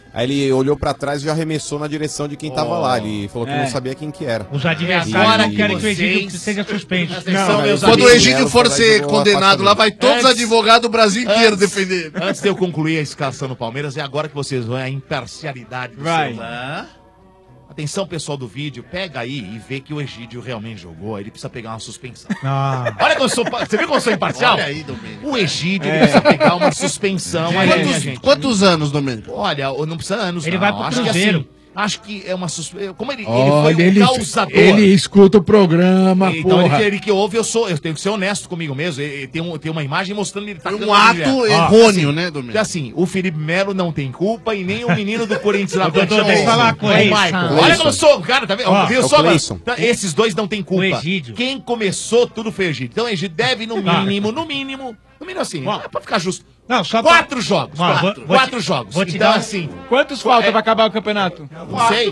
Aí ele olhou pra trás e já arremessou na direção de quem tava lá. Ele falou que não sabia quem que era. Os adversários não querem que o Egídio seja suspenso. Quando o Egídio for ser condenado lá, vai todos os advogados do Brasil inteiro defender. Antes de eu concluir a escalação no Palmeiras, é agora que vocês vão a imparcialidade do Vai. celular. Atenção, pessoal do vídeo, pega aí e vê que o Egídio realmente jogou. Ele precisa pegar uma suspensão. Olha como eu sou. Você viu como eu sou imparcial? Olha aí, Domênico. O Egídio ele precisa pegar uma suspensão. Aí, minha gente. Quantos anos, Domênico? Olha, não precisa anos. Ele não. vai pro Acho que Cruzeiro. assim, acho que é uma suspensão. Como ele Olha, foi um causador. ele escuta o programa, Então porra. ele que ouve, eu tenho que ser honesto comigo mesmo. Tem uma imagem mostrando ele tá Um ato errôneo, né, Domênico? Assim, o Felipe Melo não tem culpa e nem o menino do Corinthians lá. Doutor, deixa eu falar uma coisa. O Michael. Olha como eu sou, cara, tá vendo? Viu só, mano? Cleison. Então, esses dois não tem culpa. O Egídio. Quem começou tudo foi o Egídio. Então o Egídio deve, no mínimo assim, pra ficar justo. Não, só 4 jogos. Quatro jogos. Vou te Então, dar assim, Quantos falta pra acabar o campeonato? não sei.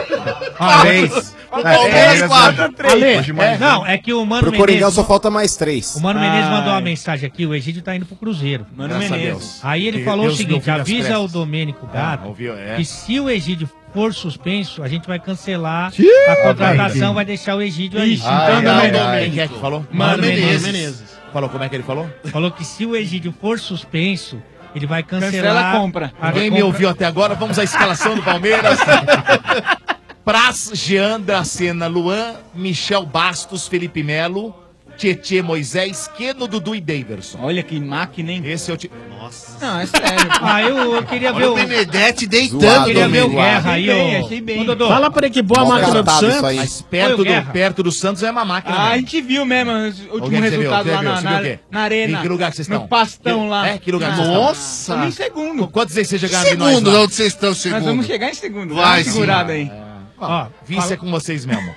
3. O Palmeiras 4. Ale, não, é que o Mano Pro Coringão Menezes... só falta mais 3. O Mano Menezes mandou uma mensagem aqui, o Egídio tá indo pro Cruzeiro. Mano Graças a Menezes. Deus. Aí ele Que falou Deus o seguinte, me ouviu avisa nas o preces. Domênico Gato ouviu, que se o Egídio for suspenso, a gente vai cancelar Ih, a contratação, vai. vai deixar o Egídio aí. Quem é que falou? Mano Menezes. Falou, como é que ele falou? Falou que se o Egídio for suspenso, ele vai Cancela cancelar a compra. Quem me ouviu até agora, vamos à escalação do Palmeiras. Praz, Jean, Dracena, Luan, Michel Bastos, Felipe Melo, Tietê, Moisés, Keno, Dudu e Daverson. Olha que máquina, hein? Esse é o time. Nossa. Não, é sério. eu queria ver Olha o... o Benedetti deitando, Zoado, Queria ver o Domênico. Guerra aí, Achei ó. bem, achei bem. Ô, Dodô, Fala pra ele que boa Mal máquina do tratado isso Santos. aí. Mas Foi o Guerra. perto do Santos é uma máquina. Ah, a né? gente viu mesmo o Onde último é que você resultado viu? lá Você viu o quê? na arena. Em que lugar que vocês estão? No Pastão lá. Que lugar que Ah, vocês estão? Nossa. Estamos em segundo. Quantos vezes vocês chegaram de nós Segundo, lá? onde vocês estão, Nós segundo? vamos chegar em segundo. Vai, Dá uma sim. segurada aí. ó, Vice é com vocês mesmo.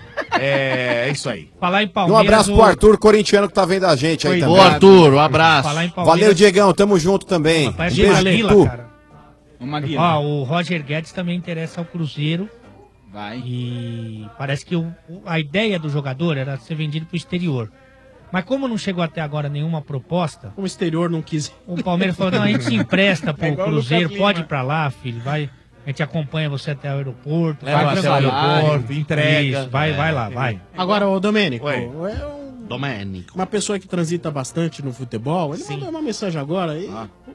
É isso aí. falar em Um Palmeiras... abraço pro Arthur, corintiano, que tá vendo a gente aí Ô, também. Arthur, um abraço. Falar em Palmeiras... Valeu, Diegão, tamo junto também. Parece Um uma beijo, Lila, Pitu. cara. Uma guia. Ó, o Roger Guedes também interessa ao Cruzeiro. Vai. E parece que a ideia do jogador era ser vendido pro exterior. Mas como não chegou até agora nenhuma proposta, O exterior não quis. o Palmeiras falou, não, a gente se empresta pro igual o Cruzeiro, Lucas pode Lima. ir pra lá, filho, vai. A gente acompanha você até o aeroporto. Leva vai até o aeroporto, entrega. Isso, vai lá, vai. Agora, ô Domênico, Oi. é Domênico. uma pessoa que transita bastante no futebol, ele mandou uma mensagem agora e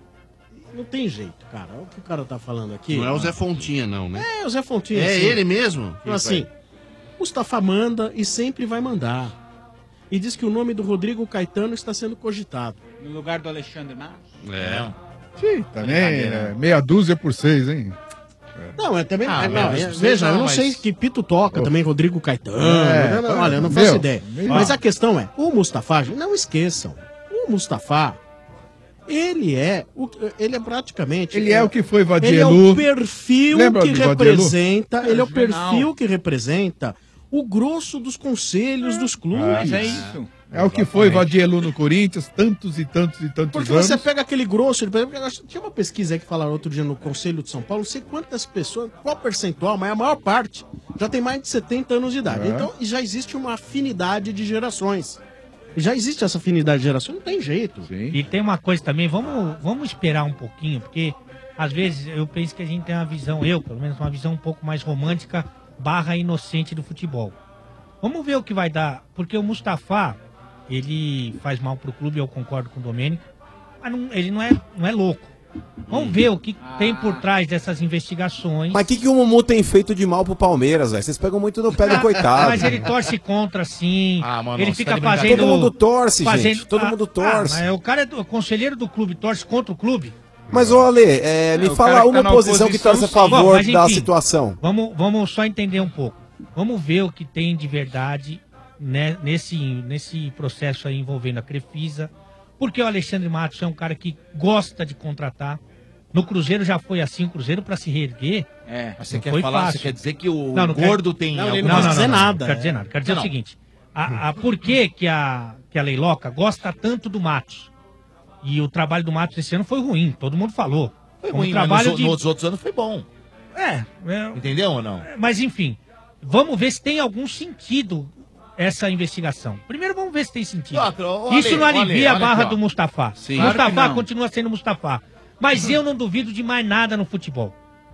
não tem jeito, cara. Olha o que o cara tá falando aqui. Não é o Zé Fontinha, não, né? É, o Zé Fontinha. É assim. ele mesmo? Então, assim, Mustafa manda e sempre vai mandar. E diz que o nome do Rodrigo Caetano está sendo cogitado. No lugar do Alexandre Matos. É. Sim, também meia dúzia por 6, hein? Não, é também. Ah, não, mas veja, eu não mas- sei que pito toca também, Rodrigo Caetano. É, olha, eu não faço meu, ideia. meu. Mas a questão é, o Mustafa, não esqueçam, o Mustafa, ele é praticamente. Ele é o que foi Ele é Vadielu. o perfil Lembra que do Vadielu? representa, ele é o Juvenal. perfil que representa o grosso dos conselhos dos clubes. Mas é isso. É o que foi Vadielu no Corinthians, tantos e tantos e tantos Porque anos. você pega aquele grosso, tinha uma pesquisa aí que falaram outro dia no Conselho de São Paulo, não sei quantas pessoas, qual percentual, mas a maior parte já tem mais de 70 anos de idade. É. Então já existe uma afinidade de gerações. Já existe essa afinidade de gerações, não tem jeito. E tem uma coisa também, vamos esperar um pouquinho, porque às vezes eu penso que a gente tem uma visão, pelo menos uma visão um pouco mais romântica / inocente do futebol. Vamos ver o que vai dar, porque o Mustafa, ele faz mal pro clube, eu concordo com o Domênico, mas ele não é louco. Vamos ver o que tem por trás dessas investigações. Mas o que o Mumu tem feito de mal pro Palmeiras, velho? Vocês pegam muito no pé do coitado. Mas ele torce contra, sim. mano, ele você fica tá de brincadeira. fazendo... Todo mundo torce, gente. Todo mundo torce. mas o cara é o conselheiro do clube, torce contra o clube. Mas, ô Ale, me o fala cara que uma tá na posição que torce a oposição, sim. favor Bom, mas, da enfim, situação. Vamos só entender um pouco. Vamos ver o que tem de verdade, né, nesse processo aí envolvendo a Crefisa. Porque o Alexandre Matos é um cara que gosta de contratar. No Cruzeiro já foi assim, o Cruzeiro para se reerguer. Mas você não quer foi falar, fácil. você quer dizer que o Não, não gordo quer- tem Não, ele alguma- não quer dizer nada. Não quero dizer nada. Quero dizer Não. o seguinte. Por que a Leiloca gosta tanto do Matos? E o trabalho do Matos esse ano foi ruim, todo mundo falou. Foi Um ruim, trabalho mas nos outros anos foi bom. Entendeu ou não? Mas enfim, vamos ver se tem algum sentido essa investigação. Primeiro vamos ver se tem sentido. Outra, ô, Isso Ale, não alivia Ale, a barra olha aqui, ó. do Mustafa. Sim. Claro que Mustafa não. continua sendo Mustafa. Mas eu não duvido de mais nada no futebol.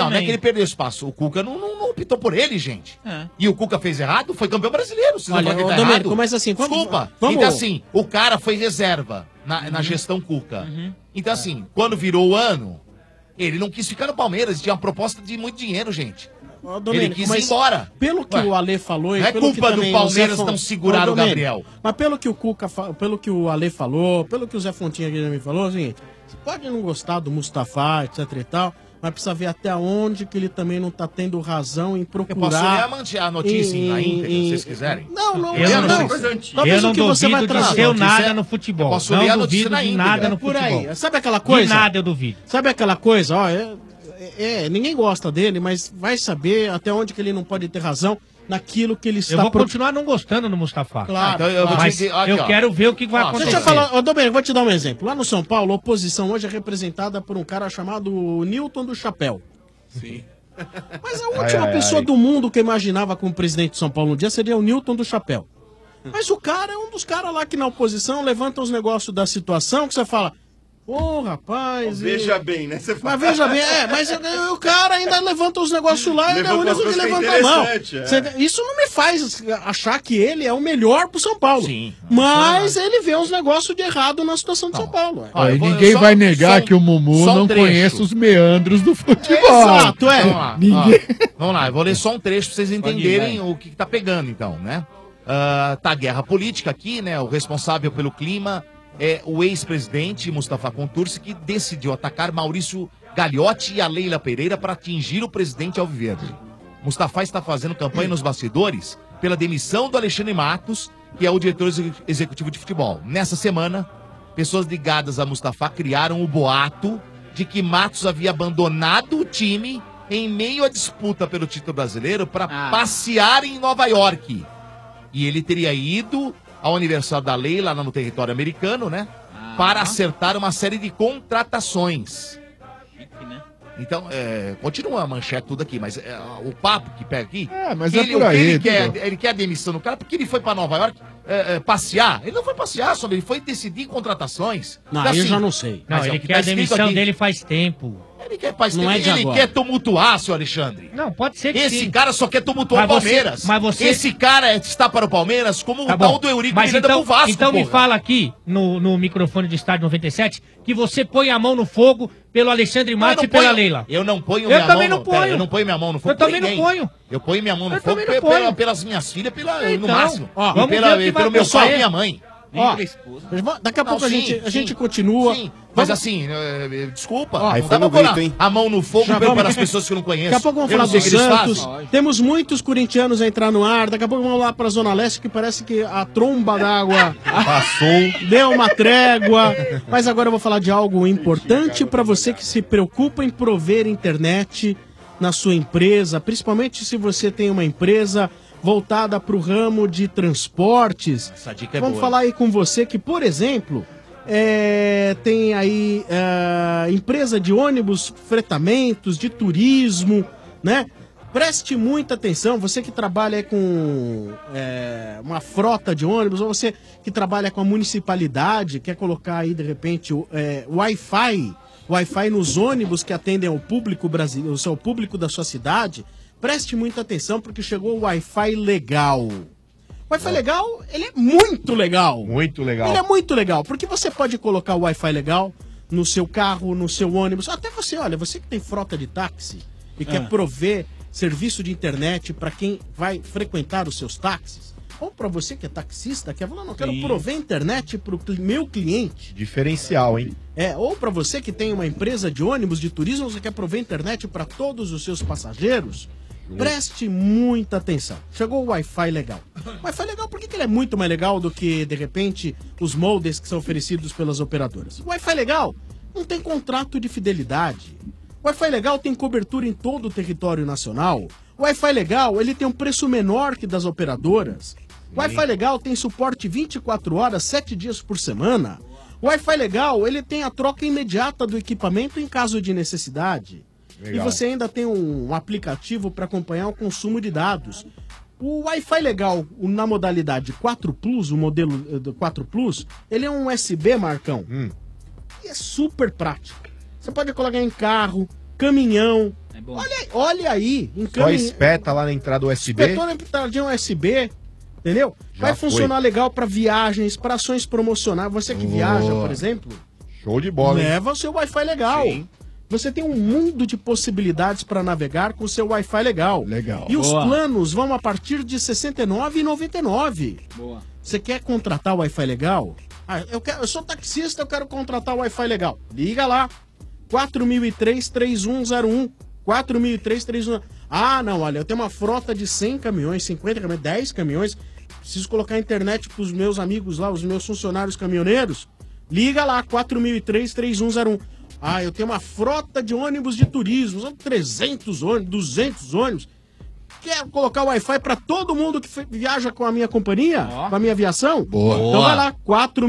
Não, não é também. que ele perdeu espaço. O Cuca não optou por ele, gente. É. E o Cuca fez errado, foi campeão brasileiro. Vocês Olha, não podem ô, estar Domênico, errado. mas assim, Desculpa. vamos- Então assim, o cara foi reserva na gestão Cuca. Então assim, quando virou o ano, Ele não quis ficar no Palmeiras, tinha uma proposta de muito dinheiro, gente. Ô, Domênico, Ele quis ir mas embora. Pelo que Ué, o Ale falou... não é pelo culpa que do também Palmeiras Zé Fon- não segurar Ô, o Domênico, Gabriel. Mas pelo que o pelo que o Ale falou, pelo que o Zé Fontinha aqui também falou, é o seguinte, você pode não gostar do Mustafa, etc e tal, mas precisa ver até onde que ele também não tá tendo razão em procurar... Eu posso ler a notícia na íntegra, se vocês quiserem? Não, Eu não Talvez o que você vai duvido de trazer... seu nada no futebol. Eu posso Não ler a notícia duvido na de íntegra. nada no É por futebol. aí. Sabe aquela coisa? De nada eu duvido. Sabe aquela coisa, ó, ninguém gosta dele, mas vai saber até onde que ele não pode ter razão naquilo que ele está... Eu vou continuar não gostando do Mustafa. Claro, então eu vou mas te dizer, aqui, eu ó. quero ver o que vai acontecer. Deixa eu falar, ô Domênico, vou te dar um exemplo. Lá no São Paulo, a oposição hoje é representada por um cara chamado Newton do Chapéu. Sim. Mas a última pessoa do mundo que eu imaginava como presidente de São Paulo um dia seria o Newton do Chapéu. Mas o cara é um dos caras lá que na oposição levanta os negócios da situação que você fala... Ô, rapaz... Veja bem, né? Você Mas veja bem, mas o cara ainda levanta os negócios lá e ele é o Levanta único umas que coisas levanta a mão. interessantes, Isso não me faz achar que ele é o melhor pro São Paulo. Sim. Mas ele vê uns negócios de errado na situação de São Paulo. E ninguém vai negar que o Mumu não conhece os meandros do futebol. Exato, Vamos lá, Ninguém... vamos lá, eu vou ler só um trecho pra vocês entenderem o que tá pegando, então, né? Tá a guerra política aqui, né? O responsável pelo clima é o ex-presidente Mustafa Contursi, que decidiu atacar Maurício Gagliotti e a Leila Pereira para atingir o presidente Alviverde. Mustafa está fazendo campanha nos bastidores pela demissão do Alexandre Matos, que é o diretor executivo de futebol. Nessa semana, pessoas ligadas a Mustafa criaram o boato de que Matos havia abandonado o time em meio à disputa pelo título brasileiro para passear em Nova York. E ele teria ido ao aniversário da Leila, lá no território americano, né? Para acertar uma série de contratações. Então, continua a manchete tudo aqui, mas o papo que pega aqui... mas ele, por aí, ele quer a demissão do cara porque ele foi para Nova York passear. Ele não foi passear, só ele foi decidir contratações. Não, Então, eu assim, já não sei. Não, mas ele o que quer tá a escrito demissão aqui- dele faz tempo. Ele quer, Não é de ele agora. quer tumultuar, seu Alexandre. Não, pode ser que Esse sim. cara só quer tumultuar o Mas você- Palmeiras. mas você- Esse cara está para o Palmeiras como Tá o tal bom. do Eurico Mas Miranda então, pro Vasco, então me porra. fala aqui, no microfone do Estádio 97, que você põe a mão no fogo pelo Alexandre Matos e pela Leila. Eu não ponho Eu minha também mão não ponho. eu não ponho minha mão no fogo Eu também por não ninguém. ponho. Eu ponho minha mão no Eu fogo também não ponho. pelas minhas filhas, no Então, máximo. ó, E vamos ver o que vai pelo meu pai acontecer. e minha mãe. Ó, daqui a pouco a gente continua. Sim, mas Vamos- assim, desculpa. Ó, não dá pra pôr a mão no fogo Já para vamos- as pessoas que eu não conheço. Daqui a pouco vamos Eu falar não sei do o que eles Santos. fazem. Temos muitos corintianos a entrar no ar. Daqui a pouco vamos lá pra Zona Leste, que parece que a tromba d'água Passou. deu uma trégua. Mas agora eu vou falar de algo importante pra você que se preocupa em prover internet na sua empresa, principalmente se você tem uma empresa voltada para o ramo de transportes. Essa dica é Vamos boa. falar aí com você que, por exemplo, tem aí empresa de ônibus, fretamentos, de turismo, né? Preste muita atenção, você que trabalha aí com uma frota de ônibus, ou você que trabalha com a municipalidade, quer colocar aí, de repente, Wi-Fi nos ônibus que atendem ao público brasileiro, ao público da sua cidade, preste muita atenção porque chegou o Wi-Fi legal. O Wi-Fi legal, ele é muito legal. Muito legal. Ele é muito legal, porque você pode colocar o Wi-Fi legal no seu carro, no seu ônibus, até você, olha, você que tem frota de táxi e quer prover serviço de internet para quem vai frequentar os seus táxis, ou para você que é taxista, quer falar, não, quero prover internet para o meu cliente. Diferencial, hein? Ou para você que tem uma empresa de ônibus, de turismo, você quer prover internet para todos os seus passageiros, preste muita atenção. Chegou o Wi-Fi legal. O Wi-Fi legal, por que ele é muito mais legal do que, de repente, os modems que são oferecidos pelas operadoras? O Wi-Fi legal não tem contrato de fidelidade. O Wi-Fi legal tem cobertura em todo o território nacional. O Wi-Fi legal, ele tem um preço menor que das operadoras. O Wi-Fi legal tem suporte 24 horas, 7 dias por semana. O Wi-Fi legal, ele tem a troca imediata do equipamento em caso de necessidade. Legal. E você ainda tem um aplicativo para acompanhar o consumo de dados. O Wi-Fi legal, na modalidade 4 Plus, o modelo do 4 Plus, ele é um USB, Marcão. E é super prático. Você pode colocar em carro, caminhão. Olha aí, em Só caminhão. espeta lá na entrada USB. Espetou na entradinha USB, entendeu? Já Vai foi. funcionar legal para viagens, para ações promocionais. Você que viaja, por exemplo, Show de bola, hein? leva o seu Wi-Fi legal. você tem um mundo de possibilidades para navegar com o seu Wi-Fi legal. Legal. E os Boa. planos vão a partir de R$ 69,99. Boa. Você quer contratar o Wi-Fi legal? Eu sou taxista, eu quero contratar o Wi-Fi legal. Liga lá. 4003-3101. 4003-3101. Ah, não, olha, eu tenho uma frota de 100 caminhões, 50 caminhões, 10 caminhões. Preciso colocar a internet pros meus amigos lá, os meus funcionários caminhoneiros. Liga lá, 4003-3101. Ah, eu tenho uma frota de ônibus de turismo, são 300 ônibus, 200 ônibus. Quero colocar o Wi-Fi para todo mundo que viaja com a minha companhia, com a minha aviação? Boa. Então vai lá,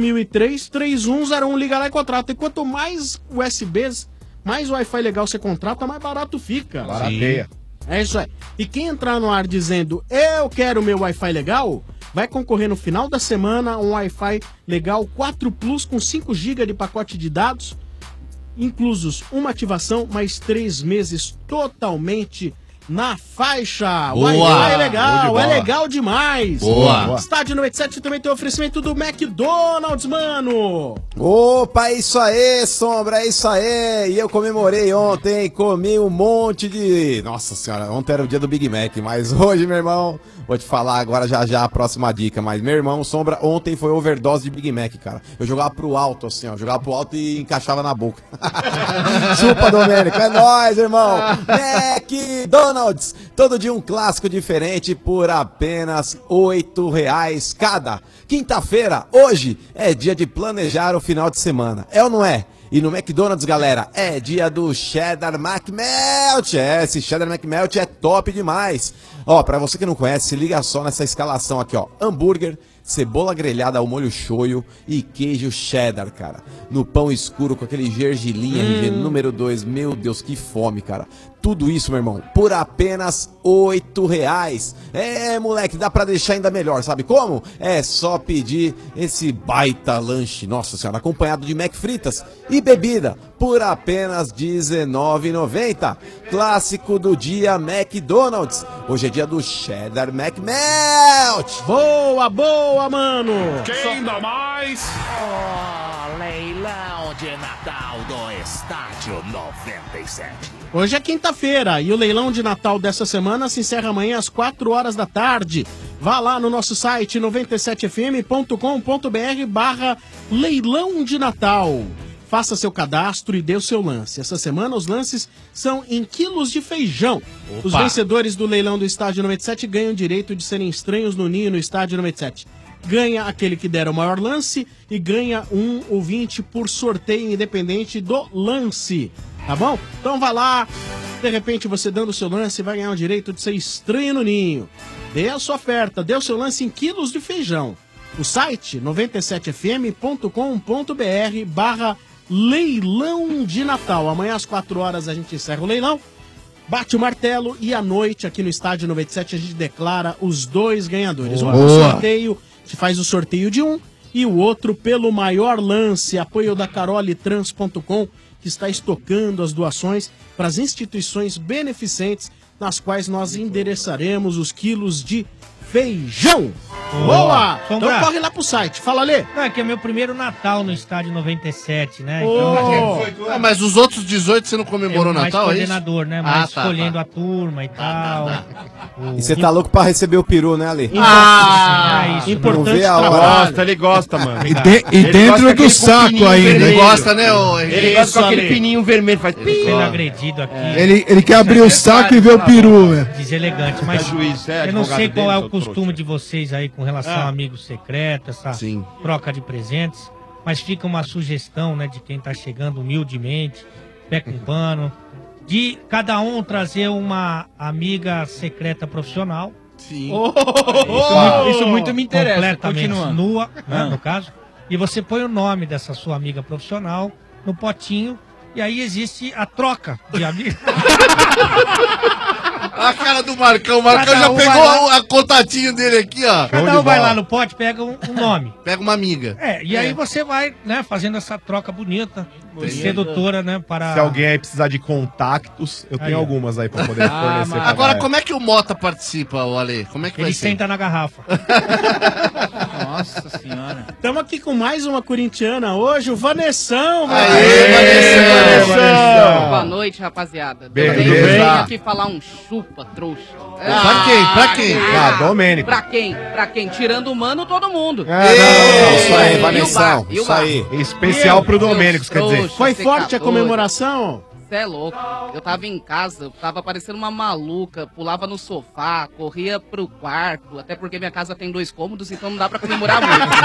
4003-3101, liga lá e contrata. E quanto mais USBs, mais Wi-Fi legal você contrata, mais barato fica. Barateia. É isso aí. E quem entrar no ar dizendo, eu quero meu Wi-Fi legal, vai concorrer no final da semana a um Wi-Fi legal 4 Plus com 5 GB de pacote de dados, inclusos uma ativação, mais 3 meses totalmente na faixa. Boa. Wi-Fi é legal, Boa. é legal demais. Boa. Estádio 97 também tem oferecimento do McDonald's, mano. Opa, é isso aí, Sombra, é isso aí. E eu comemorei ontem, comi um monte de... Nossa senhora, ontem era o dia do Big Mac, mas hoje, meu irmão, vou te falar agora já a próxima dica. Mas, meu irmão, Sombra, ontem foi overdose de Big Mac, cara. Eu jogava pro alto, assim, ó, jogava pro alto e encaixava na boca. Chupa, Domênico, é nóis, irmão. McDonald's, todo dia um clássico diferente por apenas R$8 cada. Quinta-feira, hoje, é dia de planejar o final de semana. É ou não é? E no McDonald's, galera, é dia do Cheddar McMelt. É, esse Cheddar McMelt é top demais. Ó, pra você que não conhece, se liga só nessa escalação aqui, ó. Hambúrguer, cebola grelhada ao molho shoyu e queijo cheddar, cara. No pão escuro com aquele gergelim RG número 2. Meu Deus, que fome, cara. Tudo isso, meu irmão, por apenas R$8. É, moleque, dá pra deixar ainda melhor, sabe como? É só pedir esse baita lanche, nossa senhora, acompanhado de Mac fritas e bebida por apenas R$19,90. Clássico do dia McDonald's. Hoje é dia do Cheddar McMelt. Boa, boa, mano. Quem dá mais? Leilão de Natal do Estádio 97. Hoje é quinta-feira e o leilão de Natal dessa semana se encerra amanhã às 4 horas da tarde. Vá lá no nosso site 97fm.com.br/leilão de Natal. Faça seu cadastro e dê o seu lance. Essa semana os lances são em quilos de feijão. Opa. Os vencedores do leilão do Estádio 97 ganham o direito de serem estranhos no ninho no Estádio 97. Ganha aquele que der o maior lance e ganha um ouvinte por sorteio independente do lance. Tá bom? Então vá lá, de repente você dando o seu lance vai ganhar o direito de ser estranho no ninho. Dê a sua oferta, dê o seu lance em quilos de feijão. O site 97fm.com.br/leilão de Natal. Amanhã às 4 horas a gente encerra o leilão, bate o martelo e à noite aqui no Estádio 97 a gente declara os dois ganhadores. Um pro sorteio, a gente faz o sorteio de um e o outro pelo maior lance. Apoio da carolitrans.com, que está estocando as doações para as instituições beneficentes, nas quais nós endereçaremos os quilos de feijão. Boa! Então corre lá pro site. Fala, Lê. Não, é que é meu primeiro Natal no Estádio 97, né? Ah, mas os outros 18 você não comemorou o mais Natal, é isso? coordenador, né? Mais escolhendo a turma e tal. E você tá louco pra receber o peru, né, Ale? Importante Gosta, ele gosta, mano. E dentro do saco ainda. Ele gosta, né, ô Henrique? Ele gosta com aquele pininho vermelho, faz Sendo agredido aqui. Ele quer abrir o saco e ver o peru, velho. Deselegante, mas juiz, é eu não sei advogado qual é dele, o costume de vocês aí com relação a amigos secretos, essa Sim. troca de presentes, mas fica uma sugestão, né, de quem tá chegando humildemente, pé com pano, de cada um trazer uma amiga secreta profissional. Sim. Isso muito me interessa. Completamente Continuando. nua, né, no caso. E você põe o nome dessa sua amiga profissional no potinho. E aí existe a troca de amigos. A cara do Marcão. O Marcão Cada já um pegou vai lá. a contatinho dele aqui, ó. Cada um vai lá no pote, pega um nome. Pega uma amiga. E aí você vai, né, fazendo essa troca bonita, sedutora, né, para... Se alguém aí precisar de contactos, eu tenho Aí, ó. algumas aí pra poder fornecer. pra Agora, galera. como é que o Mota participa, o Ale? Como é que vai Ele ser? senta na garrafa. Nossa senhora. Estamos aqui com mais uma corintiana hoje, o Vanessão. Boa noite, rapaziada. Beleza. Eu venho aqui falar um chupa, trouxa. Pra quem? Domênico. Pra quem? Tirando o mano, todo mundo. Isso aí, Vanessão. E o Isso bar? aí. Especial pro Domênico, quer dizer. Foi forte a comemoração? Você é louco. Eu tava em casa, eu tava parecendo uma maluca, pulava no sofá, corria pro quarto, até porque minha casa tem 2 cômodos, então não dá pra comemorar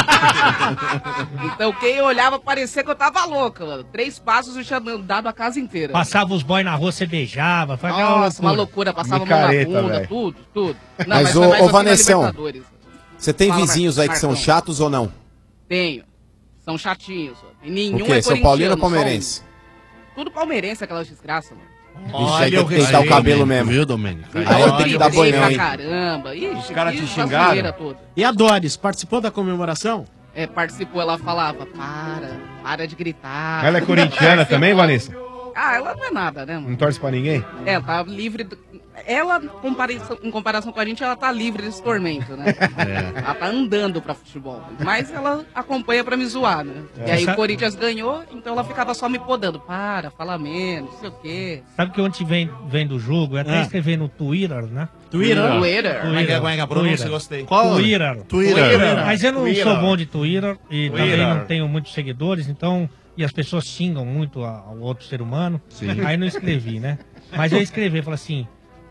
muito. Então quem olhava parecia que eu tava louca, mano. 3 passos eu tinha andado a casa inteira. Passava os boys na rua, você beijava. Foi aquela Nossa, uma loucura. Passava Micareta, a mão na bunda, velho. tudo. Não, Mas, foi mais ô assim na Vanessão, Libertadores. você tem Fala, vizinhos aí que são Marcão. chatos ou não? Tenho. São chatinhos. E nenhum O quê? é São Paulino ou corintiano, só palmeirense? um. Tudo palmeirense, aquelas desgraças, mano. Ixi, aí tem que deitar o cabelo mesmo. Viu, Domênico? Aí tem que dar Briguei banhão, pra hein? caramba. Ixi, Os caras te essa xingaram? zoeira toda. E a Doris, participou da comemoração? Participou, ela falava, para de gritar. Ela é corintiana também, Vanessa? Ela não é nada, né, mano? Não torce pra ninguém? Ela tá livre. Ela, em comparação com a gente, ela tá livre desse tormento, né? Ela tá andando pra futebol. Mas ela acompanha pra me zoar, né? E aí o Corinthians ganhou, então ela ficava só me podando. Fala menos, não sei o quê. Sabe que ontem vem do jogo, eu até escrevi no Twitter, né? Twitter? Como é que é a pronúncia? Gostei. Twitter. Mas eu não Twitter. sou bom de Twitter e Twitter. também não tenho muitos seguidores, então... E as pessoas xingam muito ao outro ser humano. Sim. Aí não escrevi, né? Mas eu escrevi, falei assim...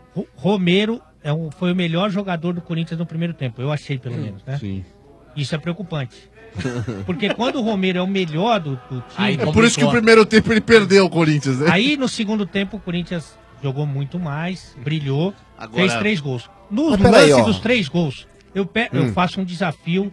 Romero foi o melhor jogador do Corinthians no primeiro tempo. Eu achei, pelo menos, né? Sim. Isso é preocupante. Porque quando o Romero é o melhor do time... É por isso que o primeiro tempo ele perdeu o Corinthians, né? Aí no segundo tempo o Corinthians jogou muito mais, brilhou, Agora- fez 3 gols. No Mas peraí, lance ó. dos 3 gols, eu faço um desafio.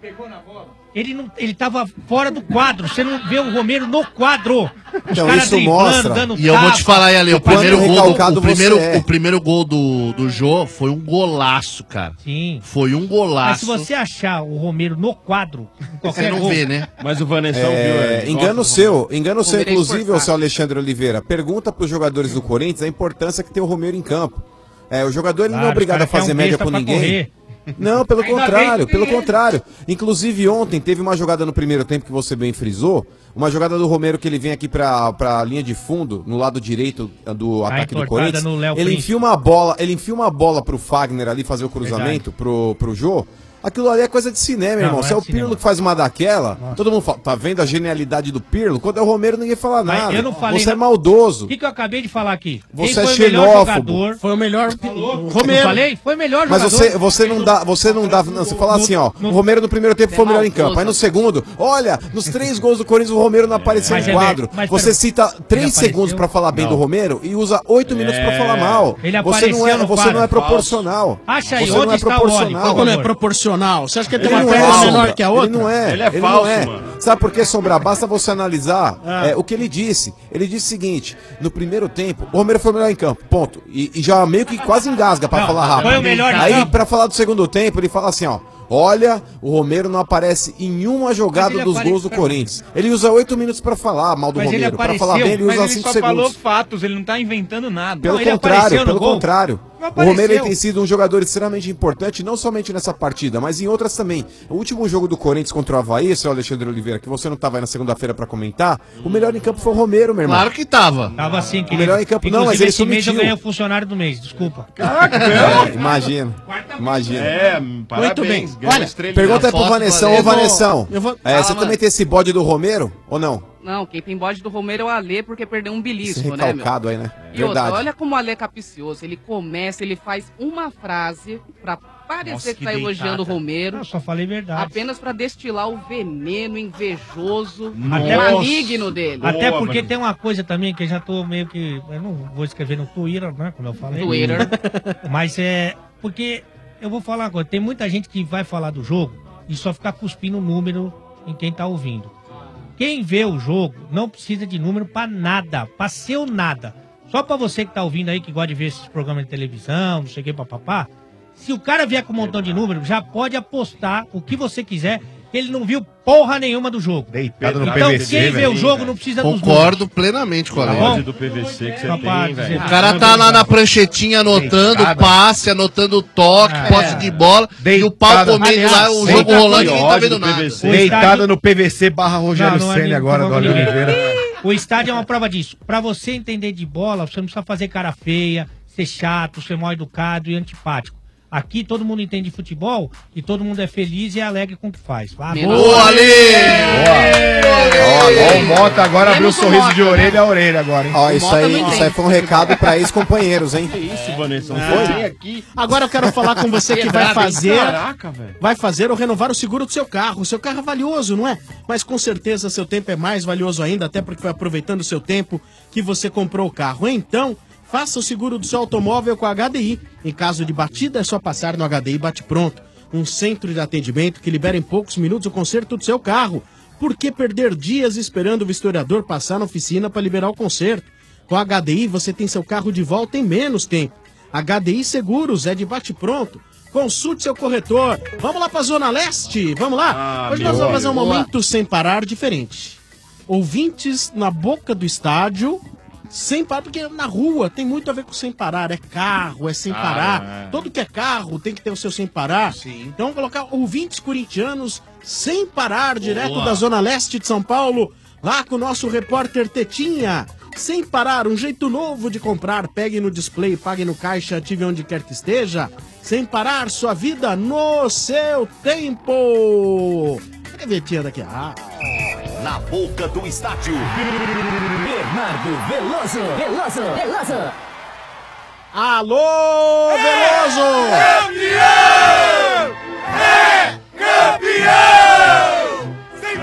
Ele tava fora do quadro, você não vê o Romero no quadro. Os Então, caras isso driblando, mostra. dando E eu vou tapa. te falar aí, Ale, o Quanto primeiro gol, recalcado você é. o primeiro gol do Jô foi um golaço, cara. Sim. Foi um Mas golaço. se você achar o Romero no quadro, em qualquer Você não gol, vê, né? Mas o Vanessão viu. Engano seu, Romero é inclusive, esforçado. o seu Alexandre Oliveira. Pergunta pros jogadores do Corinthians a importância que tem o Romero em campo. O jogador ele não é Claro, obrigado a os caras fazer querem um média besta com pra ninguém. correr. Não, pelo Ainda contrário, bem que- pelo contrário. Inclusive ontem teve uma jogada no primeiro tempo que você bem frisou, uma jogada do Romero que ele vem aqui pra linha de fundo, no lado direito do ataque do entortada Corinthians. no Léo Ele Príncipe. enfia uma bola pro Fagner ali fazer o cruzamento pro Jô. Aquilo ali é coisa de cinema, Não, irmão. não Se é é o cinema. Pirlo que faz uma daquela, todo mundo fala, tá vendo a genialidade do Pirlo? Quando é o Romero, ninguém fala Mas nada. eu não falei Você é na- maldoso. O que eu acabei de falar aqui? Você Quem é foi o melhor xenófobo. jogador? Foi o melhor. Não Romero. falei? Foi o melhor Mas jogador. você não dá, você fala assim, ó, o Romero no primeiro tempo foi o melhor em campo. Aí no segundo, olha, nos 3 gols do Corinthians o Romero não apareceu Mas em é quadro. mas Você pera- cita 3 apareceu? segundos pra falar bem do Romero e usa 8 minutos pra falar mal. Ele Você não é, apareceu no você não é quadro. proporcional. Acha aí, Você não onde é está o proporcional. Oli? Como não é proporcional? Você acha que ele tem Ele uma não é perna Sombra. menor que a outra? Ele não é. Ele é não falso, é. mano. Sabe por que, Sombra? Basta você analisar o que ele disse. Ele disse o seguinte: no primeiro tempo, o Romero foi o melhor em campo. Ponto. E já meio que quase engasga pra Não, falar rápido. foi o melhor em Aí, campo. pra falar do segundo tempo, ele fala assim: ó. Olha, o Romero não aparece em nenhuma jogada Mas ele dos gols do Corinthians. Ele usa 8 minutos pra falar mal do Mas ele Romero. Pra apareceu, falar bem, ele Mas usa ele 5 só falou segundos. fatos, ele não tá inventando nada. Pelo Não, ele contrário, apareceu pelo no gol. contrário. Não O Romero ele apareceu. tem sido um jogador extremamente importante, não somente nessa partida, mas em outras também. O último jogo do Corinthians contra o Avaí, seu Alexandre Oliveira, que você não estava aí na segunda-feira pra comentar, o melhor em campo foi o Romero, meu irmão. Claro que tava. Tava assim, que O melhor em campo, não, mas ele esse mês eu submetiu. ganhei o funcionário do mês, desculpa. Imagina. Muito bem. Olha, Pergunta aí pro foto, Vanessão. valeu. Ô, Vanessão, eu vou- você mano. também tem esse bode do Romero ou não? Não, quem tem bode do Romero é o Alê, porque perdeu um Esse belisco, né, meu? recalcado aí, né? E outra, Verdade. olha como o Alê é capicioso. Ele começa, ele faz uma frase pra parecer Nossa, que tá que elogiando o deitada. Romero. Eu só falei verdade. Apenas pra destilar o veneno invejoso, Até- maligno dele. Até porque tem uma coisa também que eu já tô meio que... Eu não vou escrever no Twitter, né? Como eu falei. Twitter. Mas é... Porque eu vou falar uma coisa. Tem muita gente que vai falar do jogo e só ficar cuspindo número em quem tá ouvindo. Quem vê o jogo não precisa de número pra nada. Pra ser o nada. Só pra você que tá ouvindo aí, que gosta de ver esses programas de televisão, não sei o que, papapá. Se o cara vier com um montão de número, já pode apostar o que você quiser. que ele não viu porra nenhuma do jogo. Deitado no então, PVC, quem vê o velho. jogo não precisa dos Concordo plenamente com a Tá bom? Léo. do PVC que você Rapaz, tem, velho. O cara tá lá na pranchetinha anotando passe, anotando toque, posse de bola, e o pau comendo lá, o jogo rolando e ninguém tá vendo nada. Deitado no PVC barra Rogério Não, não é Ceni nem- agora, não do é nem- Oliveira. O estádio é uma prova disso. Pra você entender de bola, você não precisa fazer cara feia, ser chato, ser mal educado e antipático. Aqui todo mundo entende futebol e todo mundo é feliz e alegre com o que faz. Boa, Ale! Ó, o Mota agora abriu um sorriso de orelha a orelha agora, hein? Ó, isso aí foi um recado pra ex-companheiros, hein? Que isso, Vanessa? Não Ah. foi? Aqui. Agora eu quero falar com você que vai Quebrado, hein? fazer. Caraca, velho. Vai fazer ou renovar o seguro do seu carro. O seu carro é valioso, não é? Mas com certeza seu tempo é mais valioso ainda, até porque foi aproveitando o seu tempo que você comprou o carro. Então, faça o seguro do seu automóvel com a HDI. Em caso de batida, é só passar no HDI Bate Pronto, um centro de atendimento que libera em poucos minutos o conserto do seu carro. Por que perder dias esperando o vistoriador passar na oficina para liberar o conserto? Com a HDI, você tem seu carro de volta em menos tempo. HDI Seguros é de Bate Pronto. Consulte seu corretor. Vamos lá para a Zona Leste? Vamos lá? Hoje nós vamos fazer um momento sem parar diferente. Ouvintes na boca do estádio, sem parar, porque na rua tem muito a ver com sem parar. É carro, é sem parar. Todo que é carro tem que ter o seu sem parar. Então vamos colocar ouvintes corintianos sem parar, direto da Zona Leste de São Paulo, lá com o nosso repórter Tetinha. Sem parar, um jeito novo de comprar. Pegue no display, pague no caixa, ative onde quer que esteja. Sem parar, sua vida no seu tempo. Cadê a vinhetinha daqui? Na boca do estádio. Bernardo Veloso. Alô, Veloso! Campeão! É campeão! Sem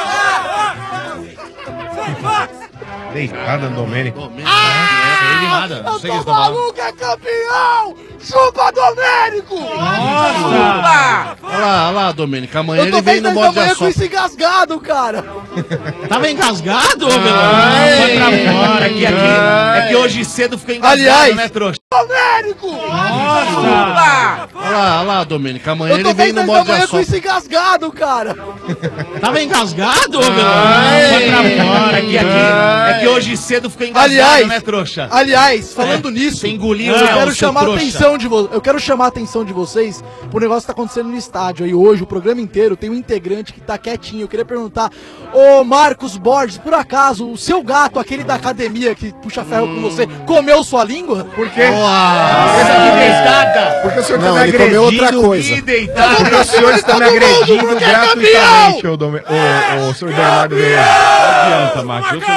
Deitada no Domênico. Eu tô maluco, é campeão! Chupa, Domênico! Nossa! Olha lá, Domênico, amanhã ele vem no modo de com assombro. esse engasgado, cara. Tava engasgado, ô Vai pra fora, é que hoje cedo ficou engasgado, Aliás, né, trouxa? Domênico! Nossa! Olha lá, Domênico, amanhã Eu tô ele vem no modo de com assombro. esse engasgado, cara. Tava engasgado, ô Vai pra fora, é que hoje cedo ficou engasgado, Aliás, né, trouxa? Aliás, falando nisso, Você engoliu, eu né, quero o seu chamar a trouxa. atenção eu quero chamar a atenção de vocês pro negócio que tá acontecendo no estádio. Aí hoje, o programa inteiro, tem um integrante que tá quietinho. Eu queria perguntar, ô Marcos Borges, por acaso, o seu gato, aquele da academia que puxa ferro com você, comeu sua língua? Por quê? Essa aqui deitada. Porque o senhor Não, tá me ele comeu agredindo. outra coisa. Que deitada. Porque o senhor está me agredindo porque é gratuitamente, o senhor Bernardo Veloso. Não adianta, macho. Eu sou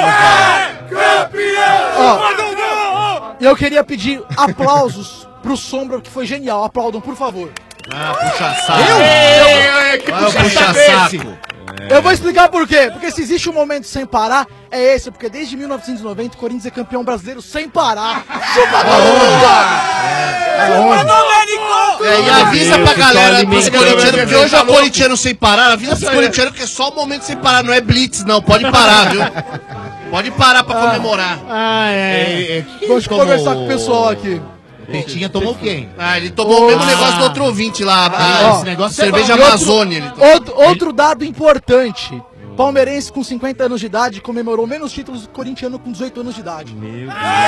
Ó, eu queria pedir aplausos pro Sombra, que foi genial. Aplaudam, por favor. Puxa saco. Que Vai, puxa puxa-saco. saco. Eu vou explicar por quê. Porque se existe um momento sem parar, é esse. Porque desde 1990 o Corinthians é campeão brasileiro sem parar. Chupa E avisa pra galera, pros corintianos, porque hoje é o corintiano sem parar. Avisa pros corintianos que é só o momento sem parar, não é blitz, não. Pode parar, viu? Pode parar pra comemorar. Deixa eu conversar com o pessoal aqui. Tetinha tomou quem? Ele tomou o mesmo negócio do outro ouvinte lá. Esse negócio é cerveja bom. Amazônia. Ele tomou. Outro dado importante. Palmeirense com 50 anos de idade comemorou menos títulos do corintiano com 18 anos de idade. Meu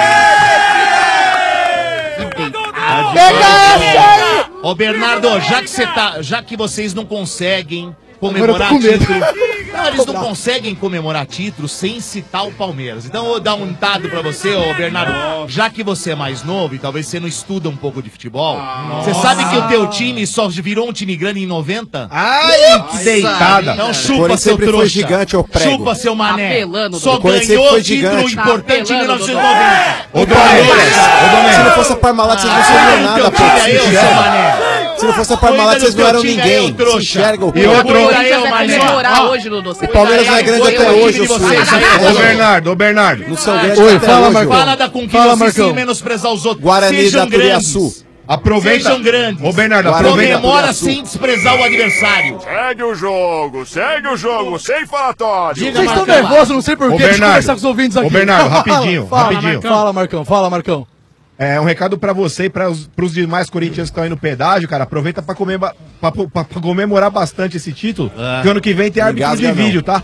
Pega essa aí! Ô Bernardo, já que vocês não conseguem Agora eu tô comemorar com medo. título. Não, eles não conseguem comemorar título sem citar o Palmeiras. Então eu vou dar um dado pra você, ô Bernardo. Já que você é mais novo e talvez você não estuda um pouco de futebol, você sabe que o teu time só virou um time grande em 90? Ai, que deitada. Então O chupa Corinthians seu sempre foi trouxa. gigante, ô prego. Chupa seu mané. Apelando, Só O Corinthians ganhou sempre foi título gigante. importante em Apelando, 1990. Ô, Domênico. Se não fosse a Parmalat, vocês não seriam nada, pô. Tira Se eu, seu enxerga. mané. Se não fosse a Parmalat, vocês não eram ninguém. Se enxerga o E outro- O Corinthians eu, vai mané. comemorar hoje, Dudu. O Palmeiras não é grande até hoje, eu sei. Ô, Bernardo. Não são grandes Oi, até fala, hoje, Marcão. ô. Fala da conquista Fala, sem Marcão. menosprezar os outros. Guarani Sejam da Turiaçu. grandes. Aproveita. Sejam grandes. Ô, Bernardo, Guarani aproveita. Comemora Turiaçu. sem desprezar o adversário. Segue o jogo, sem falatório. Vocês estão nervosos, não sei porquê. Ô, Deixa eu Bernardo. conversar com os ouvintes aqui. Ô, Bernardo, rapidinho, Fala, rapidinho. Fala, Marcão. Fala, Marcão. um recado pra você e pros demais corintianos que estão aí no pedágio, cara. Aproveita pra comemorar bastante esse título, porque ano que vem tem árbitro de vídeo, tá?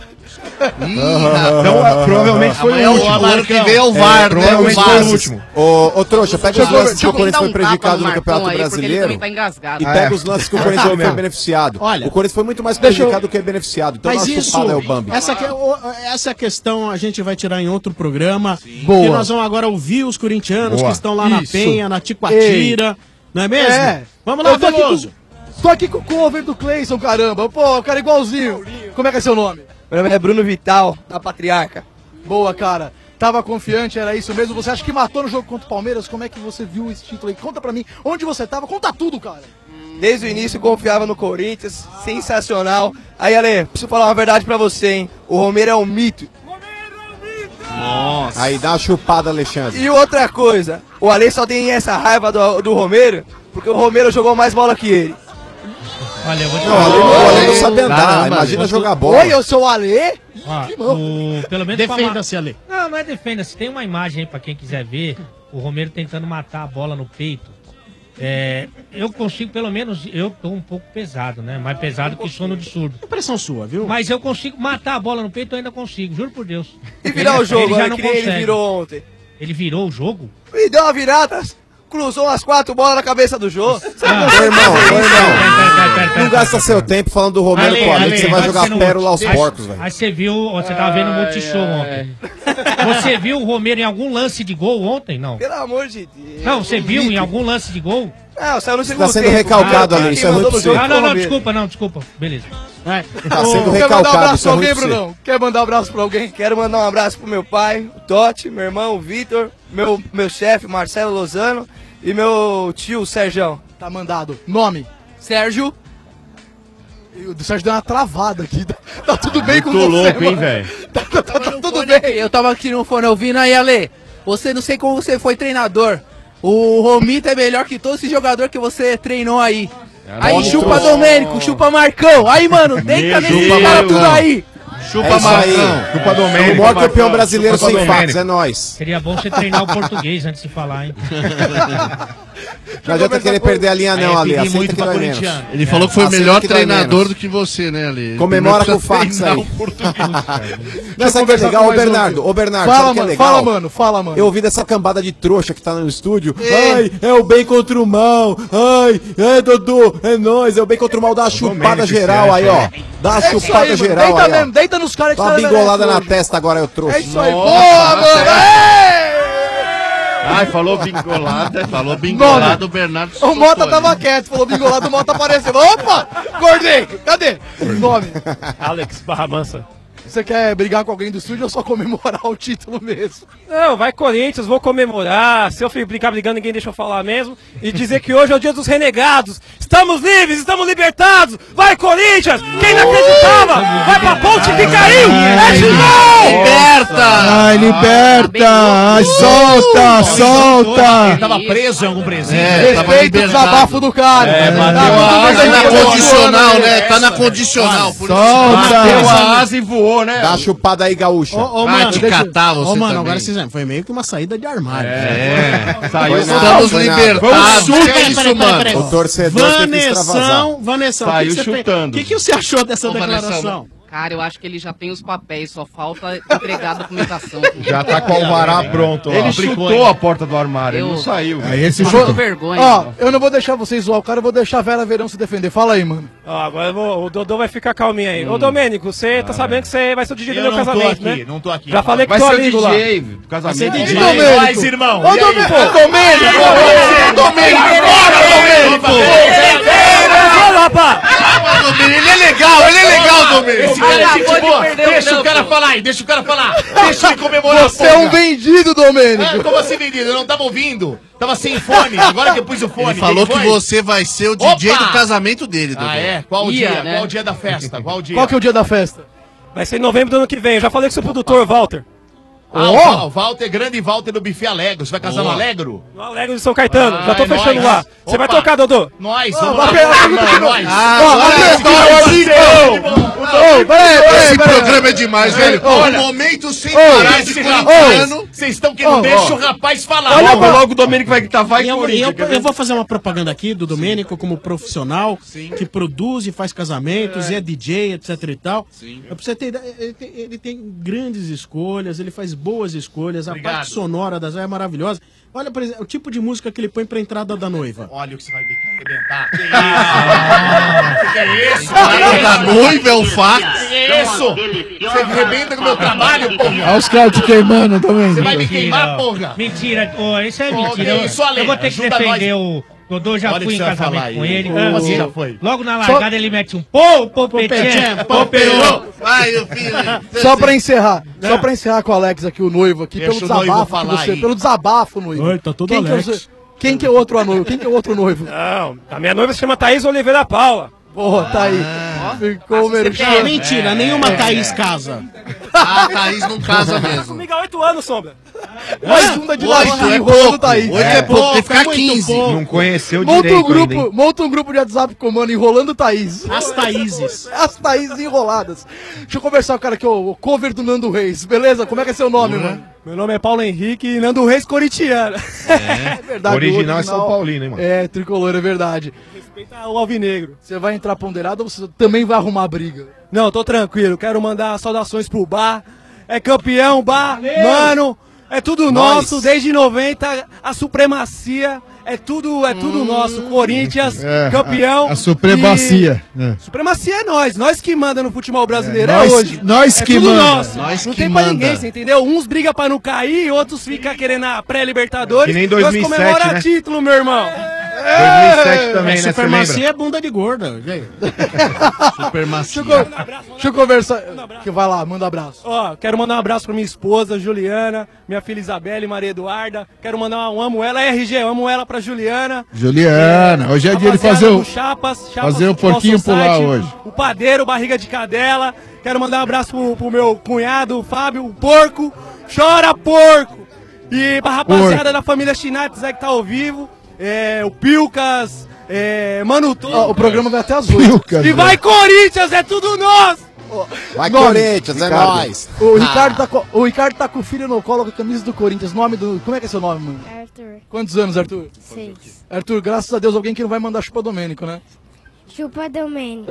Então, provavelmente foi o último. Ano que vem é o VAR, né? Provavelmente foi o último. Ô, trouxa, pega os lances que o Corinthians foi prejudicado no Campeonato Brasileiro. E pega os lances que o Corinthians foi beneficiado. Olha, o Corinthians foi muito mais prejudicado do que beneficiado. Então, mas a isso, chupada é o Bambi. essa questão a gente vai tirar em outro programa. Boa. E nós vamos agora ouvir os corintianos Boa. que estão lá na Isso. Penha, na Ticoatira. Não é mesmo? Vamos lá, Eu tô aqui Veloso. Tô aqui com o cover do Cleison, caramba. Pô, o cara é igualzinho. Como é que é seu nome? Meu nome é Bruno Vital, da Patriarca. Boa, cara. Tava confiante, era isso mesmo. Você acha que matou no jogo contra o Palmeiras? Como é que você viu esse título aí? Conta pra mim. Onde você tava? Conta tudo, cara. Desde o início confiava no Corinthians, sensacional. Aí, Ale, preciso falar uma verdade pra você, hein? O Romero é um mito. Nossa. Aí dá uma chupada, Alexandre. E outra coisa, o Ale só tem essa raiva do Romero, porque o Romero jogou mais bola que ele. Olha, eu vou te Não, o Ale não sabe andar, imagina jogar bola. Oi, eu sou o Ale? Pelo menos Defenda-se, Ale. Não é defenda-se. Tem uma imagem aí pra quem quiser ver. O Romero tentando matar a bola no peito. Eu consigo, pelo menos, eu tô um pouco pesado, né? Mais pesado que sono de surdo. Impressão sua, viu? Mas eu consigo matar a bola no peito, eu ainda consigo, juro por Deus. E virar o jogo, ele já olha não que nem ele consegue. virou ontem. Ele virou o jogo? E deu uma virada, cruzou umas 4 bolas na cabeça do Jô. Ô, irmão, não gasta seu tempo falando do Romero com o Ale, que você vai jogar pérola aos porcos, velho. Aí você viu, você tava vendo o Multishow ontem. Você viu o Romero em algum lance de gol ontem? Não. Pelo amor de Deus. Não, você viu em algum lance de gol? Não, saiu no segundo Tá sendo tempo. recalcado ali, isso é ruim pra você. Não, desculpa. Beleza. Tá sendo Quer mandar um recalcado, abraço isso pra é ruim alguém, pra você. Brunão? Quer mandar um abraço pra alguém? Quero mandar um abraço pro meu pai, o Totti, meu irmão, o Vitor, meu chefe, Marcelo Lozano, e meu tio, o Serjão. Tá mandado. Nome? Sérgio. O Sérgio deu uma travada aqui. Tá tudo bem com você, louco, hein, mano? velho? Tá tudo bem. Eu tava aqui no fone ouvindo aí, Ale. Você não sei como você foi treinador. O Romito é melhor que todo esse jogador que você treinou aí. Aí chupa Domênico, chupa Marcão. Aí, mano, deita nesse cara tudo aí. Chupa Marcão. Chupa Domênico. O maior campeão brasileiro Chupa sem Domênico. fatos, é nóis. Seria bom você treinar o português antes de falar, hein? Não adianta querer perder a linha não, Ale. Aceita que não é menos. Ele falou que foi o Aceita melhor que dói treinador menos. do que você, né, Ale? Comemora com Primeiro fax precisa aí. treinar o português. Não, sabe o que é legal? Ô, Bernardo, Fala, sabe o que é mano, legal? fala, mano. Eu ouvi dessa cambada de trouxa que tá no estúdio. Ai, é o bem contra o mal. Ai, Dodô, é nóis. É o bem contra o mal. Dá uma chupada geral aí, ó. Dá uma É isso chupada aí, mano. geral Deita aí, ó. mesmo, deita nos caras que Dá uma os caras bingolada merecem na hoje. testa agora, eu trouxe. É isso aí, Nossa. boa, mano. Ai, falou bingolada. Falou bingolado, o Bernardo. O Mota tava quieto, falou bingolado, o Mota apareceu. Opa, acordei. Cadê? Nome? Alex Barra Mansa. Você quer brigar com alguém do estúdio ou só comemorar o título mesmo? Não, vai Corinthians, vou comemorar. Se eu ficar brigando, ninguém deixa eu falar mesmo. E dizer que hoje é o dia dos renegados. Estamos livres, estamos libertados. Vai Corinthians! Quem não acreditava? Vai pra ponte que caiu! É Timão! Liberta! Ai, liberta! Ai, solta, solta! Ele tava preso em algum presídio. Respeita o desabafo do cara. Tá na condicional, né? Tá na condicional. por isso. Bateu a asa e voou, né? Dá uma chupada aí, gaúcha. Ô, Vai mano, te deixa- catar você Ô, mano, também. agora vocês foi meio que uma saída de armário. Saiu. Estamos foi nada. libertados. Foi um Que é isso, mano? O torcedor tem que extravasar. Vanessão, Saiu o que chutando. O que você achou dessa Ô, Vanessa, declaração? Cara, eu acho que ele já tem os papéis, só falta entregar a documentação. Já tá com o alvará pronto lá. Ele chutou a porta do armário, ele não saiu. Aí esse Falta chute. vergonha. Ó, eu não vou deixar vocês zoar o cara, eu vou deixar a Vera Verão se defender. Fala aí, mano. Ó, agora o Dodô vai ficar calminho aí. Ô, Domênico, você tá sabendo que você vai ser o DJ do Eu meu não tô casamento, aqui, né? não tô aqui. Já falei que Vai tô ser o amigo lá. DJ do casamento. Vai ser DJ. Domênico. Nós, irmão. Ô, E aí, Domênico! pô? Ô, rapaz! Ele é legal, Domênico. Esse cara é gente Acabou de boa. perder o Deixa o trampo. cara falar aí, deixa o cara falar. Deixa ele comemorar. Você é um vendido, Domênico. Como assim, vendido? Eu não tava ouvindo. Tava sem fone. Agora que eu pus o fone. Ele falou quem que foi? você vai ser o DJ Opa! do casamento dele, Dodô. Ah, é? Qual o Ia, dia? né? Qual o dia da festa? Qual o dia? Qual que é o dia da festa? Vai ser em novembro do ano que vem. Eu já falei com o seu produtor, Walter. Ah, o Walter, grande Walter do Buffet Alegro. Você vai casar no Alegro? No Alegre de São Caetano. Já tô é fechando nóis. lá. Você vai Opa. tocar, Dodô? Nós, Ah, vamos vai lá, pegar irmão, tudo. nós. Ó, Nós, André, nós, o Esse programa é demais, velho. Olha, Um momento sem parar de corintiano. Vocês estão que não deixam o rapaz falar. Logo o Domênico vai gritar, vai Corinthians. Eu vou fazer uma propaganda aqui do Domênico como profissional que produz e faz casamentos e é DJ, etc e tal. Pra você ter ideia, ele tem grandes escolhas, ele faz boas escolhas, a parte sonora das é maravilhosa. Olha, por exemplo, o tipo de música que ele põe pra entrada da noiva. Olha o que você vai ver que arrebentar. Que é isso? Da noiva é o fax. Que é isso? Você arrebenta com o meu trabalho, porra. Olha os caras te queimando também. Você vai me queimar, porra. Mentira, isso é Pô, mentira. que isso, Ale? Eu vou ter que Ajuda defender nós. o Dodô, já Olha fui o em que você vai casamento falar com aí. ele. Você já foi. Logo na largada ele mete um pô, petê, pô, perô. Vai, o filho. Só pra encerrar com o Alex aqui, o noivo aqui, Deixa pelo o noivo desabafo falar que você, aí. pelo desabafo, noivo. Oi, tá todo Quem que é o Alex. seu- Quem que é o outro noivo? Quem que é o outro noivo? Não, a minha noiva se chama Thaís Oliveira Paula. Porra, tá aí. Ficou É mentira, nenhuma Thaís casa. A Thaís não casa mesmo. Comigo há 8 anos, Sombra. Mais um da dinastia é enrolando pouco. Thaís. 8 é pouco, tem que ficar 15. Não conheceu Monta direito um grupo, ainda, hein? monta um grupo de WhatsApp com o mano enrolando Thaís. As Thaíses. As Thaíses enroladas. Deixa eu conversar com o cara aqui, o cover do Nando Reis. Beleza? Como é que é seu nome, mano? Meu nome é Paulo Henrique e Nando Reis corintiano. É verdade. O original é São Paulino, hein, mano? É, tricolor, é verdade. Respeita o alvinegro. Você vai entrar ponderado ou você também vai arrumar briga? Não, tô tranquilo. Quero mandar saudações pro Bar. É campeão, Bar. Mano, é tudo nosso. Desde 90, a supremacia é tudo nosso. Corinthians, campeão. A supremacia. Supremacia é nós que manda no futebol brasileiro. Nós- é hoje. nós é que tudo manda. nosso. Nós Não que tem pra manda. ninguém, você entendeu? Uns brigam pra não cair, outros ficam querendo a pré-libertadores. Que nem Nós 2007, comemora né? título, meu irmão. 2007 também, né? Você Supremacia lembra? é bunda de gorda. velho. Supermacia. Deixa eu conversar. Que vai lá, manda abraço. Ó, quero mandar um abraço pra minha esposa, Juliana, minha filha Isabelle, Maria Eduarda. Quero mandar um amo ela, RG, eu amo ela pra Juliana. Juliana, hoje é dia de Rapaziada fazer o... do Chapas fazer o Futebol porquinho pular Society, hoje. O padeiro, barriga de cadela. Quero mandar um abraço pro meu cunhado, o Fábio, o porco. Chora, porco! E pra rapaziada da família Chinates aí que tá ao vivo. O Pilcas, Mano Tom. Ó, o programa vai até às 8. E vai Corinthians, é tudo nosso! Vai, Nome. Corinthians, é Ricardo. nóis. O Ricardo tá com o filho no colo com a camisa do Corinthians. Nome do. Como é que é seu nome, mano? Arthur. Quantos anos, Arthur? 6. Arthur, graças a Deus, alguém que não vai mandar chupa Domênico, né? Chupa Domênico.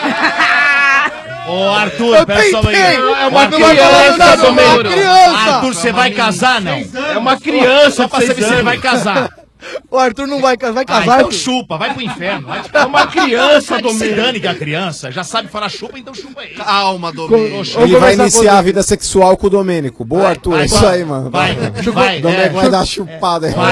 Ô, Arthur, Eu pera só aí. tentei. É Mas não vai falar nada, é uma criança. Arthur, você vai casar, não? É uma criança, Só pra saber se ele vai casar. O Arthur não vai casar, vai casar. Então Arthur? chupa, vai pro inferno. Vai. É uma criança, Se Domênico. dane que é a criança. Já sabe falar chupa, então chupa aí. Calma, Domênico. Ele vai iniciar a vida sexual com o Domênico. Boa, Arthur. vai, É isso aí, mano. vai, vai, O Domênico vai dar chupada aí.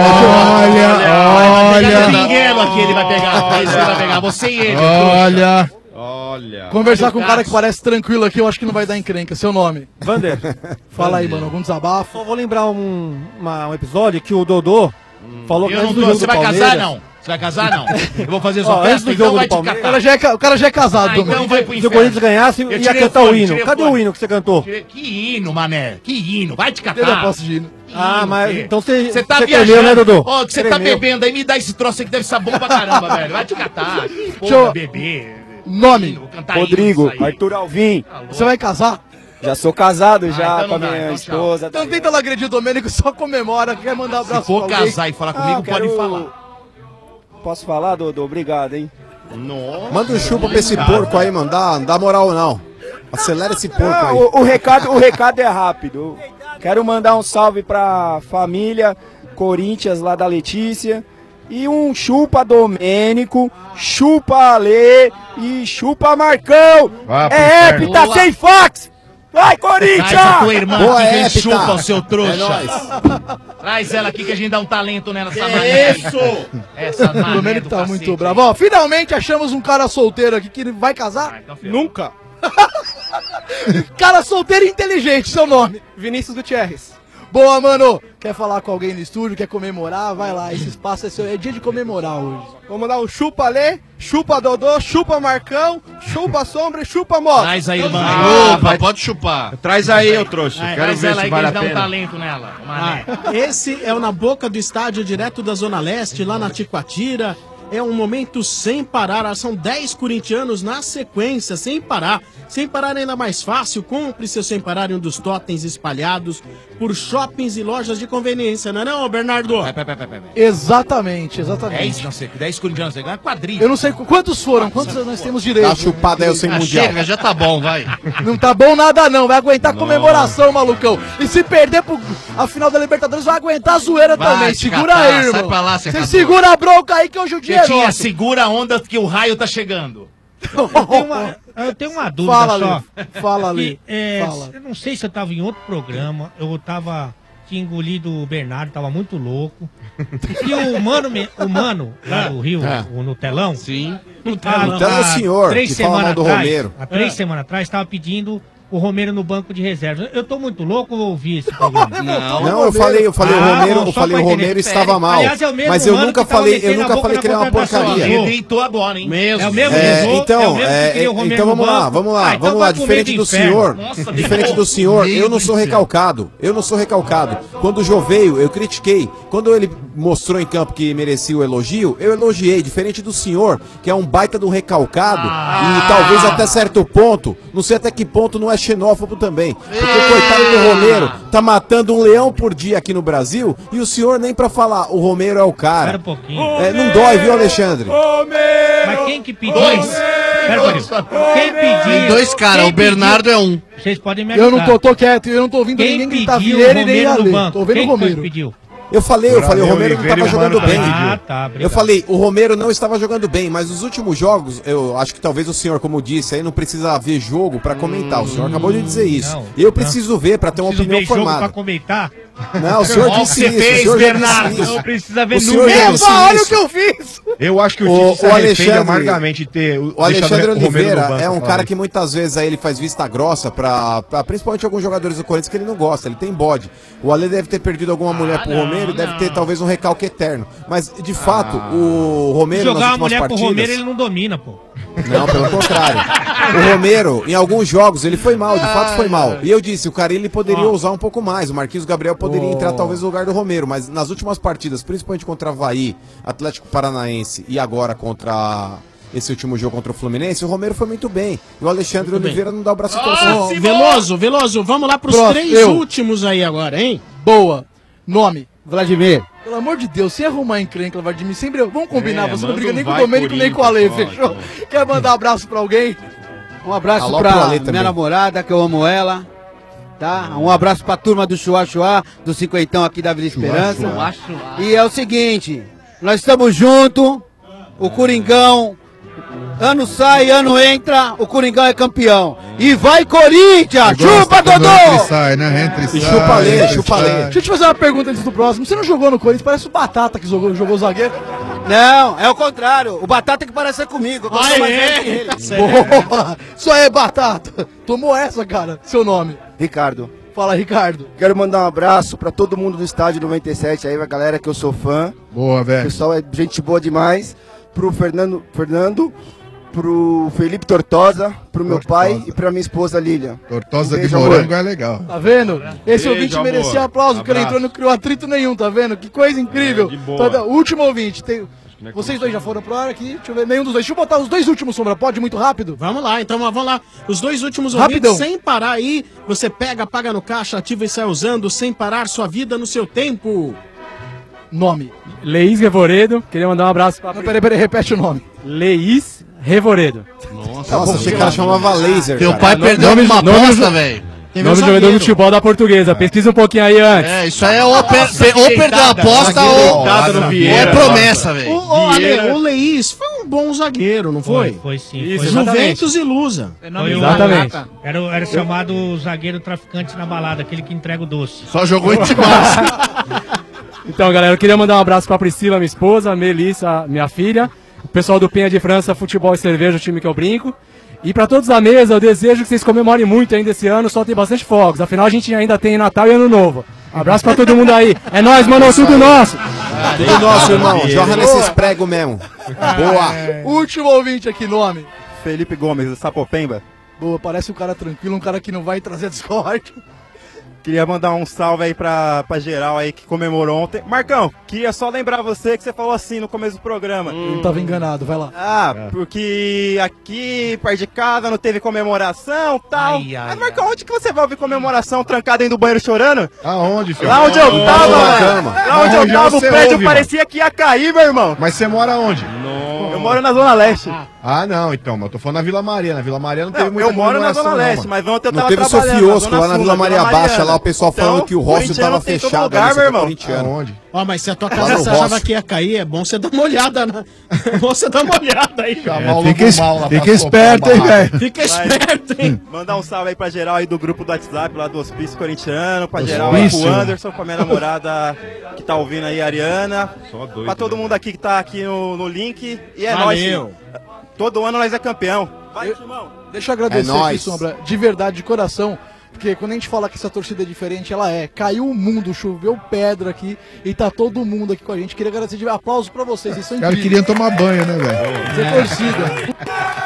Olha, Ninguém aqui ele vai pegar. É isso que ele vai pegar. Você e ele. olha. Olha. Conversar com um cara que parece tranquilo aqui, eu acho que não vai dar encrenca. Seu nome? Vander. Fala aí, mano, algum desabafo? Só vou lembrar um episódio que o Dodô falou que Eu não antes do tô. jogo Você do vai Palmeiras... casar, não? Você vai casar, não? Eu vou fazer sua Ó, antes festa, do então jogo vai do te Palmeiras... catar. O cara já é casado, Então Domênico. vai pro Se o inferno. Corinthians ganhasse, Eu ia tirei cantar o o fone, hino. tirei o Cadê fone. o hino que você cantou? Que hino, mané. Que hino. Vai te Cadê catar. a posse de hino? Ah, mas então você Você tá tremeu, viajando, né, Dodô? Ó, que você tá Tremeu. bebendo aí, me dá esse troço aí que deve ser bom pra caramba, velho. Vai te catar. Deixa Porra, eu- bebê. Nome? Vou cantar Rodrigo, hino, isso aí. Arthur Alvim. Você vai casar? Já sou casado já então com a não dá, minha então tchau. esposa. Então tenta lá agredir o Domênico, só comemora, quer mandar Se abraço for pra alguém. casar e falar comigo, Ah, pode quero- falar. Posso falar, Dodô? Obrigado, hein? Nossa. Manda um chupa pra esse porco aí, mano. Dá moral não. Acelera esse porco Ah, aí. o recado é rápido. Quero mandar um salve pra família Corinthians lá da Letícia. E um chupa Domênico, chupa Ale e chupa Marcão. Vá pro É inferno. hepta sem fax. Vai, Traz a Corinthians! tua irmã Boa, aqui que ele Hepta. chupa o seu É trouxa. nóis. Traz ela aqui que a gente dá um talento nela, essa mané. Isso! Essa O mané Domênico do tá cacete. muito bravo. Ó, finalmente achamos um cara solteiro aqui que vai casar. Então, ferrou. Nunca. Cara solteiro e inteligente, seu nome. Vinícius Gutierrez. Boa, mano. Quer falar com alguém no estúdio, quer comemorar? Vai lá, esse espaço é seu. É dia de comemorar hoje. Vamos lá, o chupa Lê, chupa Dodô, chupa Marcão, chupa Sombra e chupa Moto. Traz a irmã. Opa, pode chupar. Traz aí, ô trouxa. Quero Traz ver ela se aí que vale a a gente dá um pena. talento nela. Mané. Esse é o Na Boca do Estádio, direto da Zona Leste, lá na Ticoatira. é um momento sem parar. São 10 corintianos na sequência, sem parar. Sem parar ainda mais fácil, compre seu Sem Parar em um dos totens espalhados por shoppings e lojas de conveniência, não é não, Bernardo? Exatamente. 10 corintianos, você ganha quadrilha. Eu não sei quantos foram, quantos nós temos direito. Tá chupado aí o sem mundial. Chega, já tá bom, vai. Não tá bom nada não, vai aguentar comemoração, malucão. E se perder a final da Libertadores, vai aguentar a zoeira Vai também. te Segura catar, aí, irmão. sai pra lá, Você secador. segura a bronca aí que hoje o dia é Quietinha, nosso. segura a onda que o raio tá chegando. Eu tenho uma dúvida Fala, só. Lê. Fala, Lê. Fala. Eu não sei se eu tava em outro programa, tinha engolido o Bernardo, tava muito louco. E o Mano lá do Rio, no telão. Sim. No telão é o senhor, que fala mal do Romero. Há 3 semanas atrás, tava pedindo o Romero no banco de reservas. Eu tô muito louco ou ouvi esse programa? Não, eu falei o Romero estava mal. Aliás, é o mesmo mas eu Mano nunca que tava falei metendo a boca que ele era uma na contratação. porcaria. Ele deitou agora, hein? É o mesmo Então vamos lá, diferente do senhor, eu não sou recalcado. Quando o Jô veio, eu critiquei. Quando ele mostrou em campo que merecia o elogio, eu elogiei. Diferente do senhor, que é um baita do recalcado e talvez até certo ponto, não sei até que ponto não é xenófobo também. Porque o coitado do Romero tá matando um leão por dia aqui no Brasil e o senhor nem pra falar, o Romero é o cara. Espera um pouquinho. Não dói, viu, Alexandre? Mas quem que pediu? Espera um pouquinho. Quem pediu? Tem 2 caras, o Bernardo é um. Vocês podem me ajudar. Eu não tô quieto, eu não tô ouvindo ninguém gritar Vieira e nem Ale. Tô ouvindo o Romero. Pediu? Eu falei, o Romero não estava jogando bem. Tá, Eu falei, o Romero não estava jogando bem, mas nos últimos jogos, eu acho que talvez o senhor, como disse, aí não precisa ver jogo pra comentar. O senhor acabou de dizer isso. Eu preciso ver pra ter uma opinião formada. Pra comentar? Não, o senhor disse isso. Fez, o senhor Bernardo. disse isso. Não precisa ver O senhor já disse Olha o isso. que eu fiz! Eu acho que o Tite se arrepende amargamente de ter O Alexandre deixado o Romero no Oliveira banco, é um fala cara isso. que muitas vezes aí ele faz vista grossa pra principalmente alguns jogadores do Corinthians que ele não gosta, ele tem bode. O Ale deve ter perdido alguma mulher pro Romero, deve ter talvez um recalque eterno. Mas, de fato, o Romero Jogar nas uma últimas mulher pro partidas... Romero, ele não domina, pô. Não, pelo contrário. O Romero, em alguns jogos, ele foi mal, de fato foi mal. E eu disse, o Carille poderia usar um pouco mais. O Marquinhos Gabriel poderia entrar talvez no lugar do Romero. Mas nas últimas partidas, principalmente contra Avaí, Atlético Paranaense e agora contra esse último jogo contra o Fluminense, o Romero foi muito bem. E o Alexandre Oliveira não dá o braço a torcer. Veloso, vamos lá pros Próximo, 3 últimos aí agora, hein? Boa. Nome. Vladimir. Pelo amor de Deus, sem arrumar encrenca, Vladimir, sempre... Vamos combinar, você não manda briga nem com o vai, Domênico nem com o Ale, Corinthians, fechou? Quer mandar um abraço pra alguém? Um abraço Alô, pra pro Ale minha também. namorada, que eu amo ela. Tá? Um abraço pra turma do Chua Chua, do Cinquentão aqui da Vila Esperança. E é o seguinte, nós estamos juntos, o Coringão, ano sai, ano entra, o Coringão é campeão. E vai Corinthians! Chupa, Dodô! Entra e sai, né? Entra e sai. Chupa Lê, entra e chupa Lê. sai. Deixa eu te fazer uma pergunta antes do próximo. Você não jogou no Corinthians? Parece o Batata que jogou zagueiro. Não, é o contrário. O Batata que parece comigo. Eu sou mais velho que ele. Boa! Isso aí, Batata. Tomou essa, cara. Seu nome. Ricardo. Fala, Ricardo. Quero mandar um abraço pra todo mundo do Estádio 97 aí, a galera que eu sou fã. Boa, O velho. pessoal é gente boa demais. Pro Fernando, pro Felipe Tortosa, pro meu pai e pra minha esposa Lilian. Tortosa Um de beijo, morango amor. é legal. Tá vendo? Esse Beijo, ouvinte amor. merecia aplauso, porque ele Abraço. entrou e não criou atrito nenhum, tá vendo? Que coisa incrível. de boa. Então, último ouvinte. Vocês dois já foram pro ar aqui? Deixa eu ver. Nenhum dos dois. Deixa eu botar os 2 últimos, Sombra. Pode muito rápido? Vamos lá, então vamos lá. Os 2 últimos Rapidão. ouvintes, sem parar aí. Você pega, paga no caixa, ativa e sai usando, sem parar sua vida no seu tempo. Nome. Leís Revoredo. Queria mandar um abraço pra... Não, peraí, repete o nome. Leís Revoredo. Nossa, achei que ela chamava Laser. Teu cara. pai perdeu uma aposta, velho. Nome do jogador do futebol da Portuguesa. Pesquisa um pouquinho aí antes. É, isso aí é ou perdeu a aposta ou é promessa, velho. O Leís foi um bom zagueiro, não foi? Foi sim. Isso, Foi. exatamente. Juventus e Lusa. Exatamente. Era chamado zagueiro traficante na balada, aquele que entrega o doce. Só jogou em Tibaço. Então, galera, eu queria mandar um abraço pra Priscila, minha esposa, Melissa, minha filha, o pessoal do Penha de França, Futebol e Cerveja, o time que eu brinco. E pra todos da mesa, eu desejo que vocês comemorem muito ainda esse ano, soltem bastante fogos. Afinal, a gente ainda tem Natal e Ano Novo. Abraço pra todo mundo aí. É nóis, mano, tudo nosso. Tudo nosso, irmão. Jorra nesses pregos mesmo. Boa. Último ouvinte aqui, nome. Felipe Gomes, do Sapopemba. Boa, parece um cara tranquilo, um cara que não vai trazer discórdia. Queria mandar um salve aí pra geral aí que comemorou ontem. Marcão, queria só lembrar você que você falou assim no começo do programa. Eu tava enganado, vai lá. Porque aqui, perto de casa, não teve comemoração e tal. Mas, Marcão, onde que você vai ouvir comemoração trancado dentro do banheiro chorando? Aonde, filho? Lá onde eu tava, velho. lá onde eu tava, o prédio parecia que ia cair, meu irmão. Mas você mora onde? Eu moro na Zona Leste. Ah, não, então, mas eu tô falando na Vila Maria. Na Vila Maria não teve muita eu moro na comemoração, Zona Leste, não, mas ontem eu Não tava teve o trabalhando Sofiosco lá na Vila Maria Baixa, lá o pessoal falando que o Rossi tava fechado. Lugar, meu irmão. Aonde? Ó, mas se a tua casa você achava que ia cair, é bom você dar uma olhada, né? É bom você dar uma olhada aí, velho. Fica esperto, hein, velho. Fica esperto, hein? Mandar um salve aí pra geral aí do grupo do WhatsApp lá do Hospício Corintiano, pra geral Hospício. aí pro Anderson, pra minha namorada que tá ouvindo aí, a Ariana. Só doido, Pra todo mundo aqui que tá aqui no link. E é Valeu. nóis. Todo ano nós é campeão. Vai, Timão. Deixa eu agradecer É aqui, nóis. Sombra, de verdade, de coração. Porque quando a gente fala que essa torcida é diferente, ela é. Caiu o mundo, choveu pedra aqui e tá todo mundo aqui com a gente. Queria agradecer de aplausos pra vocês. Vocês são Os caras incríveis. queriam tomar banho, né, velho? Você é torcida.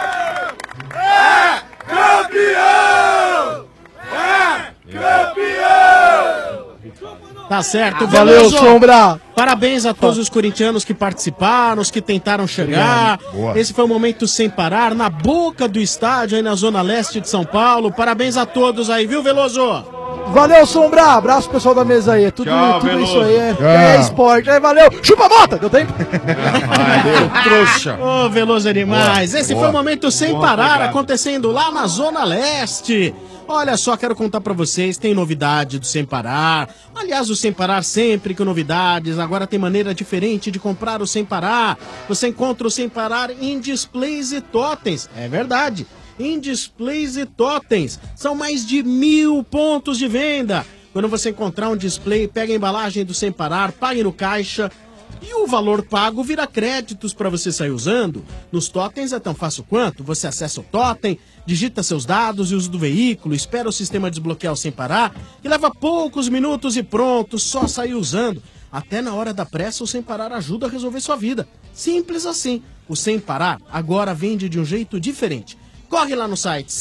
Campeão! É campeão! Tá certo, Valeu, Veloso. Sombra. Parabéns a todos os corintianos que participaram, os que tentaram chegar. Obrigado. Boa. Esse foi o momento sem parar, na boca do estádio, aí na Zona Leste de São Paulo. Parabéns a todos aí, viu, Veloso? Valeu, Sombra. Abraço, pessoal da mesa aí. Tudo, Tchau, tudo Veloso. isso aí é, Tchau. é esporte. Aí, valeu. Chupa a bota. Deu tempo? Trouxa. Ô, Veloso é demais. Boa, Esse boa. foi o momento sem Boa, parar, obrigado. acontecendo lá na Zona Leste. Olha só, quero contar pra vocês, tem novidade do Sem Parar. Aliás, o Sem Parar sempre com novidades. Agora tem maneira diferente de comprar o Sem Parar. Você encontra o Sem Parar em displays e totens. É verdade. Em displays e totens. São mais de 1.000 pontos de venda. Quando você encontrar um display, pega a embalagem do Sem Parar, pague no caixa e o valor pago vira créditos para você sair usando. Nos totens é tão fácil quanto. Você acessa o totem, digita seus dados e uso do veículo, espera o sistema desbloquear o Sem Parar e leva poucos minutos e pronto, só sair usando. Até na hora da pressa, o Sem Parar ajuda a resolver sua vida. Simples assim. O Sem Parar agora vende de um jeito diferente. Corre lá no site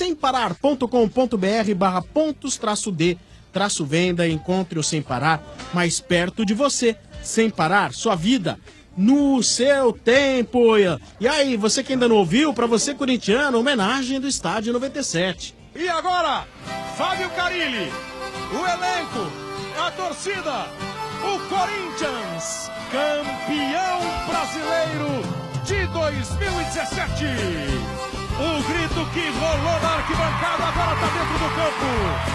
semparar.com.br/pontos-d-venda e encontre o Sem Parar mais perto de você. Sem Parar, sua vida no seu tempo. E aí, você que ainda não ouviu, pra você corintiano, homenagem do Estádio 97. E agora, Fábio Carilli, o elenco, a torcida, o Corinthians, campeão brasileiro de 2017. O grito que rolou na arquibancada agora tá dentro do campo.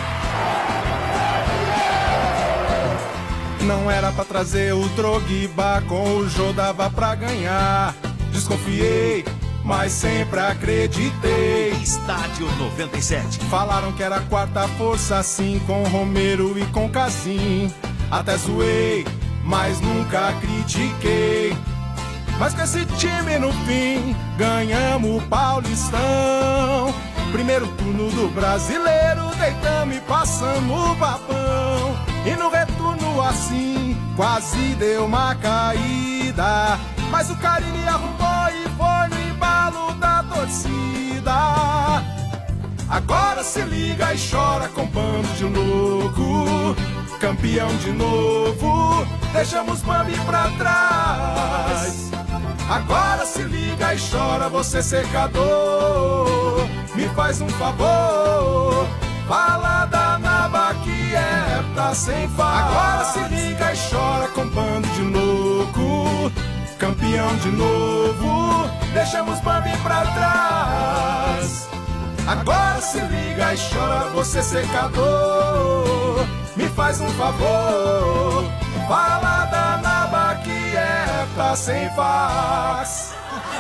Não era pra trazer o Drogba, com o Jô dava pra ganhar. Desconfiei, mas sempre acreditei. Estádio 97. Falaram que era a quarta força, assim, com Romero e com Casim. Até zoei, mas nunca critiquei. Mas com esse time no fim, ganhamos o Paulistão. Primeiro turno do Brasileiro, deitamos e passamos o papão. E no retorno assim, quase deu uma caída. Mas o Carilli arrumou e foi no embalo da torcida. Agora se liga e chora com bando de louco. Campeão de novo, deixamos Bambi pra trás. Agora se liga e chora, você secador. Me faz um favor, fala da naba que é pra sem faz. Agora se liga e chora com bando de louco. Campeão de novo, deixamos Bambi pra trás. Agora se liga e chora, você secador. Me faz um favor, fala da naba que é pra sem faz.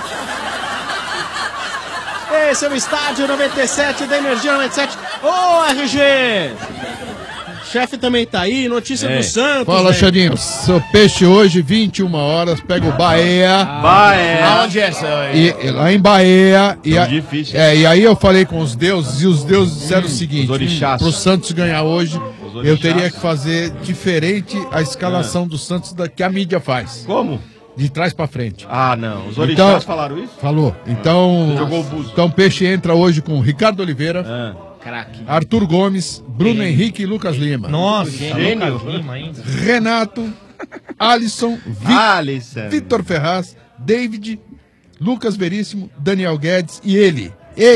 Esse é o Estádio 97 da Energia 97. Ô, RG! Chefe também tá aí, notícia do Santos. Fala, velho. Xandinho. Seu peixe hoje, 21 horas, pega o Bahia. Bahia. Aonde é essa aí? E lá em Bahia. Tão difícil. E aí eu falei com os deuses, e os deuses disseram o seguinte: orixás. pro Santos ganhar hoje, eu orixás. teria que fazer diferente a escalação do Santos que a mídia faz. Como? De trás pra frente. Ah, não. Os orixás falaram isso? Falou. Então, Você jogou o buzo. então o Peixe entra hoje com Ricardo Oliveira, Craque. Arthur Gomes, Bruno Henrique e Lucas Lima. Nossa, Lucas Lima ainda. Renato, Alisson, Vitor Ferraz, David, Lucas Veríssimo, Daniel Guedes e ele,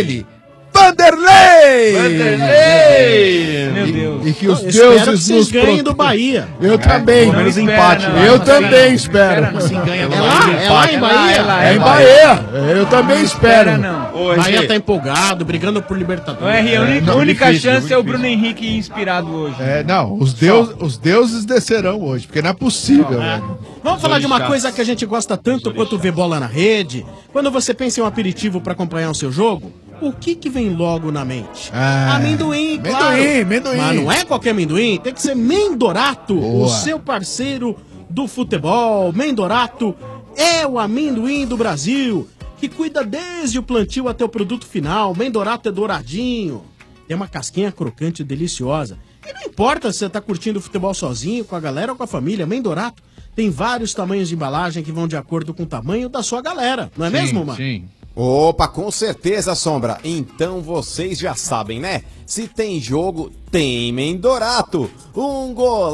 Vanderlei! Meu Deus. E que os Espero deuses que vocês nos ganhem do Bahia. Eu também. menos empate, né? Eu também espero. É lá em Bahia? É em Bahia. Eu também espero. Bahia tá empolgado, brigando por Libertadores. O RG, a única chance é o Bruno Henrique inspirado hoje. Não, os deuses descerão hoje, porque não é possível, velho. Vamos falar de uma coisa que a gente gosta tanto quanto ver bola na rede. Quando você pensa em um aperitivo para acompanhar o seu jogo, o que vem logo na mente? Amendoim, claro. Amendoim. Mas não é qualquer amendoim, tem que ser Mendorato, o seu parceiro do futebol. Mendorato é o amendoim do Brasil, que cuida desde o plantio até o produto final. Mendorato é douradinho, tem uma casquinha crocante e deliciosa. E não importa se você tá curtindo o futebol sozinho, com a galera ou com a família, Mendorato tem vários tamanhos de embalagem que vão de acordo com o tamanho da sua galera. Não é mesmo, mano? Sim. Opa, com certeza, Sombra. Então vocês já sabem, né? Se tem jogo, tem Mendorato. Um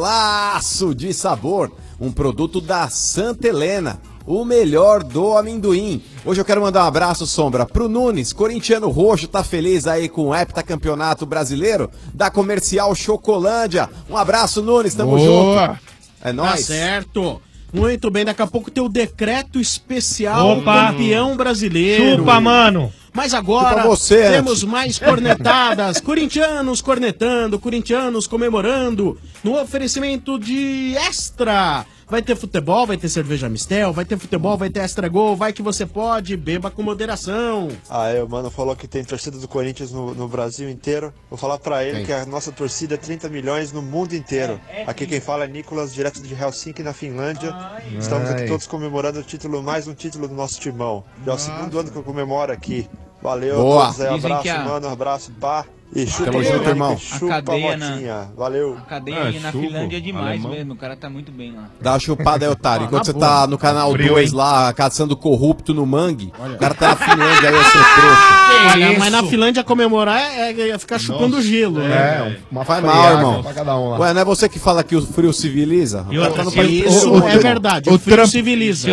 golaço de sabor. Um produto da Santa Helena. O melhor do amendoim. Hoje eu quero mandar um abraço, Sombra, pro Nunes, corintiano roxo, tá feliz aí com o heptacampeonato brasileiro da Comercial Chocolândia. Um abraço, Nunes, tamo junto. É nóis. Tá certo. Muito bem, daqui a pouco tem o decreto especial campeão brasileiro. Chupa, mano. Mas agora temos mais cornetadas. Corintianos cornetando, corintianos comemorando. No oferecimento de Extra. Vai ter futebol, vai ter cerveja Mistel, vai ter futebol, vai ter Extra Gol, vai que você pode, beba com moderação. O mano falou que tem torcida do Corinthians no Brasil inteiro. Vou falar pra ele que a nossa torcida é 30 milhões no mundo inteiro. Aqui quem fala é Nicolas, direto de Helsinki, na Finlândia. Estamos aqui todos comemorando o título, mais um título do nosso timão. Já é o segundo ano que eu comemoro aqui. Valeu, boa. Todos aí, abraço, mano, abraço, pá. E chupa, tamo junto, irmão. Chupa A cadeia motinha. Valeu. A cadeia aí na Finlândia é demais mesmo, o cara tá muito bem lá. Dá uma chupada aí, otário. Enquanto você tá no canal 2 lá, caçando corrupto no mangue, o cara tá na Finlândia aí, seu trouxa. Olha, mas na Finlândia comemorar é ficar chupando gelo. Mas faz mal, irmão. Ué, não é você que fala que o frio civiliza? O cara tá no país. Isso é verdade, o frio civiliza.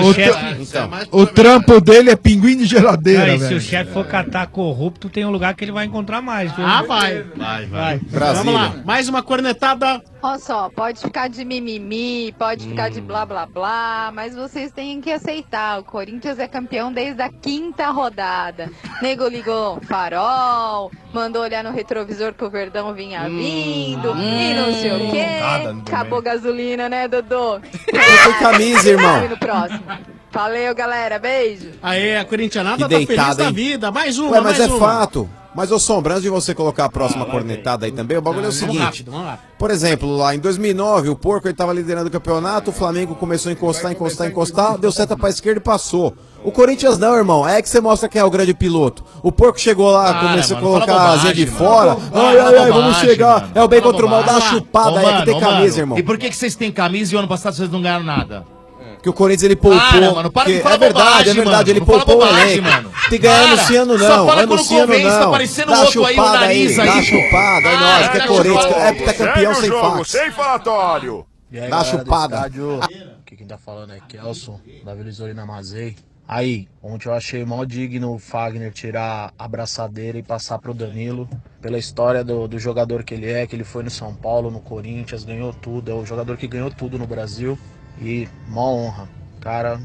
O trampo dele é pinguim de geladeira, Se o chefe for catar corrupto, tem um lugar que ele vai encontrar mais. Viu? Vai. Vamos lá, mais uma cornetada. Olha só, pode ficar de mimimi, pode ficar de blá blá blá, mas vocês têm que aceitar, o Corinthians é campeão desde a 5ª rodada. Nego ligou farol, mandou olhar no retrovisor que o Verdão vinha vindo, e não sei o quê. Acabou gasolina, né, Dodô? Tem camisa, irmão. No próximo. Valeu, galera, beijo. Aê, a corintianada Que tá feliz deitada, da hein? vida, mais uma, Ué, mas mais é uma. fato. Mas, ô Sombra, antes de você colocar a próxima cornetada aí também, o bagulho é o seguinte. Vamos rápido. Por exemplo, lá em 2009, o Porco ele tava liderando o campeonato, o Flamengo começou a encostar, deu seta pra esquerda e passou. O Corinthians não, irmão, é que você mostra quem é o grande piloto. O Porco chegou lá, começou a colocar a asinha de fora. Ai, vamos chegar. É o bem contra o mal, dá uma chupada aí, que tem camisa, irmão. E por que vocês têm camisa e o ano passado vocês não ganharam nada? Que o Corinthians ele poupou. Mano, para de falar é verdade, bobagem, é verdade, mano. ele Não fala poupou o bobagem, elenco. mano. Tem que ganhar anunciando Só não, fala quando anunciando convence, não. tá parecendo Dá outro aí, o chupada nariz aí. dá chupada, é nóis, que é Corinthians, é campeão sem fax. Sem falatório. Dá chupada. Aqui quem tá falando é Kelson, da Vila Isolina Mazei. Aí, ontem eu achei mó digno o Fagner tirar a abraçadeira e passar pro Danilo, pela história do jogador que ele foi no São Paulo, no Corinthians, ganhou tudo, é o jogador que ganhou tudo no Brasil e mó honra. Cara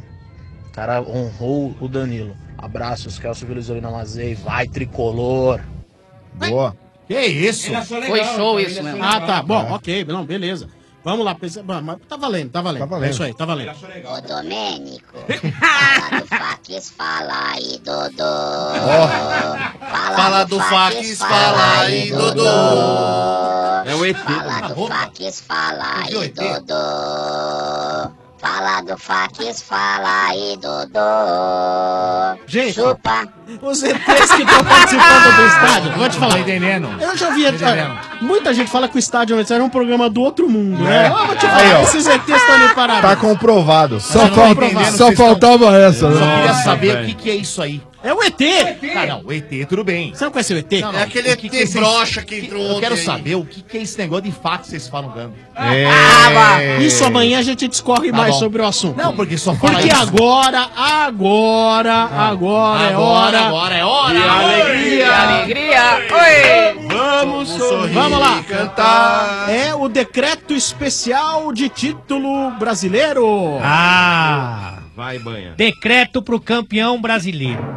honrou o Danilo. Abraços, Kelson, Vila Isolina Mazei, vai tricolor. Boa. Que isso? Foi show isso mesmo. Ah, tá, bom, ok, não, beleza. Vamos lá, mas tá valendo. É isso aí, tá valendo. Ô, Domênico, fala do Faques, fala aí, Dodô. Fala do Faques, fala aí, Dodô. É o ET. Fala do Faques, fala aí, Dodô. Fala do Faques, fala aí, Dodô. Gente, chupa. Os ETs que estão participando do estádio, vou te falar. Tá entendendo? Eu já vi, Muita gente fala que o Estádio 97 era um programa do outro mundo, né? É. Eu vou te Aí, falar, ó. esses ETs estão me parabéns. Tá comprovado. Só faltava essa, Eu só né? queria Nossa, saber velho. o que é isso aí. É o ET! Ah, não, o ET, tudo bem. Você não conhece o ET? Não, É aquele o que ET vocês- broxa que entrou Eu quero ontem aí. saber o que é esse negócio de fato que vocês falam dando. Isso amanhã a gente discorre Tá mais bom. sobre o assunto. Não, porque só fala Porque isso. agora é hora. Agora é hora. De alegria. Alegria! Oi! Vamos sorrir. Vamos lá. Cantar. É o decreto especial de título brasileiro. Ah! Vai, banha. Decreto pro campeão brasileiro.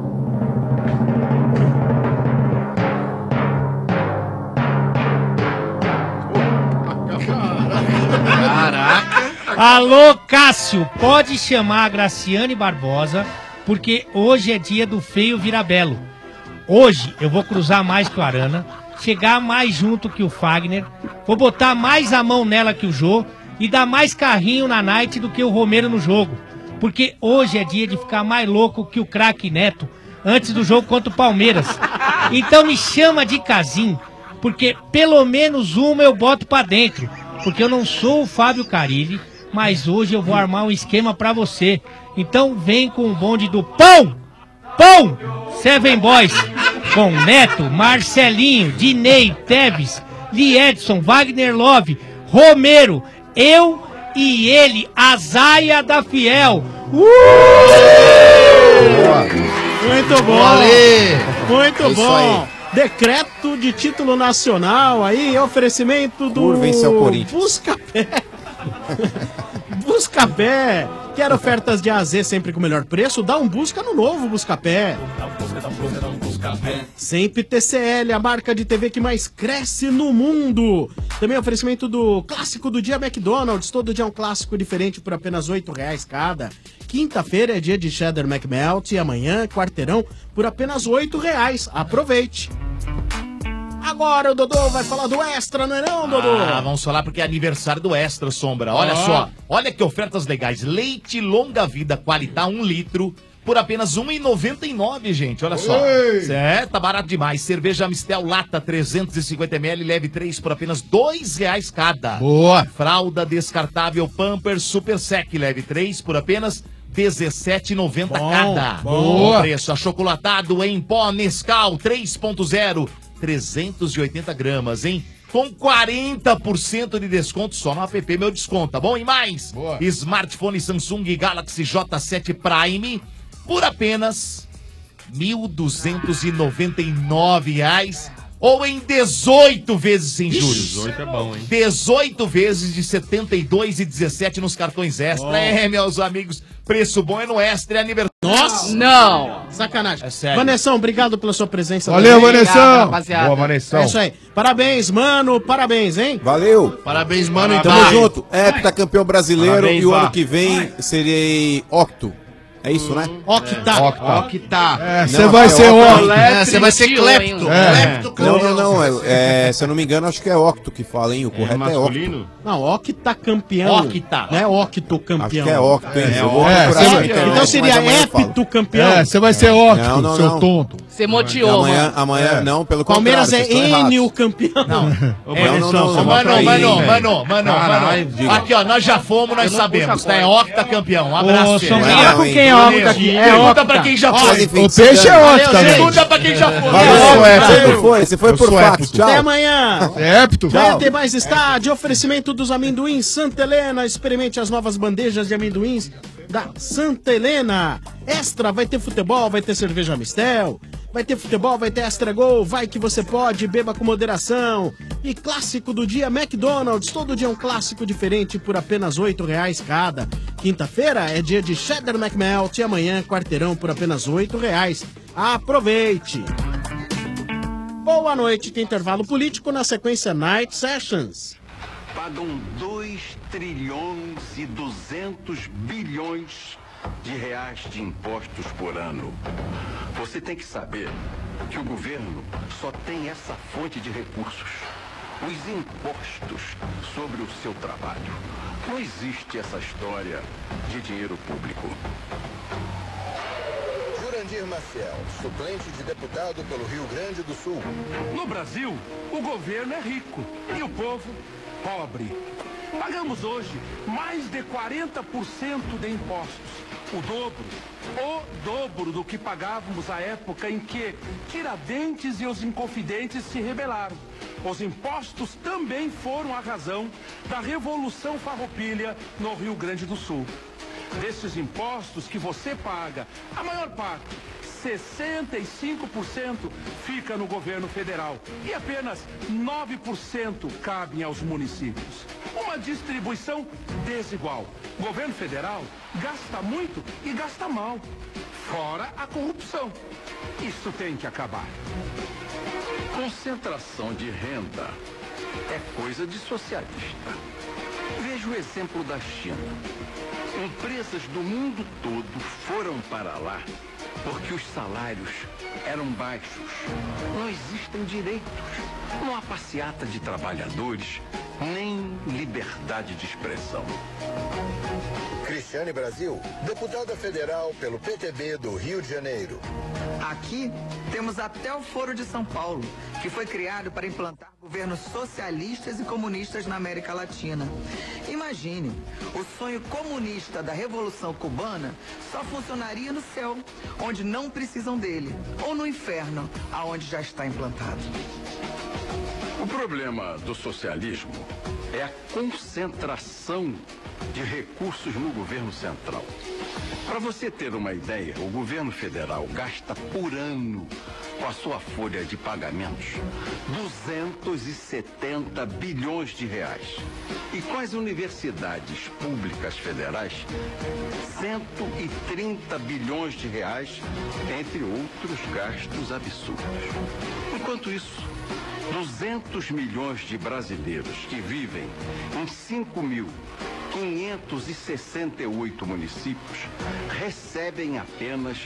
Caraca. Alô, Cássio, pode chamar a Graciane Barbosa, porque hoje é dia do feio Virabelo. Hoje eu vou cruzar mais que o Arana, chegar mais junto que o Fagner, vou botar mais a mão nela que o Jô e dar mais carrinho na Night do que o Romero no jogo. Porque hoje é dia de ficar mais louco que o craque Neto antes do jogo contra o Palmeiras. Então me chama de Casim, porque pelo menos uma eu boto pra dentro. Porque eu não sou o Fábio Carilli, mas hoje eu vou armar um esquema pra você. Então vem com o bonde do Pão! Pão! Seven Boys! Com Neto, Marcelinho, Dinei, Teves, Lee Edson, Wagner Love, Romero, eu e ele, a Zaia da Fiel. Muito bom. Valeu. Muito É isso bom. aí. Decreto de título nacional aí, oferecimento do Curva-se ao Corinthians. Buscapé. Buscapé. Quer ofertas de AZ sempre com o melhor preço? Dá um busca no novo Buscapé. Sempre TCL, a marca de TV que mais cresce no mundo. Também oferecimento do clássico do dia McDonald's. Todo dia é um clássico diferente por apenas R$ 8,00 cada. Quinta-feira é dia de Cheddar McMelt e amanhã, quarteirão, por apenas R$ 8,00. Aproveite. Agora o Dodô vai falar do Extra, não é não, Dodô? Ah, vamos falar porque é aniversário do Extra, Sombra. Olha Ó. só, olha que ofertas legais. Leite longa vida, qualidade 1 litro, por apenas R$ 1,99, gente. Olha só. Ei. É, tá barato demais. Cerveja Mistel Lata 350ml, leve 3 por apenas R$ 2,00 cada. Boa. Fralda descartável Pampers Super Sec, leve 3 por apenas R$ 17,90 cada. Boa. Bom preço. Achocolatado em pó Nescau 3.0, 380 gramas, hein? Com 40% de desconto só no app Meu Desconto, tá bom? E mais, Boa. smartphone Samsung Galaxy J7 Prime por apenas R$ 1.299 ou em 18 vezes sem juros. 18 é bom, hein? 18 vezes de R$ 72,17 nos cartões Extra. Oh. É, meus amigos, preço bom é no Extra, é aniversário. Nossa! Não! Sacanagem. É sério. Vanessão, obrigado pela sua presença. Valeu, também. Vanessão. rapaziada. Boa, Vanessão. É isso aí. Parabéns, mano. Parabéns, hein? Valeu. Parabéns, mano. e Tamo vai. junto. Campeão brasileiro Parabéns, e o Vá. ano que vem serei octo. É isso, né? Octa. Octa. É, você Não, vai é ser octa. homem. É, você vai ser clepto. É. Clepto Não. Se eu não me engano, acho que é octo que fala, hein? O correto é octo. masculino? Não, Octa campeão. Octa. Não é Octo campeão. Acho que é octo, hein? Eu vou É, procurar você na vai- internet, Então seria mas amanhã eu falo. Epito campeão. É, você vai ser ótimo, Não, seu não. tonto. Você motiou, mano. Amanhã, não, pelo Palmeiras contrário. é vocês estão N o errados. campeão. Não. Não, Mano. diga. Aqui, ó, nós já fomos, nós sabemos. Tá? É Octa campeão. Um Ô, abraço. Sombrinha, Não, com hein? quem é Octa aqui? É Pergunta Octa. pra quem já Mas, foi. enfim, O peixe é Valeu, ótimo também. Pergunta pra quem já foi. Valeu, você foi Eu por sou fato. épito. Tchau. Até amanhã. É épito? Vai ter mais estádio, oferecimento dos amendoins Santa Helena. Experimente as novas bandejas de amendoins da Santa Helena. Extra, vai ter futebol, vai ter cerveja Mistel, vai ter futebol, vai ter Extra Gol, vai que você pode, beba com moderação. E clássico do dia McDonald's, todo dia um clássico diferente por apenas R$ 8,00 cada. Quinta-feira é dia de Cheddar McMelt e amanhã quarteirão por apenas R$ 8,00. Aproveite! Boa noite, tem intervalo político na sequência Night Sessions. Pagam 2 trilhões e 200 bilhões de reais de impostos por ano. Você tem que saber que o governo só tem essa fonte de recursos, os impostos sobre o seu trabalho. Não existe essa história de dinheiro público. Jurandir Edir Maciel, suplente de deputado pelo Rio Grande do Sul. No Brasil, o governo é rico e o povo pobre. Pagamos hoje mais de 40% de impostos. O dobro do que pagávamos à época em que Tiradentes e os Inconfidentes se rebelaram. Os impostos também foram a razão da Revolução Farroupilha no Rio Grande do Sul. Desses impostos que você paga, a maior parte, 65% fica no governo federal e apenas 9% cabem aos municípios. Uma distribuição desigual. O governo federal gasta muito e gasta mal. Fora a corrupção. Isso tem que acabar. Concentração de renda é coisa de socialista. Veja o exemplo da China. Empresas do mundo todo foram para lá porque os salários eram baixos. Não existem direitos. Não há passeata de trabalhadores, nem liberdade de expressão. Cristiane Brasil, deputada federal pelo PTB do Rio de Janeiro. Aqui temos até o Foro de São Paulo, que foi criado para implantar governos socialistas e comunistas na América Latina. Imagine, o sonho comunista da Revolução Cubana só funcionaria no céu, onde não precisam dele, ou no inferno, aonde já está implantado. O problema do socialismo é a concentração de recursos no governo central. Para você ter uma ideia, o governo federal gasta por ano, com a sua folha de pagamentos, 270 bilhões de reais. E com as universidades públicas federais, 130 bilhões de reais, entre outros gastos absurdos. Enquanto isso, 200 milhões de brasileiros que vivem em 5.568 municípios recebem apenas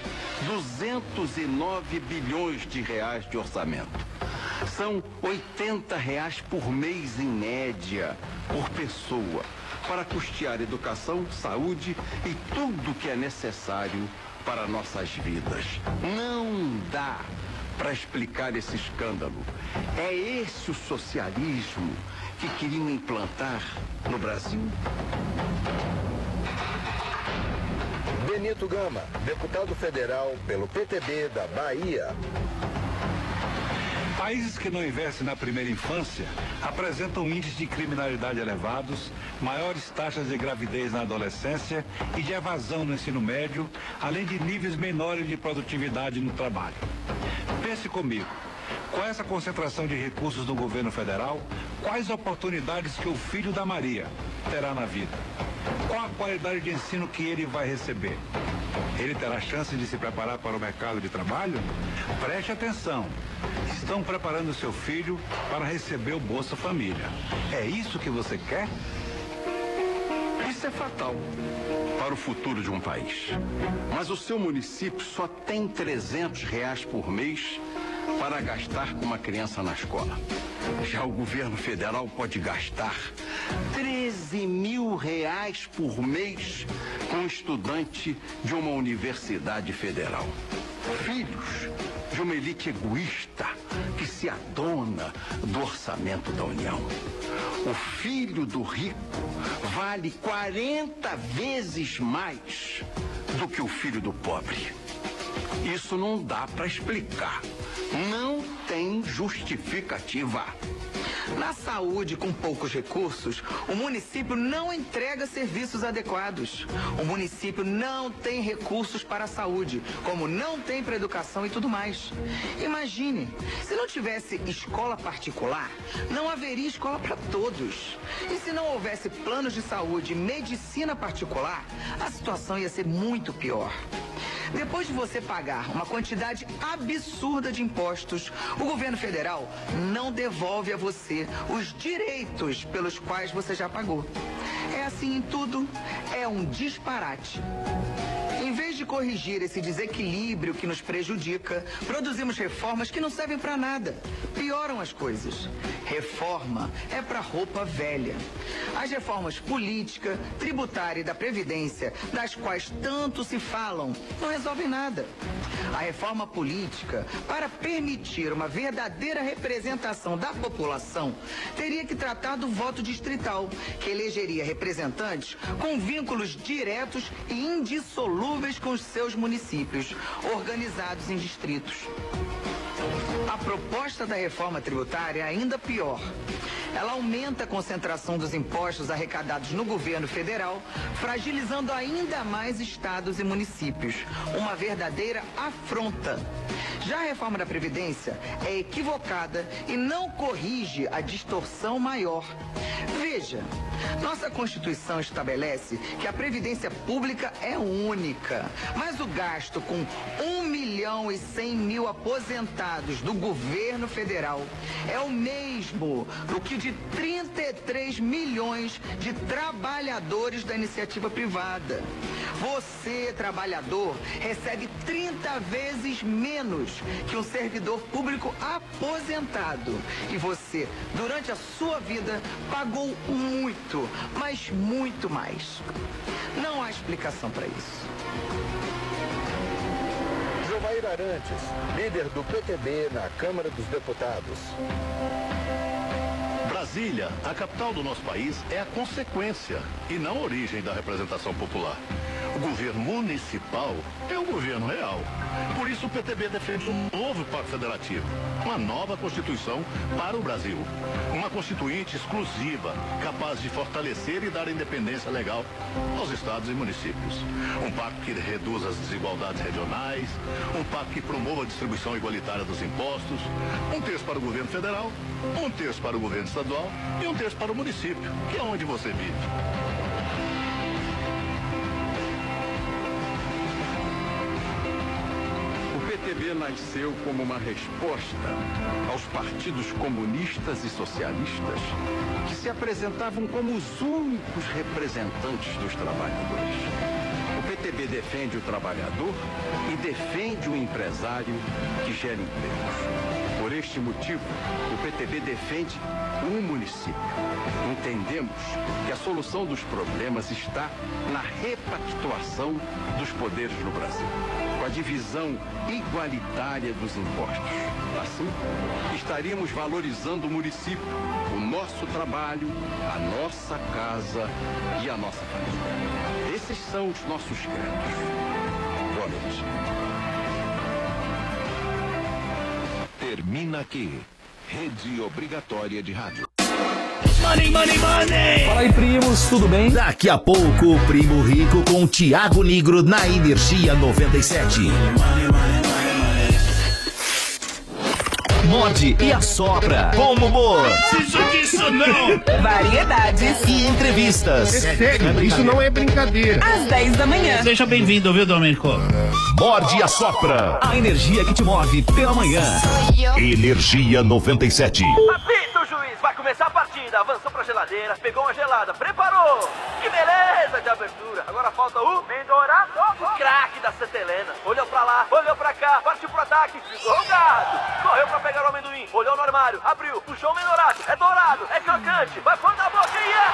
209 bilhões de reais de orçamento. São R$80 por mês em média por pessoa para custear educação, saúde e tudo que é necessário para nossas vidas. Não dá para explicar esse escândalo. É esse o socialismo que queriam implantar no Brasil? Benito Gama, deputado federal pelo PTB da Bahia. Países que não investem na primeira infância apresentam índices de criminalidade elevados, maiores taxas de gravidez na adolescência e de evasão no ensino médio, além de níveis menores de produtividade no trabalho. Pense comigo, com essa concentração de recursos no governo federal, quais oportunidades que o filho da Maria terá na vida? Qual a qualidade de ensino que ele vai receber? Ele terá chance de se preparar para o mercado de trabalho? Preste atenção. Estão preparando seu filho para receber o Bolsa Família. É isso que você quer? Isso é fatal para o futuro de um país. Mas o seu município só tem R$300 por mês para gastar com uma criança na escola. Já o governo federal pode gastar R$13 mil por mês com um estudante de uma universidade federal. Filhos de uma elite egoísta que se adona do orçamento da União. O filho do rico vale 40 vezes mais do que o filho do pobre. Isso não dá para explicar. Não tem justificativa. Na saúde, com poucos recursos, o município não entrega serviços adequados. O município não tem recursos para a saúde, como não tem para a educação e tudo mais. Imagine, se não tivesse escola particular, não haveria escola para todos. E se não houvesse planos de saúde e medicina particular, a situação ia ser muito pior. Depois de você pagar uma quantidade absurda de impostos, o governo federal não devolve a você os direitos pelos quais você já pagou. É assim em tudo, é um disparate. Em vez de corrigir esse desequilíbrio que nos prejudica, produzimos reformas que não servem para nada, pioram as coisas. Reforma é para roupa velha. As reformas política, tributária e da Previdência, das quais tanto se falam, não resolvem nada. A reforma política, para permitir uma verdadeira representação da população, teria que tratar do voto distrital, que elegeria representantes com vínculos diretos e indissolúveis com os seus municípios, organizados em distritos. A proposta da reforma tributária é ainda pior. Ela aumenta a concentração dos impostos arrecadados no governo federal, fragilizando ainda mais estados e municípios. Uma verdadeira afronta. Já a reforma da Previdência é equivocada e não corrige a distorção maior. Veja, nossa Constituição estabelece que a Previdência Pública é única, mas o gasto com 1.100.000 aposentados do governo federal é o mesmo do que de 33 milhões de trabalhadores da iniciativa privada. Você, trabalhador, recebe 30 vezes menos que um servidor público aposentado. E você, durante a sua vida, pagou muito, mas muito mais. Não há explicação para isso. Jovair Arantes, líder do PTB na Câmara dos Deputados. Brasília, a capital do nosso país, é a consequência e não a origem da representação popular. O governo municipal é o governo real. Por isso o PTB defende um novo Pacto Federativo, uma nova Constituição para o Brasil. Uma Constituinte exclusiva, capaz de fortalecer e dar independência legal aos estados e municípios. Um pacto que reduza as desigualdades regionais, um pacto que promova a distribuição igualitária dos impostos, um terço para o governo federal, um terço para o governo estadual e um terço para o município, que é onde você vive. O PTB nasceu como uma resposta aos partidos comunistas e socialistas que se apresentavam como os únicos representantes dos trabalhadores. O PTB defende o trabalhador e defende o empresário que gera empregos. Por este motivo, o PTB defende o município. Entendemos que a solução dos problemas está na repactuação dos poderes no Brasil, com a divisão igualitária dos impostos. Assim, estaríamos valorizando o município, o nosso trabalho, a nossa casa e a nossa família. Esses são os nossos credos. Boa noite. Termina aqui. Rede Obrigatória de Rádio. Money, money, money! Fala aí, primos, tudo bem? Daqui a pouco, o Primo Rico com Thiago Nigro na Energia 97. Morde e assopra. Bom humor. Preciso disso não! Variedades e entrevistas. É sério, isso não é brincadeira. Às 10 da manhã. Seja bem-vindo, viu, Domênico? Morde e assopra. A energia que te move pela manhã. Energia 97. Apita o juiz, vai começar a partida. Avançou pra geladeira, pegou uma gelada, preparou. Que beleza de abertura. Agora falta o Mendorato, o craque da Santa Helena. Olhou pra lá, olhou pra cá, partiu pro ataque, ficou o gato. Correu pra pegar o amendoim, olhou no armário, abriu, puxou o Mendorato. É dourado, é crocante, vai pôr na boca e é...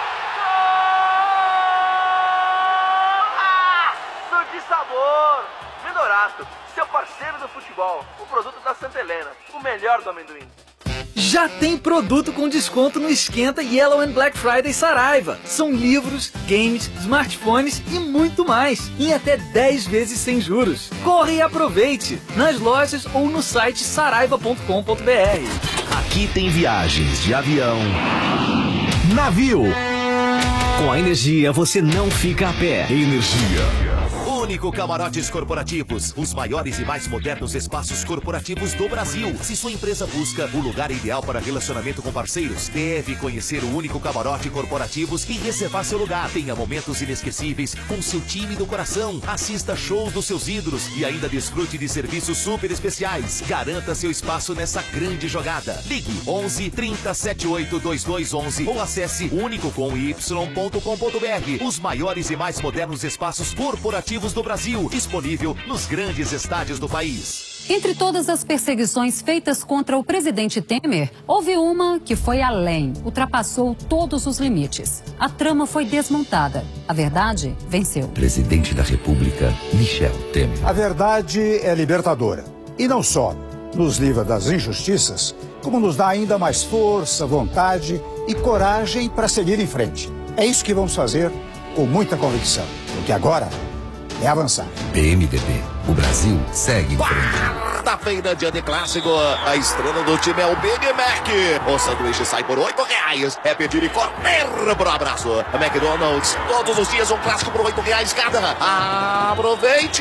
Aço de sabor. Mendorato, seu parceiro do futebol, o produto da Santa Helena, o melhor do amendoim. Já tem produto com desconto no Esquenta Yellow and Black Friday Saraiva. São livros, games, smartphones e muito mais. Em até 10 vezes sem juros. Corre e aproveite. Nas lojas ou no site saraiva.com.br. Aqui tem viagens de avião, navio. Com a Energia você não fica a pé. Energia. Único Camarotes Corporativos, os maiores e mais modernos espaços corporativos do Brasil. Se sua empresa busca o lugar ideal para relacionamento com parceiros, deve conhecer o Único Camarote Corporativos e reservar seu lugar. Tenha momentos inesquecíveis com seu time do coração. Assista shows dos seus ídolos e ainda desfrute de serviços super especiais. Garanta seu espaço nessa grande jogada. Ligue 11 30 78 2211 ou acesse unicocomy.com.br. Os maiores e mais modernos espaços corporativos do Brasil, disponível nos grandes estádios do país. Entre todas as perseguições feitas contra o presidente Temer, houve uma que foi além, ultrapassou todos os limites. A trama foi desmontada. A verdade venceu. Presidente da República, Michel Temer. A verdade é libertadora. E não só nos livra das injustiças, como nos dá ainda mais força, vontade e coragem para seguir em frente. É isso que vamos fazer com muita convicção. Porque agora é avançar. PMDB, o Brasil segue em frente. Quarta-feira, dia de clássico. A estrela do time é o Big Mac. O sanduíche sai por R$8. É pedir e correr pro abraço. A McDonald's, todos os dias um clássico por R$8 cada. Aproveite!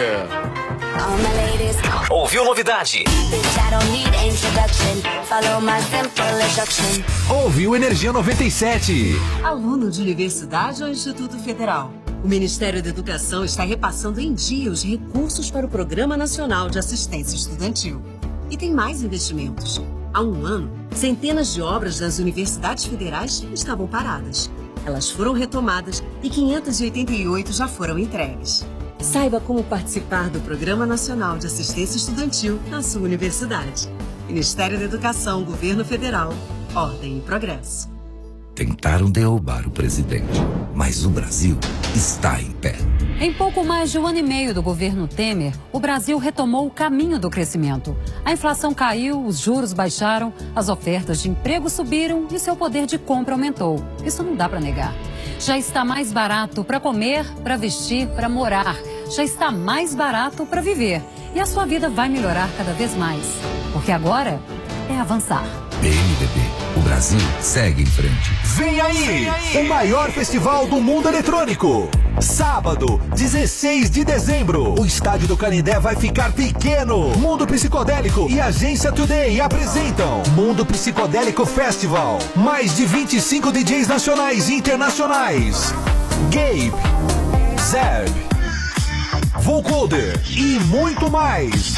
Ouviu novidade? Ouviu Energia 97. Aluno de universidade ou Instituto Federal? O Ministério da Educação está repassando em dia os recursos para o Programa Nacional de Assistência Estudantil. E tem mais investimentos. Há um ano, centenas de obras das universidades federais estavam paradas. Elas foram retomadas e 588 já foram entregues. Saiba como participar do Programa Nacional de Assistência Estudantil na sua universidade. Ministério da Educação, Governo Federal, Ordem e Progresso. Tentaram derrubar o presidente, mas o Brasil está em pé. Em pouco mais de 1 ano e meio do governo Temer, o Brasil retomou o caminho do crescimento. A inflação caiu, os juros baixaram, as ofertas de emprego subiram e seu poder de compra aumentou. Isso não dá para negar. Já está mais barato para comer, para vestir, para morar. Já está mais barato para viver. E a sua vida vai melhorar cada vez mais. Porque agora é avançar. PMDB, o Brasil segue em frente. Vem aí, o maior festival do mundo eletrônico. Sábado, 16 de dezembro, o estádio do Canindé vai ficar pequeno. Mundo Psicodélico e Agência Today apresentam Mundo Psicodélico Festival. Mais de 25 DJs nacionais e internacionais. Gabe, Zeb, Vocoder e muito mais.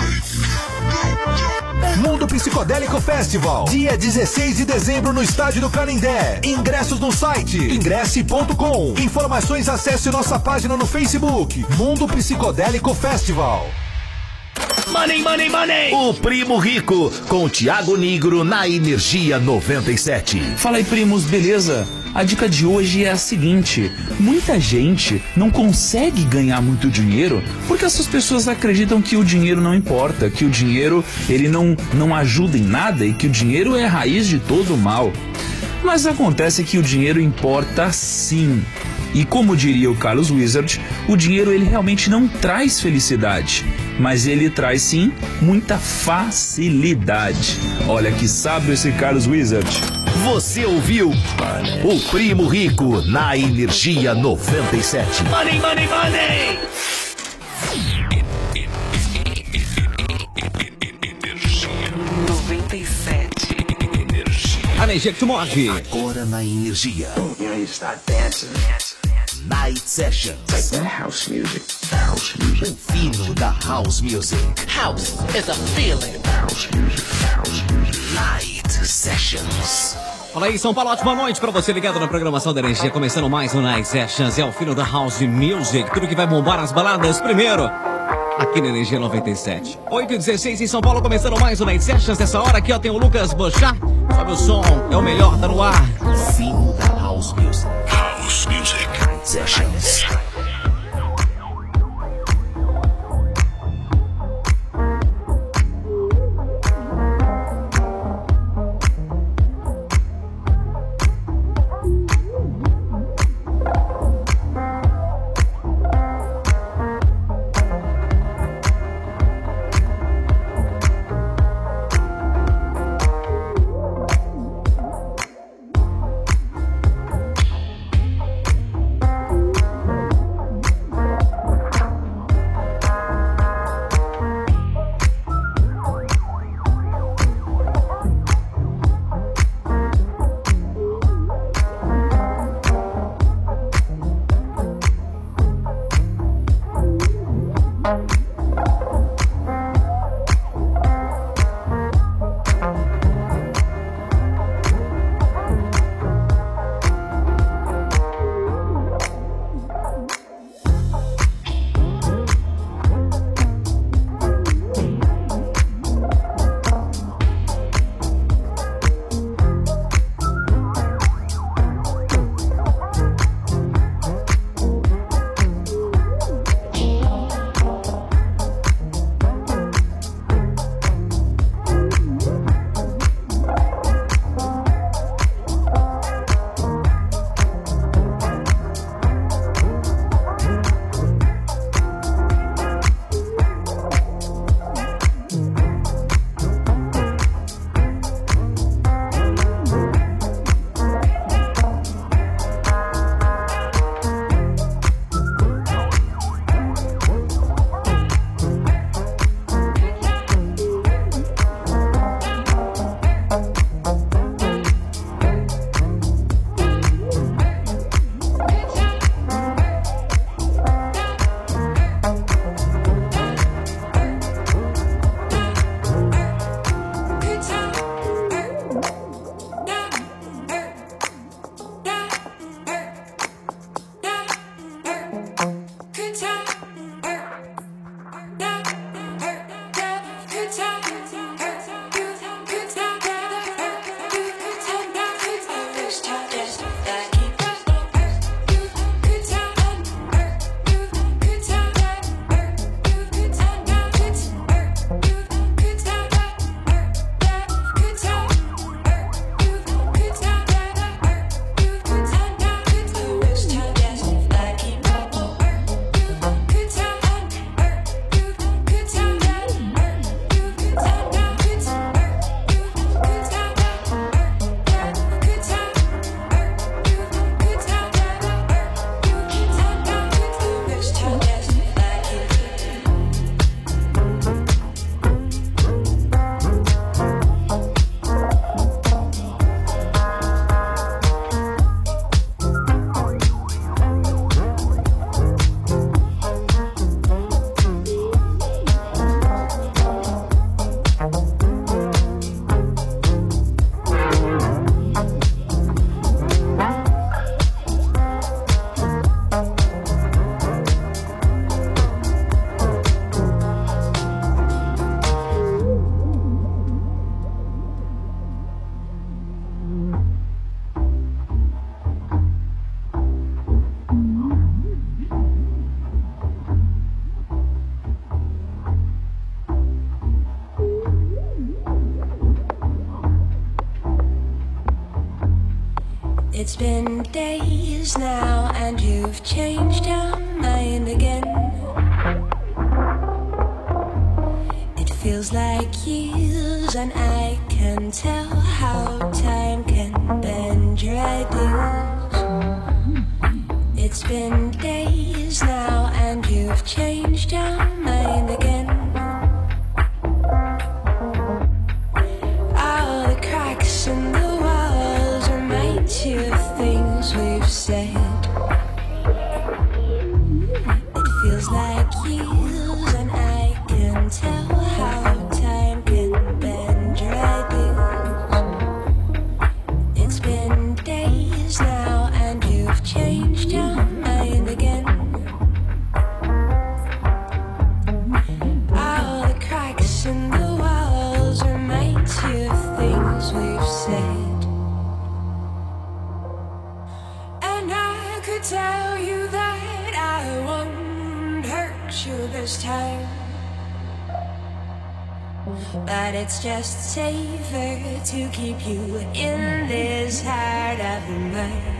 Mundo Psicodélico Festival, dia 16 de dezembro no Estádio do Canindé. Ingressos no site ingresse.com. Informações, acesse nossa página no Facebook, Mundo Psicodélico Festival. Money, money, money! O Primo Rico, com o Thiago Nigro na Energia 97. Fala aí, primos, beleza? A dica de hoje é a seguinte: muita gente não consegue ganhar muito dinheiro porque essas pessoas acreditam que o dinheiro não importa, que o dinheiro ele não ajuda em nada e que o dinheiro é a raiz de todo o mal. Mas acontece que o dinheiro importa sim. E como diria o Carlos Wizard, o dinheiro ele realmente não traz felicidade, mas ele traz sim muita facilidade. Olha que sábio esse Carlos Wizard. Você ouviu o Primo Rico na Energia 97. Money, money, money! A energia que tu morre. Agora na Energia. Night Sessions. Like that house music. House music. O fino da House Music. House is a feeling. House music. House music. Night Sessions. Fala aí, São Paulo, ótima noite pra você ligado na programação da Energia. Começando mais um Night Sessions. É o fino da House Music. Tudo que vai bombar as baladas primeiro. Aqui na Energia 97. 8h16 em São Paulo, começando mais um Night Sessions. Nessa hora aqui, ó, tem o Lucas Bochá. Sobe o som, é o melhor, tá no ar. Fino da House Music. House Music. Sessions. It's been days now and you've changed your mind again. It feels like years and I can tell how time can bend your ideas. It's been days now and you've changed your mind again. All the cracks in the walls remind you of things we've said. It feels like years and I can tell how time can bend your ideas. It's been days now and you've changed your mind again. All the cracks in the walls remind you of things we've said. And I could tell you that I won't hurt you this time, but it's just safer to keep you in this heart of mine.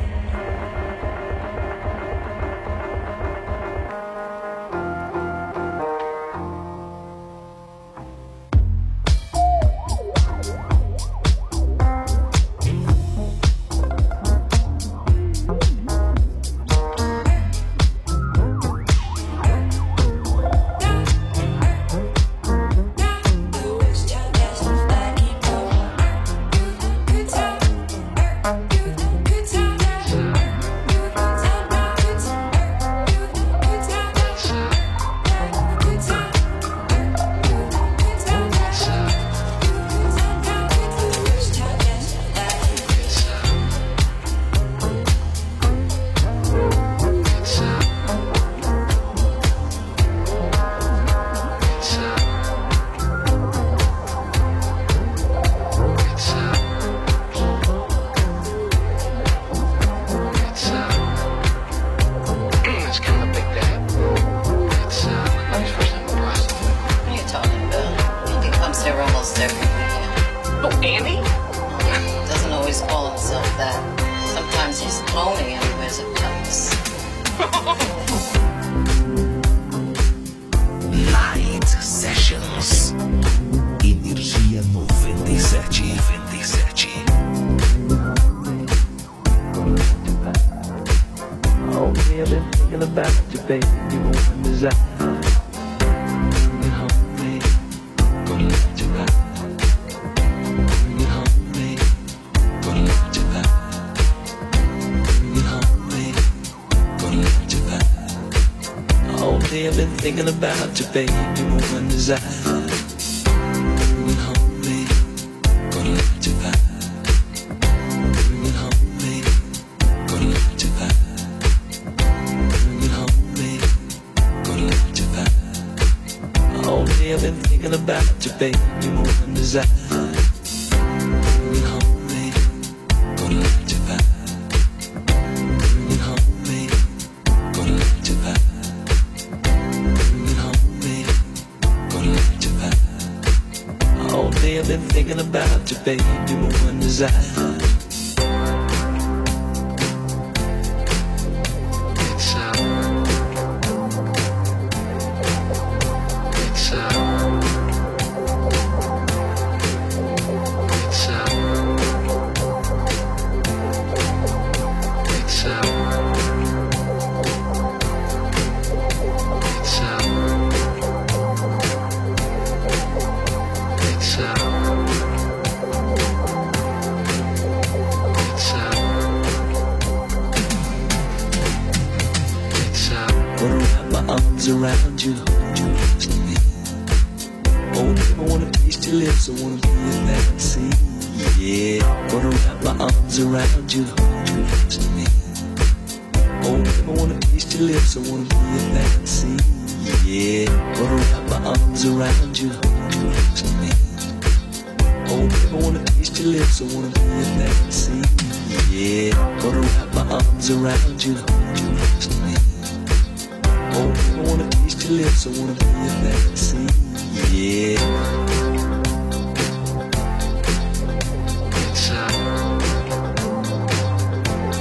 Thinking about you, baby, one desire. Bring it home, baby, gonna let you vibe. Bring it home, baby, gonna let you vibe. Bring it home, baby, gonna let you vibe. All day I've been thinking about you, baby, one desire. Bring it home, baby, gonna let you vibe. Bring it home, baby, gonna let you vibe. All day I've been thinking about you, baby, my one desire. Around you, hold you close to me. Oh, I wanna taste your lips, I wanna be your fantasy. Yeah, wanna wrap my arms around you, hold you close to me. Oh, I wanna taste your lips, I wanna be your fantasy. Yeah, wanna wrap my arms around you, hold you close to me. Oh, I wanna taste your lips, I wanna be your fantasy. Yeah, wanna wrap my arms around you, hold you close to me. Oh, I wanna taste your lips, I wanna be your fantasy. Yeah. It's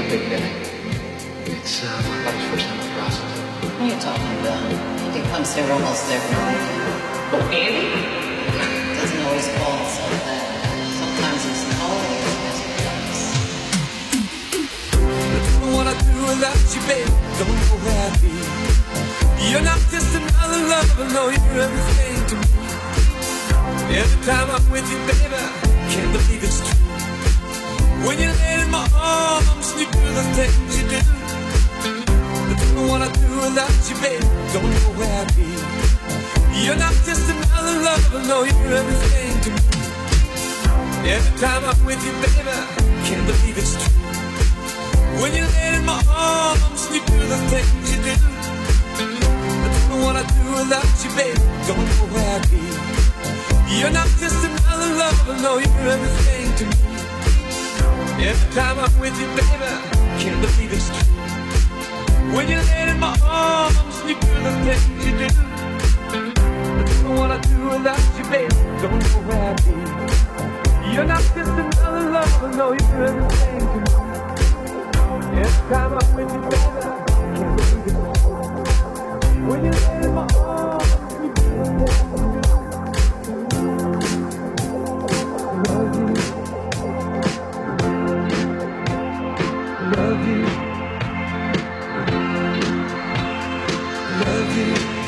beginning. It's my father's first time with prostitute. What are you talking about? He comes here almost every weekend. Oh, Andy? Doesn't always call himself that. Sometimes he's always Don't know what I do without you, babe. Don't know where I'd be. You're not just another lover, no, you're everything to me. Every time I'm with you, baby, can't believe it's true. When you lay in my arms, you do the things you do. I don't know what I do without you, baby. Don't know where I'd be. You're not just another lover, no, you're everything to me. Every time I'm with you, baby, can't believe it's true. When you lay in my arms, you do the things you do. I don't know what I do without you, baby. Don't know where I'd be. You're not just another lover, no, you're everything to me. Every time I'm with you, baby, can't believe it's true. When you lay in my arms, you do the things you do. I don't know what I do without you, baby. Don't know where I'd be. You're not just another lover, no, you're everything to me. Every time I'm with you, baby, can't believe it's true. When you lay in my arms, you do the things you do. Love you. Love you.